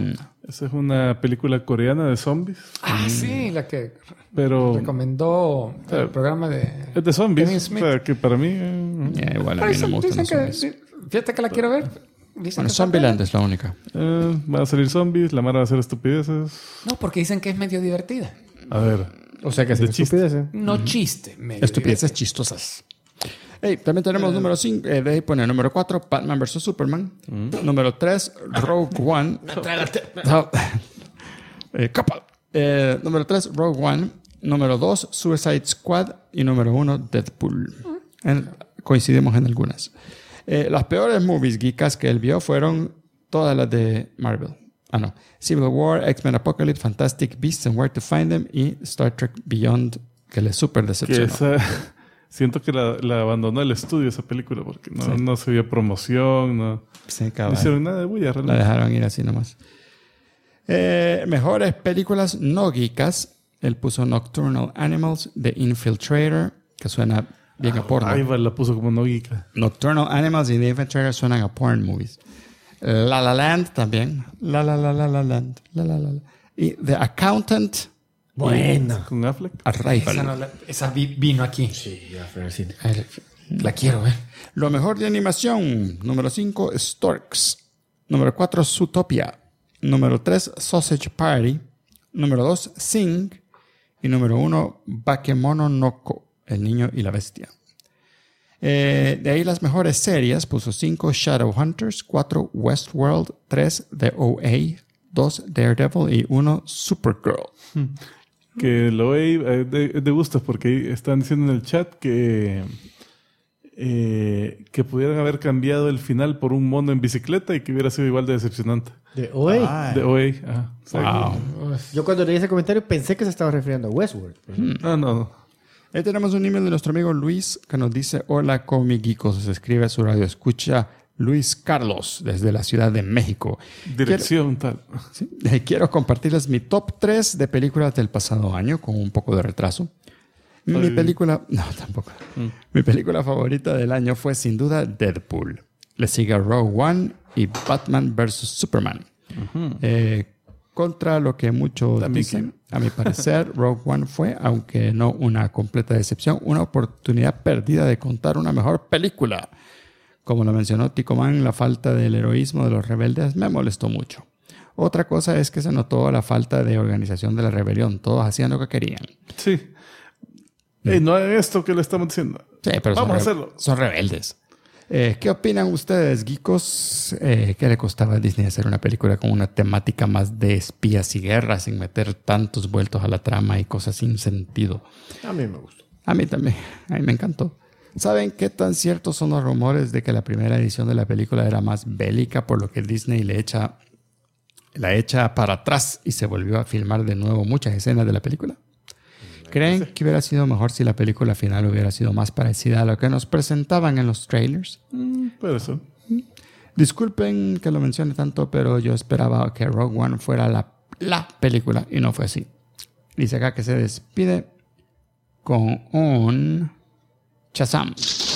Esa es una película coreana de zombies. Sí, la que Pero recomendó el programa de... es de zombies. Kevin O Smith. sea, que para mí... Igual a mí no me gustan los zombies. Fíjate que la quiero ver. Dicen Bueno, que Zombieland es la única. van a salir zombies, la Mara va a hacer estupideces. No, porque dicen que es medio divertida. A ver. O sea que es De chiste. estupidez, ¿eh? No chiste, medio Estupideces chistosas. Hey, también tenemos número 5. De ahí pone número 4, Batman vs. Superman. Número 3, Rogue One. No. Capa. Número 3, Rogue One. Número 2, Suicide Squad. Y número 1, Deadpool. Coincidimos en algunas. Las peores movies geekas que él vio fueron todas las de Marvel. No. Civil War, X-Men Apocalypse, Fantastic Beasts and Where to Find Them y Star Trek Beyond, que le súper Que decepcionó. esa... Siento que la abandonó el estudio esa película porque no se vio promoción, no Sí, cabal. hicieron nada de bulla La realmente. dejaron ir así nomás. Mejores películas no geekas. Él puso Nocturnal Animals, The Infiltrator, que suena bien a porno. Ahí va, la puso como no geeka. Nocturnal Animals y The Infiltrator suenan a porn movies. La La Land también. La Land. La. Y The Accountant. Buena. Con Affleck. Arrival. Esa vino aquí. Sí, ya fue al cine. La quiero ver. Lo mejor de animación. Número 5, Storks. Número 4, Zootopia. Número 3, Sausage Party. Número 2, Sing. Y número 1, Bakemononoke, El niño y la bestia. De ahí las mejores series. Puso 5, Shadowhunters. 4, Westworld. 3, The OA. 2, Daredevil. Y 1, Supergirl. Que lo es de gusto porque ahí están diciendo en el chat que pudieran haber cambiado el final por un mono en bicicleta y que hubiera sido igual de decepcionante. De hoy. De OA. Ajá. O sea, Wow. Yo cuando leí ese comentario pensé que se estaba refiriendo a Westworld. no. Ahí tenemos un email de nuestro amigo Luis que nos dice: hola comiquicos, se escribe a su radio escucha Luis Carlos desde la Ciudad de México. Dirección tal. ¿Sí? Quiero compartirles mi top 3 de películas del pasado año con un poco de retraso. Mi película... No, tampoco. Mi película favorita del año fue sin duda Deadpool. Le sigue Rogue One y Batman vs. Superman. Contra lo que muchos dicen, a mi parecer, Rogue One fue, aunque no una completa decepción, una oportunidad perdida de contar una mejor película. Como lo mencionó Ticoman, la falta del heroísmo de los rebeldes me molestó mucho. Otra cosa es que se notó la falta de organización de la rebelión. Todos hacían lo que querían. Sí. No es esto que le estamos diciendo. Sí, pero Vamos a hacerlo. son rebeldes. ¿Qué opinan ustedes, geekos? ¿Qué le costaba a Disney hacer una película con una temática más de espías y guerras sin meter tantos vueltos a la trama y cosas sin sentido? A mí me gustó. A mí también. A mí me encantó. ¿Saben qué tan ciertos son los rumores de que la primera edición de la película era más bélica, por lo que Disney la echa para atrás y se volvió a filmar de nuevo muchas escenas de la película? ¿Creen que hubiera sido mejor si la película final hubiera sido más parecida a lo que nos presentaban en los trailers? Puede ser. Disculpen que lo mencione tanto, pero yo esperaba que Rogue One fuera la película y no fue así. Dice acá que se despide con un Shazam.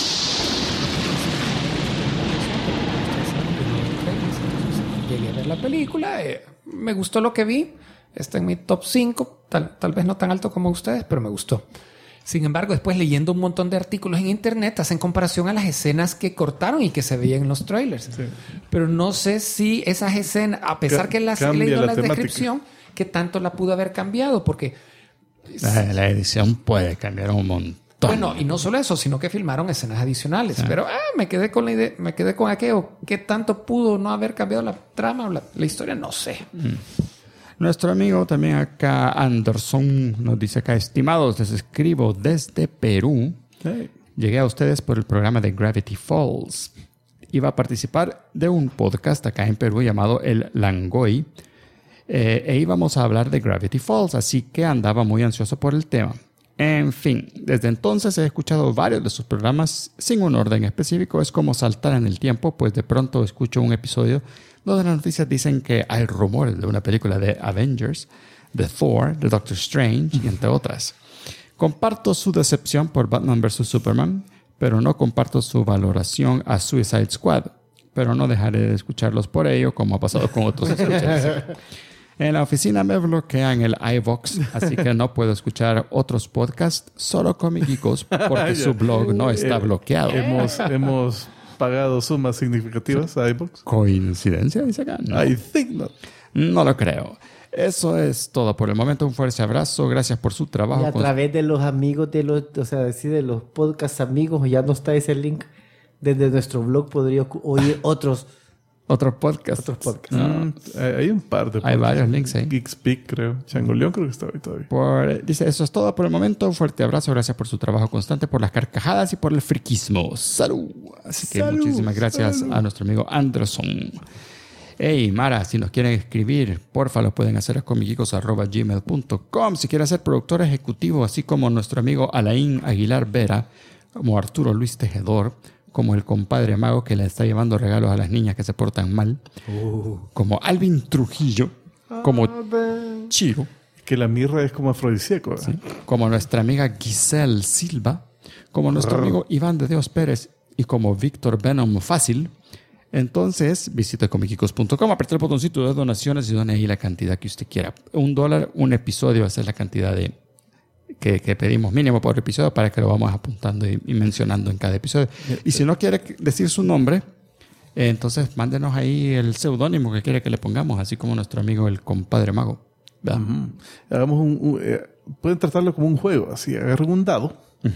Llegué a ver la película. Me gustó lo que vi. Está en mi top 5. Tal vez no tan alto como ustedes, pero me gustó. Sin embargo, después leyendo un montón de artículos en internet, hacen comparación a las escenas que cortaron y que se veían en los trailers. Sí. Pero no sé si esas escenas, a pesar que las he leído en la descripción, que tanto la pudo haber cambiado, porque... La edición puede cambiar un montón. Bueno, y no solo eso, sino que filmaron escenas adicionales. Sí. Pero me quedé con la idea, me quedé con aquello. ¿Qué tanto pudo no haber cambiado la trama o la historia? No sé. Nuestro amigo también acá, Anderson, nos dice acá: estimados, les escribo desde Perú. Hey. Llegué a ustedes por el programa de Gravity Falls. Iba a participar de un podcast acá en Perú llamado El Langoy. E íbamos a hablar de Gravity Falls, así que andaba muy ansioso por el tema. En fin, desde entonces he escuchado varios de sus programas sin un orden específico. Es como saltar en el tiempo, pues de pronto escucho un episodio donde las noticias dicen que hay rumores de una película de Avengers, de Thor, de Doctor Strange y entre otras. Comparto su decepción por Batman vs. Superman, pero no comparto su valoración a Suicide Squad. Pero no dejaré de escucharlos por ello, como ha pasado con otros escuchas. En la oficina me bloquean el iVoox, así que no puedo escuchar otros podcasts, solo Comic Geekos, porque su blog no está bloqueado. Hemos pagado sumas significativas a iVoox. ¿Coincidencia? Dice acá. No. I think not. No lo creo. Eso es todo por el momento. Un fuerte abrazo. Gracias por su trabajo. Y a través de los amigos de los, o sea, sí, de los podcast amigos, ya no está ese link. Desde nuestro blog podría oír otros podcasts. Hay un par de Hay varios links ahí. Geekspeak, creo. Changoleón creo que estaba ahí todavía. Dice, eso es todo por el momento. Un fuerte abrazo. Gracias por su trabajo constante, por las carcajadas y por el friquismo. ¡Salud! Así que muchísimas gracias a nuestro amigo Anderson. Hey, Mara, si nos quieren escribir, porfa, lo pueden hacer a comicgeekos@gmail.com. Si quieren ser productor ejecutivo, así como nuestro amigo Alain Aguilar Vera, como Arturo Luis Tejedor, como el compadre Mago que le está llevando regalos a las niñas que se portan mal, como Alvin Trujillo, como Chiro, Que la mirra es como afrodisíaco. ¿sí? Como nuestra amiga Giselle Silva, como nuestro amigo Iván de Dios Pérez y como Víctor Venom Fácil. Entonces, visita comicgeekos.com, aprieta el botoncito de donaciones y done ahí la cantidad que usted quiera. $1, un episodio, esa es la cantidad de que pedimos mínimo por episodio para que lo vamos apuntando y mencionando en cada episodio. Y si no quiere decir su nombre, entonces mándenos ahí el seudónimo que quiere que le pongamos, así como nuestro amigo el compadre Mago. Hagamos pueden tratarlo como un juego. Así, agarran un dado,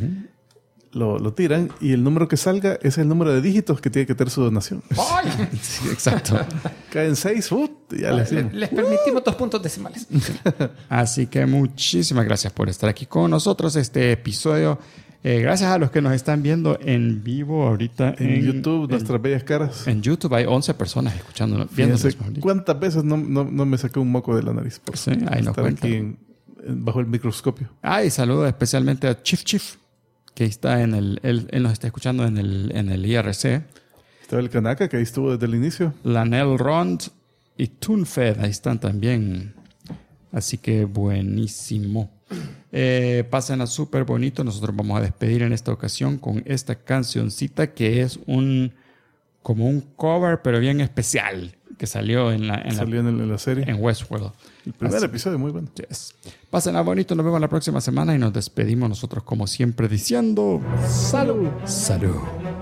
lo tiran y el número que salga es el número de dígitos que tiene que tener su donación. Sí, exacto. Caen 6, ya les permitimos 2 puntos decimales. Así que muchísimas gracias por estar aquí con nosotros este episodio. Gracias a los que nos están viendo en vivo ahorita en YouTube, nuestras bellas caras. En YouTube hay 11 personas escuchándonos, viéndonos. ¿Cuántas veces no me saqué un moco de la nariz por sí, ahí nos estar aquí bajo el microscopio? Y saludo especialmente a Chief, que está él nos está escuchando en el IRC. Estaba el Kanaka, que ahí estuvo desde el inicio. Lanel Rond y Tunfed, ahí están también. Así que buenísimo. Pásenla súper bonito. Nosotros vamos a despedir en esta ocasión con esta cancioncita que es como un cover, pero bien especial, que salió en la serie. En Westworld. El primer episodio, muy bueno. Yes. Pásenla bonito. Nos vemos la próxima semana y nos despedimos nosotros como siempre diciendo ¡Salud! ¡Salud!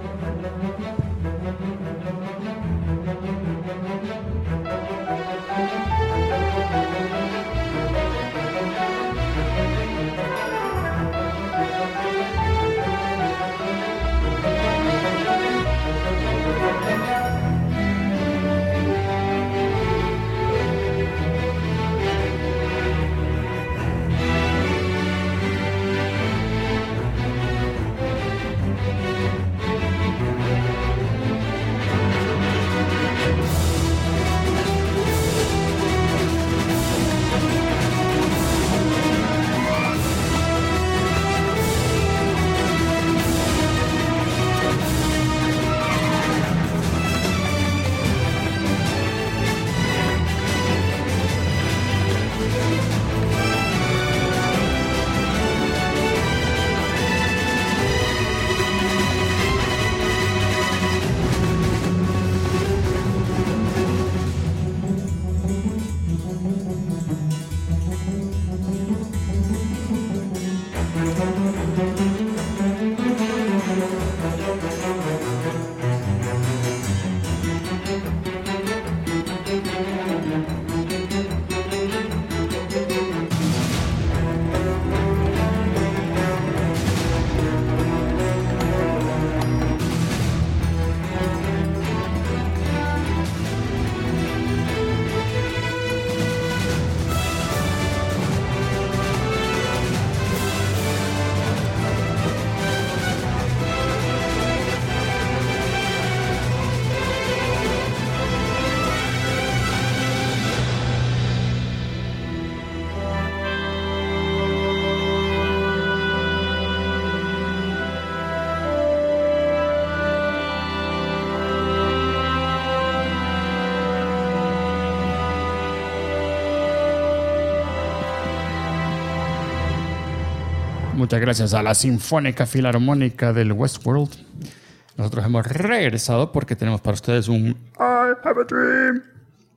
Muchas gracias a la Sinfónica Filarmónica del Westworld. Nosotros hemos regresado porque tenemos para ustedes un I Have a Dream.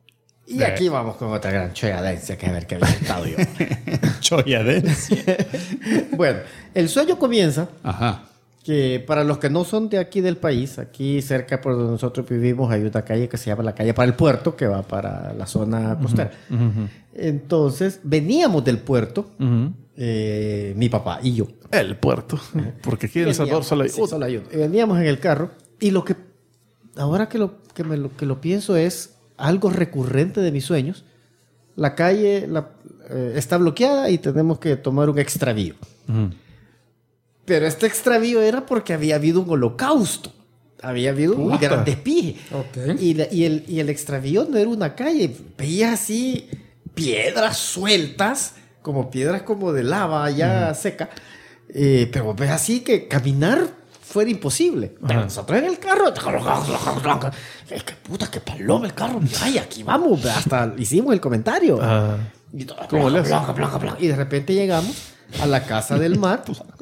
Y aquí vamos con otra gran choyadencia que a ver qué había estado yo. Choyadencia. Bueno, el sueño comienza Ajá. que para los que no son de aquí del país, aquí cerca por donde nosotros vivimos hay una calle que se llama la calle para el puerto, que va para la zona costera. Entonces, veníamos del puerto, mi papá y yo. El puerto. Porque aquí en El Salvador solo hay Sí, solo hay uno. Y veníamos en el carro y lo que ahora que lo pienso es algo recurrente de mis sueños. La calle está bloqueada y tenemos que tomar un extravío. Pero este extravío era porque había habido un holocausto. Había habido un gran despeje. Ok. Y el extravío no era una calle. Veías así piedras sueltas, como piedras como de lava ya seca. Pero ves así que caminar fuera imposible. Pero nosotros en el carro, es que puta, que paloma el carro. Ay, aquí vamos. Hasta hicimos el comentario. Y todo, ¿Cómo le hace? y de repente llegamos a la casa del mar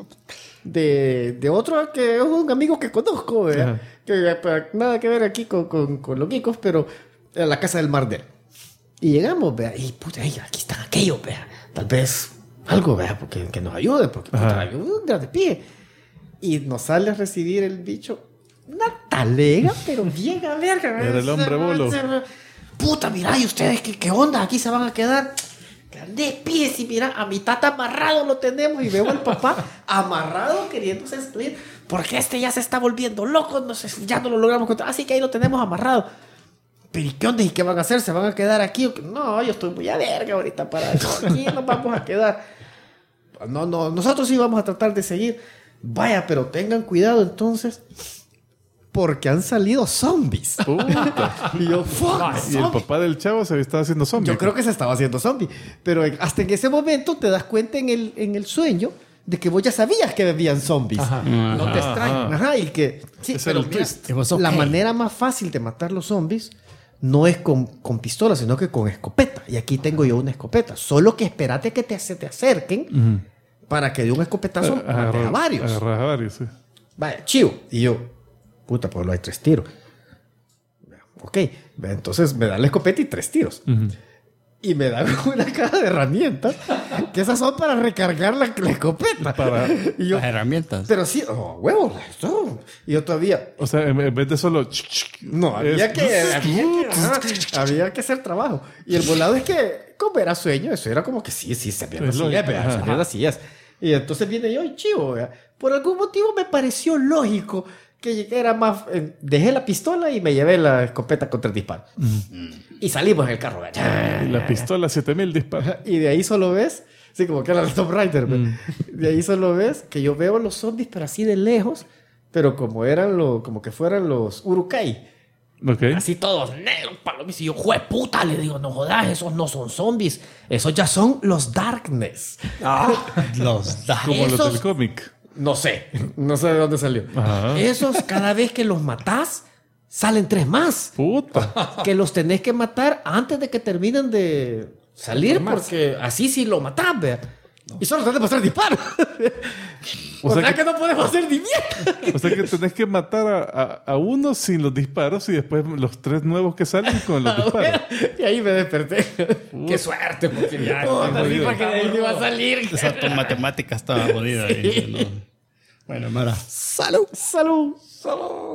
de otro que es un amigo que conozco, ¿verdad? Que nada que ver aquí con los geekos, pero a la casa del mar de él. Y llegamos, ¿verdad? Y puta, aquí están aquellos, ¿verdad? Tal vez algo, ¿verdad? Porque que nos ayude, porque puta, hay un gran pie. Y nos sale a recibir el bicho una talega, pero bien a verga. ¿verdad? Era el hombre bolo. Puta, mira, ¿y ustedes qué onda? Aquí se van a quedar de pies y mira, a mitad amarrado lo tenemos y veo al papá amarrado queriéndose salir porque ya se está volviendo loco, no sé, ya no lo logramos controlar, así que ahí lo tenemos amarrado. Pero ¿y qué onda? ¿Y qué van a hacer? ¿Se van a quedar aquí? No, yo estoy muy a verga ahorita para eso. Aquí nos vamos a quedar. No, nosotros sí vamos a tratar de seguir. Vaya, pero tengan cuidado entonces porque han salido zombies. Y yo, fuck, Y el papá del chavo se estaba haciendo zombie. yo creo que se estaba haciendo zombie. Pero hasta en ese momento te das cuenta en el sueño de que vos ya sabías que habían zombies. No te extraña. Ajá, y que... Sí, Ese pero era el mira, twist. la manera más fácil de matar los zombies no es con pistola, sino que con escopeta. Y aquí tengo yo una escopeta. Solo que espérate que se te acerquen para que de un escopetazo mates a varios. Agarras a varios, sí. Vaya, chivo. Y yo, puta, pues lo hay 3 tiros. Ok, entonces me dan la escopeta y 3 tiros. Y me dan una caja de herramientas, que esas son para recargar la escopeta. Y yo, Las herramientas. pero sí, huevos. Y yo todavía... O sea, en vez de solo... No, había que hacer trabajo. Y el volado es que, como era sueño, eso era como que sí, se pierde Es así, lógico. se pierde así. Y entonces viene yo y chivo, ¿verdad? Por algún motivo me pareció lógico que era más... dejé la pistola y me llevé la escopeta con 3 disparos. Y salimos en el carro, ¿verdad? Y la pistola 7000 disparos. Y de ahí solo ves... Sí, como que era el Tomb Raider. De ahí solo ves que yo veo los zombies, pero así de lejos. Pero como que fueran los Urukai. Ok. Así todos negros, palomis. Y yo, ¡jueputa! Le digo, no jodas, esos no son zombies. Esos ya son los Darkness. Los da. Como los esos- del cómic. No sé de dónde salió. Ajá. Esos, cada vez que los matás, salen 3 más. Puta. Que los tenés que matar antes de que terminen de salir, porque así sí lo matás, vea. Y solo tenés que pasar disparos. O sea que no podemos hacer ni mierda. O sea que tenés que matar a uno sin los disparos y después los 3 nuevos que salen con los disparos. Y ahí me desperté. Qué suerte, porque ya porque de ahí no iba a salir. Esa tu matemática estaba jodida. Sí. Bueno, Mara. Salud.